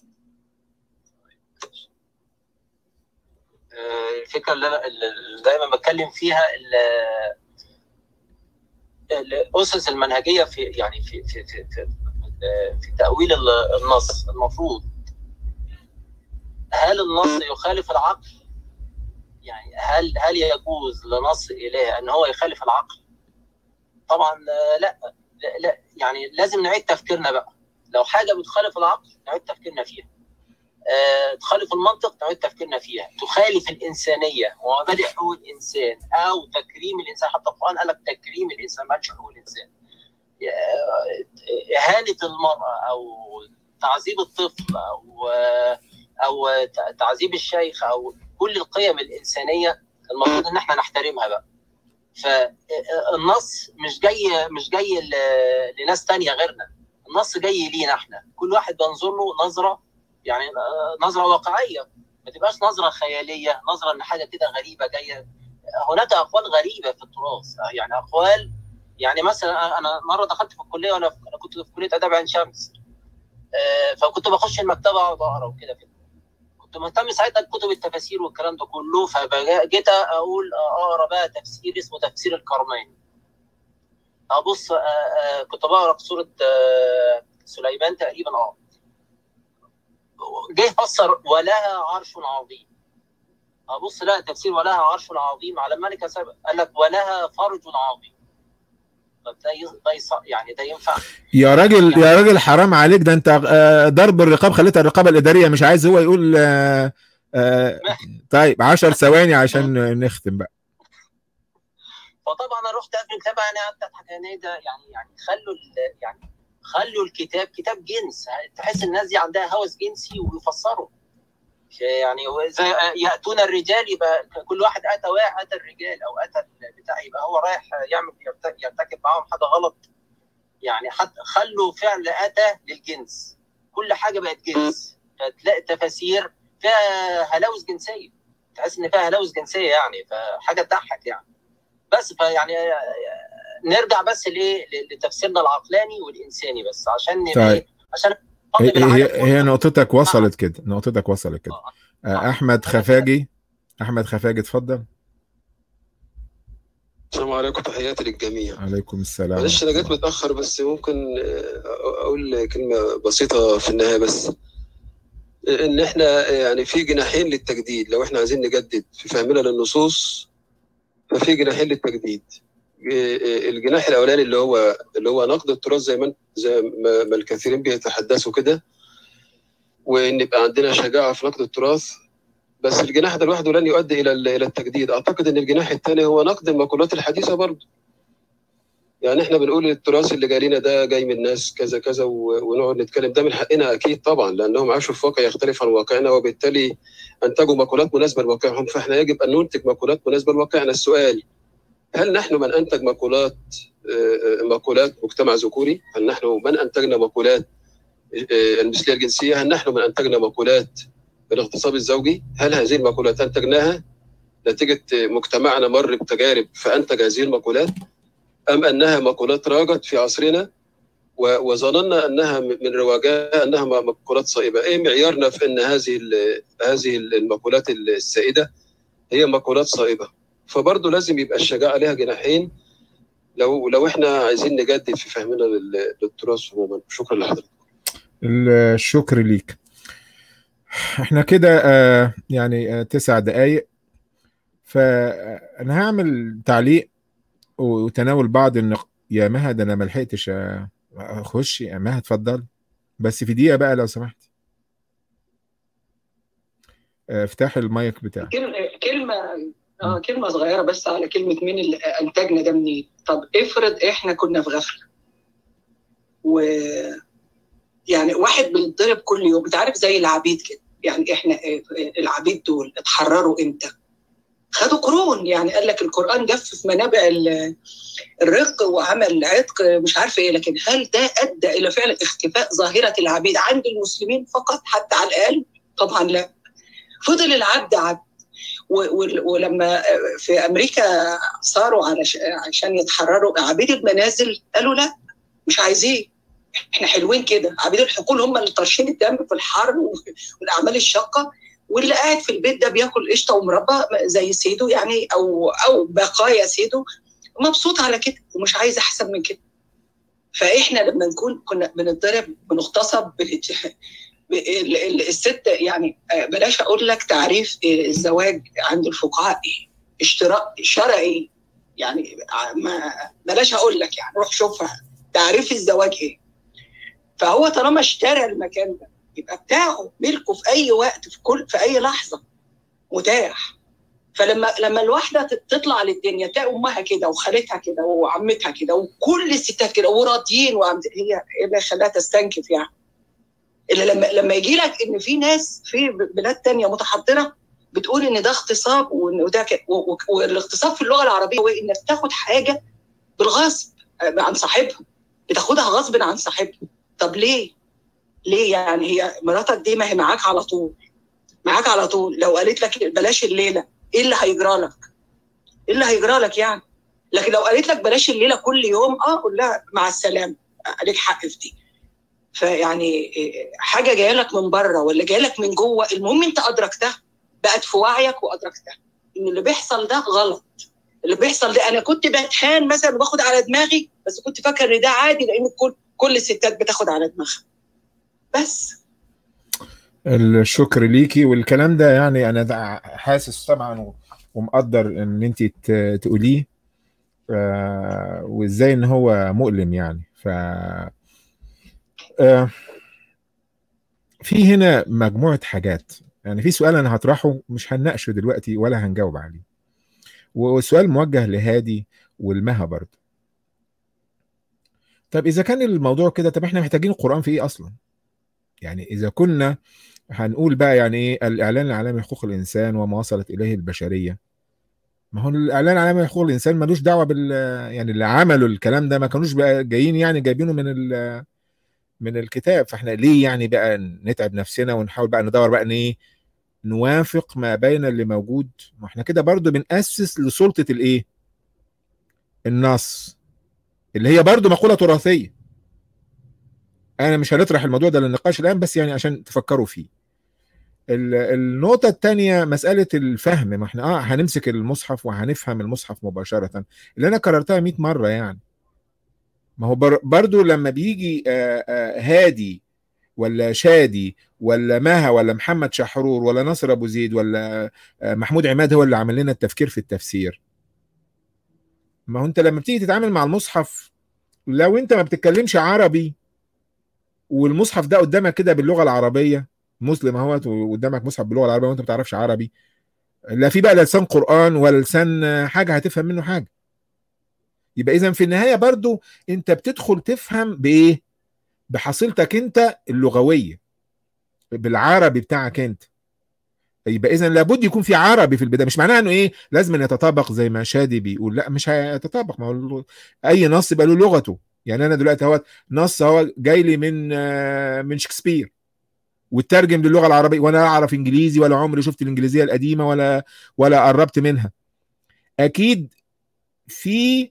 الفكرة اللي انا اللي دايما بتكلم فيها الاسس المنهجية في يعني في في في في, في تأويل النص. المفروض هل النص يخالف العقل؟ يعني هل هل يجوز لنص إله ان هو يخالف العقل؟ طبعا لا لا. يعني لازم نعيد تفكيرنا بقى. لو حاجه بتخالف العقل نعيد تفكيرنا فيها. آه تخالف المنطق نعيد تفكيرنا فيها، تخالف الانسانيه ومبادئ حقوق الانسان او تكريم الانسان. حتى القران قال لك تكريم الانسان ما قالش حقوق الانسان. اهانه المراه او تعذيب الطفل او او تعذيب الشيخ او كل القيم الانسانيه المفروض ان احنا نحترمها بقى. فالنص مش جاي مش جاي لناس تانية غيرنا، النص جاي لينا احنا، كل واحد بنظر له نظره يعني نظره واقعيه، ما تبقاش نظره خياليه، نظره ان حاجه كده غريبه جايه. هناك اقوال غريبه في التراث، يعني اقوال يعني مثلا انا مره دخلت في الكليه وانا انا كنت في كليه اداب عين شمس، فكنت بخش المكتبه اقعد اقرا وكده، كنت مهتم ساعتها بكتب التفاسير والكلام ده كله، فجيت اقول اقرا بقى تفسير اسمه تفسير القرنين. ابص كنت بقرا في سوره سليمان تقريبا، اه جه فسر ولها عرش عظيم. ابص لا تفسير ولها عرش عظيم على الملكه سبق قال لك ولها فرج عظيم. طب ده يعني ده ينفع؟ يا راجل يعني يا راجل حرام عليك، ده انت ضرب الرقاب خليتها الرقابه الاداريه، مش عايز هو يقول آآ آآ طيب عشر ثواني عشان نختم بقى. فطبعا انا رحت قبل الكتاب يعني قعدت اضحك يعني ده يعني يعني خلوا يعني خلوا الكتاب كتاب جنس، تحس الناس دي عندها هوس جنسي ويفسروا يعني زي ياتون الرجال، يبقى كل واحد اتى واحد اتى الرجال او اتى بتاع، يبقى هو رايح يعمل يرتكب معاهم حاجه غلط يعني. حتى خلوا فعل اتى للجنس، كل حاجه بقت جنس، فتلاقي تفاسير فيها هلاوس جنسيه، تحس ان فيها هلاوس جنسيه يعني، فحاجه تضحك يعني. بس فيعني نرجع بس لايه لتفسيرنا العقلاني والانساني بس عشان طيب. عشان هي هي نقطتك وصلت كده، نقطتك وصلت كده. آه. احمد خفاجي، احمد خفاجي اتفضل. السلام عليكم، تحياتي للجميع. عليكم السلام. معلش انا جيت متاخر، بس ممكن اقول كلمه بسيطه في النهايه، بس ان احنا يعني في جناحين للتجديد. لو احنا عايزين نجدد في فهمنا للنصوص ففي جناحين للتجديد. الجناح الاولاني اللي هو اللي هو نقد التراث زي ما زي ما الكثيرين بيتحدثوا كده، وان يبقى عندنا شجاعه في نقد التراث، بس الجناح ده لوحده لن يؤدي الى الى التجديد. اعتقد ان الجناح الثاني هو نقد المقولات الحديثه برضه. يعني احنا بنقول التراث اللي جاي لنا ده جاي من ناس كذا كذا، ونقعد نتكلم، ده من حقنا اكيد طبعا، لانهم عاشوا في واقع يختلف عن واقعنا، وبالتالي انتجوا مقولات مناسبه لواقعهم، فاحنا يجب ان ننتج مقولات مناسبه لواقعنا. السؤال: هل نحن من انتج مقولات مقولات مجتمع ذكوري؟ هل نحن من انتجنا مقولات المثليه الجنسيه؟ هل نحن من انتجنا مقولات الاغتصاب الزوجي؟ هل هذه المقولات انتجناها نتيجه مجتمعنا مر بتجارب فانتج هذه المقولات، ام انها مقولات راجت في عصرنا وظننا انها من رواجها انها مقولات صائبه؟ ايه معيارنا في ان هذه هذه المقولات السائده هي مقولات صائبه؟ فبرضه لازم يبقى الشجاعه لها جناحين لو لو احنا عايزين نجدد في فهمنا للتراث عموما. شكرا لحضرتك. الشكر ليك. احنا كده آه يعني آه تسع دقايق، فانا هعمل تعليق وتناول بعض النق... يا مهد انا ما لحقتش اخش. يا مهد اتفضل، بس في دقيقه بقى لو سمحت. افتح المايك بتاعك. كلمه اه كلمه صغيره بس على كلمه مين اللي انتجنا ده منين. طب افرض احنا كنا في غفله، و يعني واحد بيتضرب كل يوم، انت عارف زي العبيد كده. يعني احنا العبيد دول اتحرروا امتى؟ خدوا قرون. يعني قال لك القرآن جفف منابع الرق وعمل عتق مش عارفه ايه، لكن هل ده ادى الى فعلا اختفاء ظاهره العبيد عند المسلمين فقط حتى على الاقل؟ طبعا لا. فضل العبد عبد، ولما في امريكا صاروا عشان يتحرروا عبيد المنازل قالوا لا مش عايزين، احنا حلوين كده. عبيد الحقول هم اللي طارشين الدم في الحر والاعمال الشاقه، واللي قاعد في البيت ده بياكل قشطه ومربى زي سيده يعني، او او بقايا سيده، مبسوط على كده ومش عايز احسن من كده. فاحنا لما نكون كنا بنتضرب بنغتصب الست، يعني بلاش اقول لك تعريف الزواج عند الفقهاء ايه، اشتراك شرعي يعني، ما بلاش اقول لك يعني، روح شوفها تعريف الزواج ايه. فهو طالما اشترى المكان ده يبقى بتاعه، ملكه في اي وقت، في كل في اي لحظه متاح. فلما لما الواحده تطلع للدنيا تلاقي امها كده وخالتها كده وعمتها كده وكل الستات كده وراضيين، هي ايه اللي خلاها تستنكف يعني؟ اللي لما لما يجي لك ان في ناس في بلاد تانية متحضره بتقول ان ده اغتصاب، وده والاغتصاب في اللغه العربيه هو انك تاخد حاجه بالغصب عن صاحبها، بتاخدها غصب عن صاحبها. طب ليه؟ ليه يعني؟ هي مراتك دي ما هي معاك على طول، معاك على طول. لو قالت لك بلاش الليله، ايه اللي هيجرى لك؟ ايه اللي هيجرى لك يعني؟ لكن لو قالت لك بلاش الليله كل يوم، اه قول لها مع السلامه، عليك حق في دي. فيعني حاجه جايه لك من بره ولا جايه لك من جوه، المهم انت ادركتها، بقت في وعيك وادركتها ان اللي بيحصل ده غلط. اللي بيحصل ده انا كنت بتهان مثلا وباخد على دماغي، بس كنت فاكر ان ده عادي لان كل كل الستات بتاخد على دماغها. بس الشكر ليكي. والكلام ده يعني انا حاسس طبعا ومقدر ان انت تقوليه، آه وازاي ان هو مؤلم يعني. ف آه في هنا مجموعة حاجات. يعني في سؤال انا هطرحه مش هنناقشه دلوقتي ولا هنجاوب عليه، والسؤال موجه لهادي والمها برضه. طب اذا كان الموضوع كده، طب احنا محتاجين القرآن في ايه اصلا؟ يعني اذا كنا هنقول بقى يعني ايه الاعلان العالمي لحقوق الانسان وما وصلت اليه البشريه، ما هو الاعلان العالمي لحقوق الانسان ملوش دعوه بال يعني اللي عملوا الكلام ده ما كانوش بقى جايين يعني جايبينه من ال من الكتاب. فاحنا ليه يعني بقى نتعب نفسنا ونحاول بقى ندور بقى ان ايه نوافق ما بين اللي موجود؟ ما احنا كده برضو بنأسس لسلطه الايه النص، اللي هي برضو مقوله تراثيه. انا مش هنطرح الموضوع ده للنقاش الان، بس يعني عشان تفكروا فيه. النقطة الثانية مسألة الفهم. ما احنا اه هنمسك المصحف وهنفهم المصحف مباشرة، اللي انا كررتها مئة مرة يعني. ما هو برضو لما بيجي آآ آآ هادي ولا شادي ولا مها ولا محمد شحرور ولا ناصر ابو زيد ولا محمود عماد هو اللي عمل لنا التفكير في التفسير، ما هو انت لما بتيجي تتعامل مع المصحف، لو انت ما بتتكلمش عربي والمصحف ده قدامك كده باللغة العربية، مسلم اهوت وقدامك مصحف باللغة العربية وانت ما بتعرفش عربي، لا في بقى لسان قرآن ولا لسان حاجة هتفهم منه حاجة. يبقى إذن في النهاية برضو أنت بتدخل تفهم بإيه؟ بحصيلتك أنت اللغوية، بالعربي بتاعك أنت. يبقى إذن لابد يكون في عربي في البداية. مش معناه إنه إيه لازم يتطابق زي ما شادي بيقول، لا مش هيتطابق. ما هو أي نص يبقى له لغته. يعني أنا دلوقتي هو نص هو جاي لي من من شكسبير والترجم للغة العربية، وأنا أعرف إنجليزي ولا عمري شفت الإنجليزية القديمة ولا ولا قربت منها. أكيد في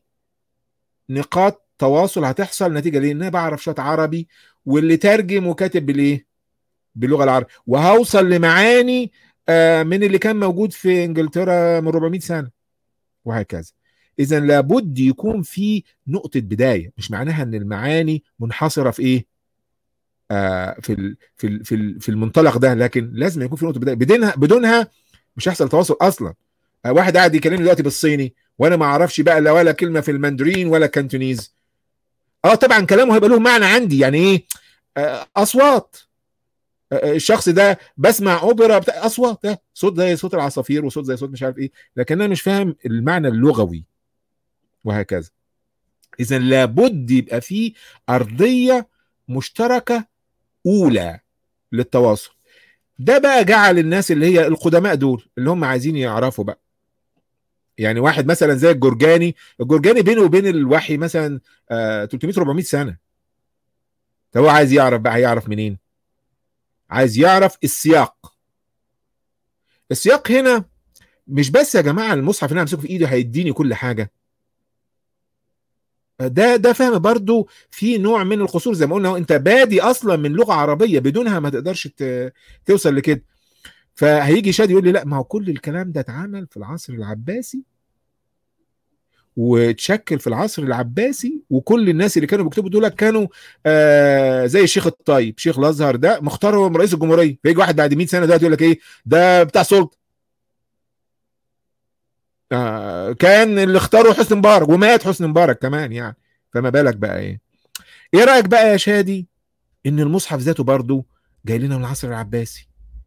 نقاط تواصل هتحصل نتيجه ليه؟ ان انا بعرف شويه عربي واللي ترجم وكاتب بالايه؟ باللغه العربيه، وهوصل لمعاني آه من اللي كان موجود في انجلترا من أربعمئة سنه وهكذا. اذا لابد يكون في نقطه بدايه. مش معناها ان المعاني منحصره في ايه؟ آه في ال في ال في ال في المنطلق ده، لكن لازم يكون في نقطه بدايه. بدونها بدونها مش هيحصل تواصل اصلا. آه واحد قاعد يكلمني دلوقتي بالصيني وانا ما اعرفش بقى لا ولا كلمه في الماندرين ولا كانتونيز، اه طبعا كلامه هيبقى له معنى عندي. يعني ايه؟ آه اصوات. آه الشخص ده بسمع اوبرا بتاع اصوات، ده صوت زي صوت العصافير وصوت زي صوت مش عارف ايه، لكن انا مش فاهم المعنى اللغوي وهكذا. اذا لابد يبقى في ارضيه مشتركه اولى للتواصل. ده بقى جعل الناس اللي هي القدماء دول اللي هم عايزين يعرفوا بقى. يعني واحد مثلا زي الجرجاني، الجرجاني بينه وبين الوحي مثلا آه ثلاثمئة أربعمئة سنه. هو عايز يعرف بقى، هيعرف منين؟ عايز يعرف السياق. السياق هنا مش بس يا جماعه المصحف اللي انا امسكه في ايدي هيديني كل حاجه. ده ده فهم برضو في نوع من القصور. زي ما قلنا انت بادي اصلا من لغه عربيه بدونها ما تقدرش توصل لكده. فهيجي شادي يقول لي لا ما هو كل الكلام ده اتعمل في العصر العباسي وتشكل في العصر العباسي، وكل الناس اللي كانوا بيكتبوا دول كانوا آه زي الشيخ الطيب شيخ الازهر ده مختار من رئيس الجمهوريه. فيجي واحد بعد مئة سنه دلوقتي يقول لك ايه ده بتاع سلطه. آه كان اللي اختاره حسني مبارك ومات حسني مبارك كمان يعني، فما بالك بقى ايه؟ ايه رايك بقى يا شادي ان المصحف ذاته برضو جاي لنا من العصر العباسي.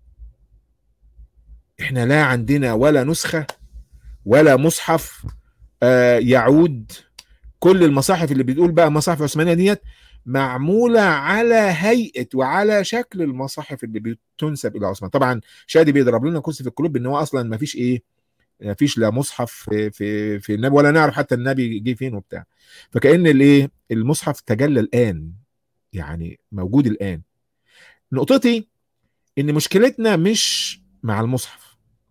احنا لا عندنا ولا نسخة ولا مصحف آه يعود. كل المصاحف اللي بتقول بقى مصاحف عثمانية ديت معمولة على هيئة وعلى شكل المصاحف اللي بتنسب إلى عثمان. طبعا شادي بيضرب لنا كرسي في القلوب ان هو اصلا ما فيش ايه، ما فيش لا مصحف في في في النبي، ولا نعرف حتى النبي جه فين وبتاع. فكأن الايه المصحف تجلى الآن، يعني موجود الآن. نقطتي ان مشكلتنا مش مع المصحف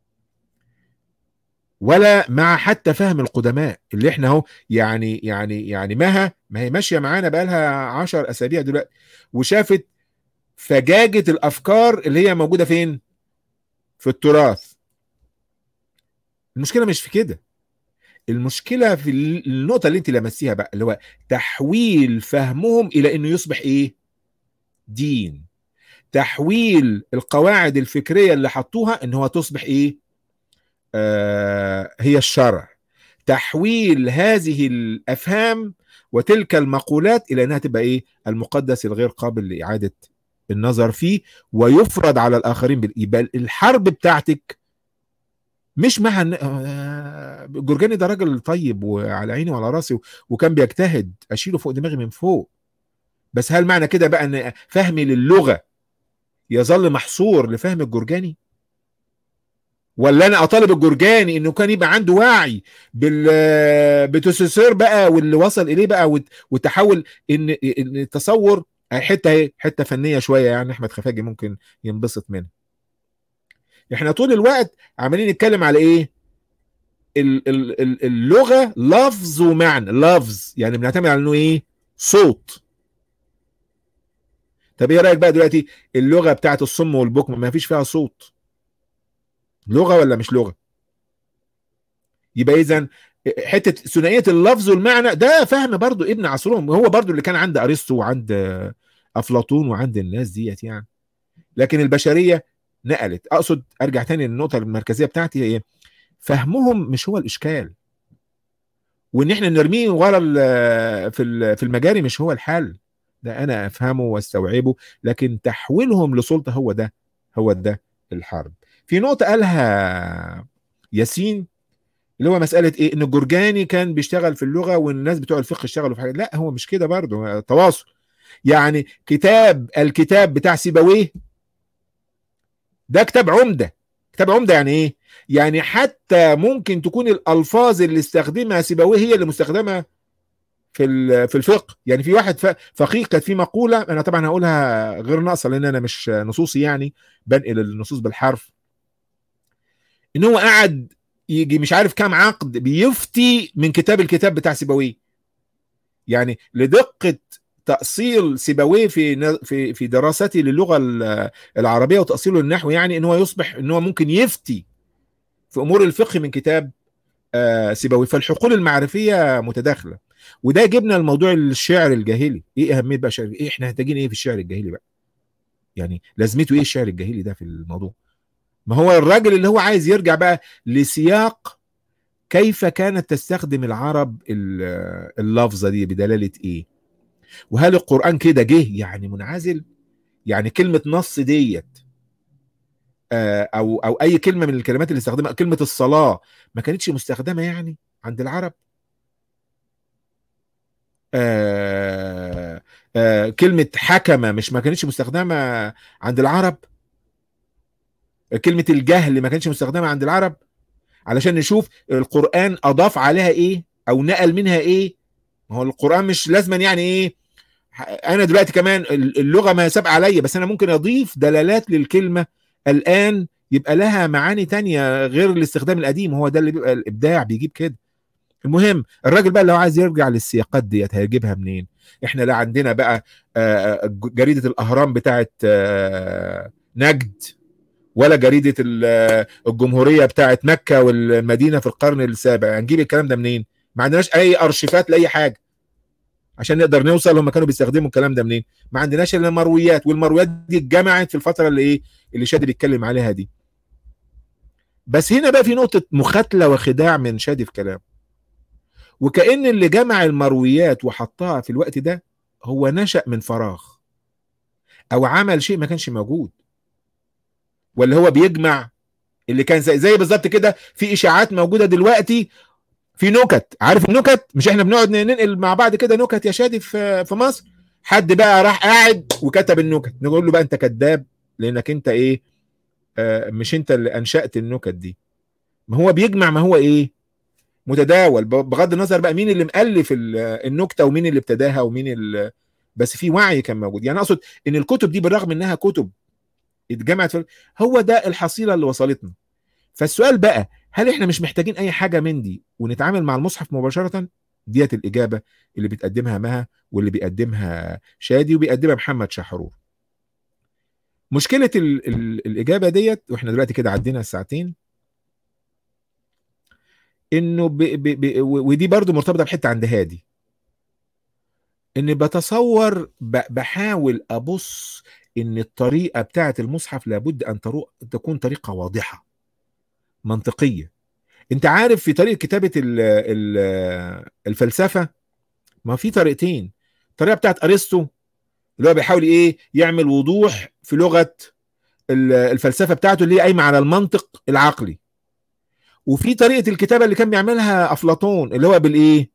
ولا مع حتى فهم القدماء اللي احنا اهو يعني يعني يعني مها ما هي ماشيه معانا بقى لها عشر اسابيع دلوقتي، وشافت فجاجه الافكار اللي هي موجوده فين؟ في التراث. المشكله مش في كده، المشكله في النقطه اللي انت لمستيها بقى، اللي هو تحويل فهمهم الى انه يصبح ايه؟ دين. تحويل القواعد الفكريه اللي حطوها ان هو تصبح ايه؟ آه هي الشرع. تحويل هذه الافهام وتلك المقولات الى انها تبقى ايه؟ المقدس الغير قابل لاعاده النظر فيه ويفرض على الاخرين. يبقى الحرب بتاعتك مش مع جرجاني، ده راجل طيب وعلى عيني وعلى راسي وكان بيجتهد، اشيله فوق دماغي من فوق، بس هل معنى كده بقى ان فهمي للغه يظل محصور لفهم الجرجاني؟ ولا انا اطالب الجرجاني انه كان يبقى عنده وعي بالبتوسيسير بقى واللي وصل اليه بقى، وتحول ان التصور حته اهي حته فنيه شويه، يعني احمد خفاجي ممكن ينبسط منها. احنا طول الوقت عمالين نتكلم على ايه؟ اللغه لفظ ومعنى. لفظ يعني بنعتمد على انه ايه؟ صوت. طب ايه رايك بقى دلوقتي اللغه بتاعت الصم والبكم ما فيش فيها صوت؟ لغه ولا مش لغه؟ يبقى اذا حته ثنائيه اللفظ والمعنى ده فهم برضو ابن عصرهم، هو برضو اللي كان عند ارسطو وعند افلاطون وعند الناس ديت يعني. لكن البشريه نقلت. اقصد ارجع تاني للنقطه المركزيه بتاعتي، هي فهمهم مش هو الاشكال، وان احنا نرميه ورا في في المجاري مش هو الحل. ده انا افهمه واستوعبه، لكن تحويلهم لسلطه هو ده هو ده الحرب. في نقطه قالها ياسين اللي هو مسألة ايه؟ ان الجرجاني كان بيشتغل في اللغة والناس بتوع الفقه اشتغلوا في حاجة. لا، هو مش كده برضه، تواصل. يعني كتاب الكتاب بتاع سيبويه ده كتاب عمدة. كتاب عمدة يعني ايه؟ يعني حتى ممكن تكون الالفاظ اللي استخدمها سيبويه هي اللي مستخدمة في في الفقه. يعني في واحد فقيه كانت في مقولة، انا طبعا هقولها غير ناقصة لان انا مش نصوصي، يعني بنقل النصوص بالحرف، ان هو قعد يجي مش عارف كام عقد بيفتي من كتاب الكتاب بتاع سيبويه. يعني لدقة تأصيل سيبويه في في في دراسته للغة العربية وتأصيله للنحو، يعني ان هو يصبح ان هو ممكن يفتي في امور الفقه من كتاب سيبويه. فالحقول المعرفية متداخلة. وده جبنا الموضوع الشعر الجاهلي. ايه اهمية بقى الشعر؟ ايه احنا محتاجين ايه في الشعر الجاهلي بقى؟ يعني لازمته ايه الشعر الجاهلي ده في الموضوع؟ ما هو الراجل اللي هو عايز يرجع بقى لسياق كيف كانت تستخدم العرب اللفظة دي بدلالة ايه؟ وهل القرآن كده جه يعني منعزل؟ يعني كلمة نص ديت او او اي كلمة من الكلمات اللي استخدمها، كلمة الصلاة ما كانتش مستخدمة يعني عند العرب؟ آآ آآ كلمة حكمة مش ما كانتش مستخدمة عند العرب؟ كلمة الجهل ما كانتش مستخدمة عند العرب؟ علشان نشوف القرآن أضاف عليها إيه أو نقل منها إيه. ما هو القرآن مش لازما يعني إيه، أنا دلوقتي كمان اللغة ما سابقة عليا، بس أنا ممكن أضيف دلالات للكلمة الآن يبقى لها معاني تانية غير الاستخدام القديم. هو ده اللي بيبقى الإبداع بيجيب كده. المهم الراجل بقى لو عايز يرجع للسياقات ديت هيجيبها منين؟ إحنا لا عندنا بقى جريدة الأهرام بتاعت نجد، ولا جريدة الجمهورية بتاعت مكة والمدينة في القرن السابع. هنجيب الكلام ده منين؟ ما عندناش أي أرشيفات لأي حاجة عشان نقدر نوصل هم كانوا بيستخدموا الكلام ده منين. ما عندناش الا مرويات، والمرويات دي اتجمعت في الفتره اللي ايه اللي شادي بيتكلم عليها دي. بس هنا بقى في نقطه مخاتله وخداع من شادي في كلامه، وكأن اللي جمع المرويات وحطها في الوقت ده هو نشأ من فراغ. او عمل شيء ما كانش موجود، ولا هو بيجمع اللي كان زي, زي بالظبط كده. في اشاعات موجوده دلوقتي في نكت، عارف النكت؟ مش احنا بنقعد ننقل مع بعض كده نكت يا شادي في في مصر؟ حد بقى راح قاعد وكتب النكت، نقول له بقى انت كذاب، لانك انت ايه، آه مش انت اللي انشأت النكت دي. ما هو بيجمع، ما هو ايه، متداول، بغض النظر بقى مين اللي مؤلف النكته ومين اللي ابتداها ومين اللي، بس في وعي كان موجود. يعني اقصد ان الكتب دي بالرغم انها كتب اتجمعت في، هو ده الحصيله اللي وصلتنا. فالسؤال بقى، هل احنا مش محتاجين اي حاجه من دي ونتعامل مع المصحف مباشره؟ ديت الاجابه اللي بتقدمها مها، واللي بيقدمها شادي، وبيقدمها محمد شحرور. مشكله ال ال الاجابه ديت، واحنا دلوقتي كده عدينا الساعتين، انه ب ب ب ودي برضو مرتبطه بحته عند هادي، اني بتصور بحاول ابص ان الطريقه بتاعه المصحف لابد ان تكون طريقه واضحه منطقيه. انت عارف في طريقه كتابه ال ال الفلسفه، ما في طريقتين. الطريقه بتاعه ارسطو اللي هو بيحاول ايه، يعمل وضوح في لغه الفلسفه بتاعته اللي هي قايمه على المنطق العقلي، وفي طريقه الكتابه اللي كان بيعملها افلاطون اللي هو بالايه،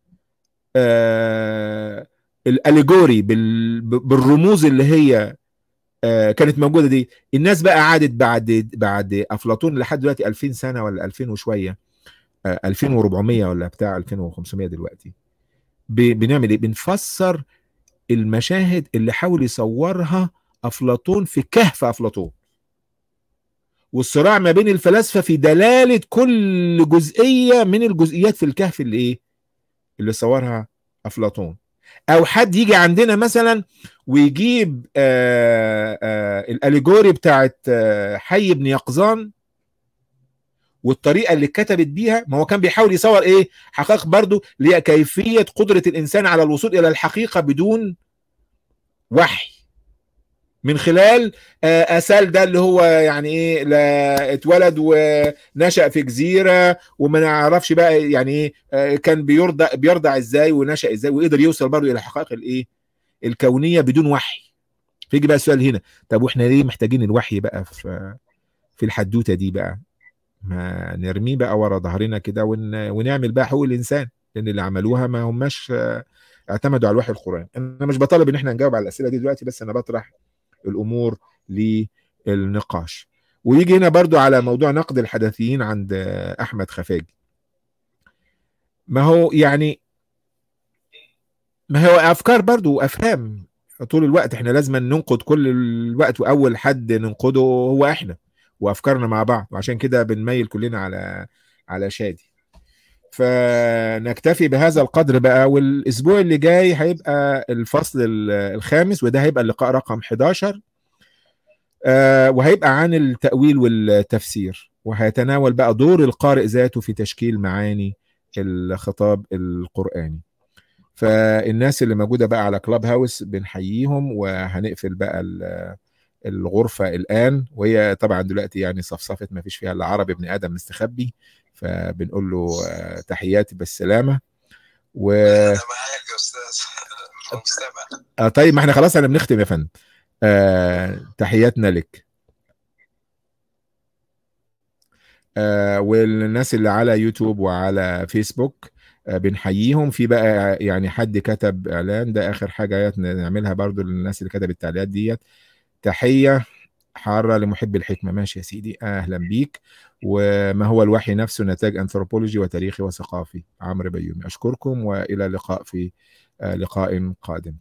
آه الاليجوري، بالرموز اللي هي آه كانت موجوده دي. الناس بقى عادت بعد بعد افلاطون لحد دلوقتي ألفين سنه ولا ألفين وشويه، آه ألفين وأربعمية ولا بتاع ألفين وخمسمية دلوقتي، بنعمل ايه، بنفسر المشاهد اللي حاول يصورها افلاطون في كهف افلاطون، والصراع ما بين الفلاسفه في دلاله كل جزئيه من الجزئيات في الكهف اللي ايه، اللي صورها افلاطون. او حد يجي عندنا مثلا ويجيب آآ آآ الاليجوري بتاعت حي بن يقظان والطريقه اللي اتكتبت بيها، ما هو كان بيحاول يصور ايه، حقائق برضو، اللي هي كيفيه قدره الانسان على الوصول الى الحقيقه بدون وحي، من خلال اسال ده اللي هو يعني ايه، لا اتولد ونشأ في جزيره وما نعرفش بقى يعني ايه، كان بيرضع بيرضع ازاي ونشأ ازاي، وقدر يوصل برضه الى حقائق الايه الكونيه بدون وحي. فيجي بقى السؤال هنا، طب واحنا ليه محتاجين الوحي بقى في في الحدوته دي بقى؟ ما نرميه بقى ورا ظهرنا كده ون... ونعمل بقى حقوق الانسان، لان اللي عملوها ما هماش اعتمدوا على الوحي القرآني. انا مش بطالب ان احنا نجاوب على الاسئله دي دلوقتي، بس انا بطرح الامور للنقاش. ويجي هنا برضو على موضوع نقد الحدثيين عند احمد خفاجي. ما هو يعني ما هو افكار برضو وافهام طول الوقت، احنا لازم ننقد كل الوقت، واول حد ننقده هو احنا وافكارنا مع بعض، وعشان كده بنميل كلنا على على شادي. فنكتفي بهذا القدر بقى، والاسبوع اللي جاي هيبقى الفصل الخامس، وده هيبقى اللقاء رقم حداشر، آه وهيبقى عن التأويل والتفسير، وهيتناول بقى دور القارئ ذاته في تشكيل معاني الخطاب القرآني. فالناس اللي موجودة بقى على كلاب هاوس بنحييهم، وهنقفل بقى الغرفة الآن، وهي طبعا دلوقتي يعني صفصفت ما فيش فيها إلا عربي ابن آدم مستخبي، فبنقول له تحياتي بالسلامة. و أنا معاك يا أستاذ مستمع. آه طيب، ما احنا خلاص أنا بنختم يا فندم. آه تحياتنا لك. آه والناس اللي على يوتيوب وعلى فيسبوك آه بنحييهم. في بقى يعني حد كتب إعلان، ده آخر حاجة نعملها برضو للناس اللي كتبت التعليقات ديت. تحية حارة لمحب الحكمة. ماشي يا سيدي، أهلا بيك. وما هو الوحي نفسه؟ نتاج أنثروبولوجي وتاريخي وثقافي. عمرو بيومي. أشكركم، وإلى اللقاء في لقاء قادم.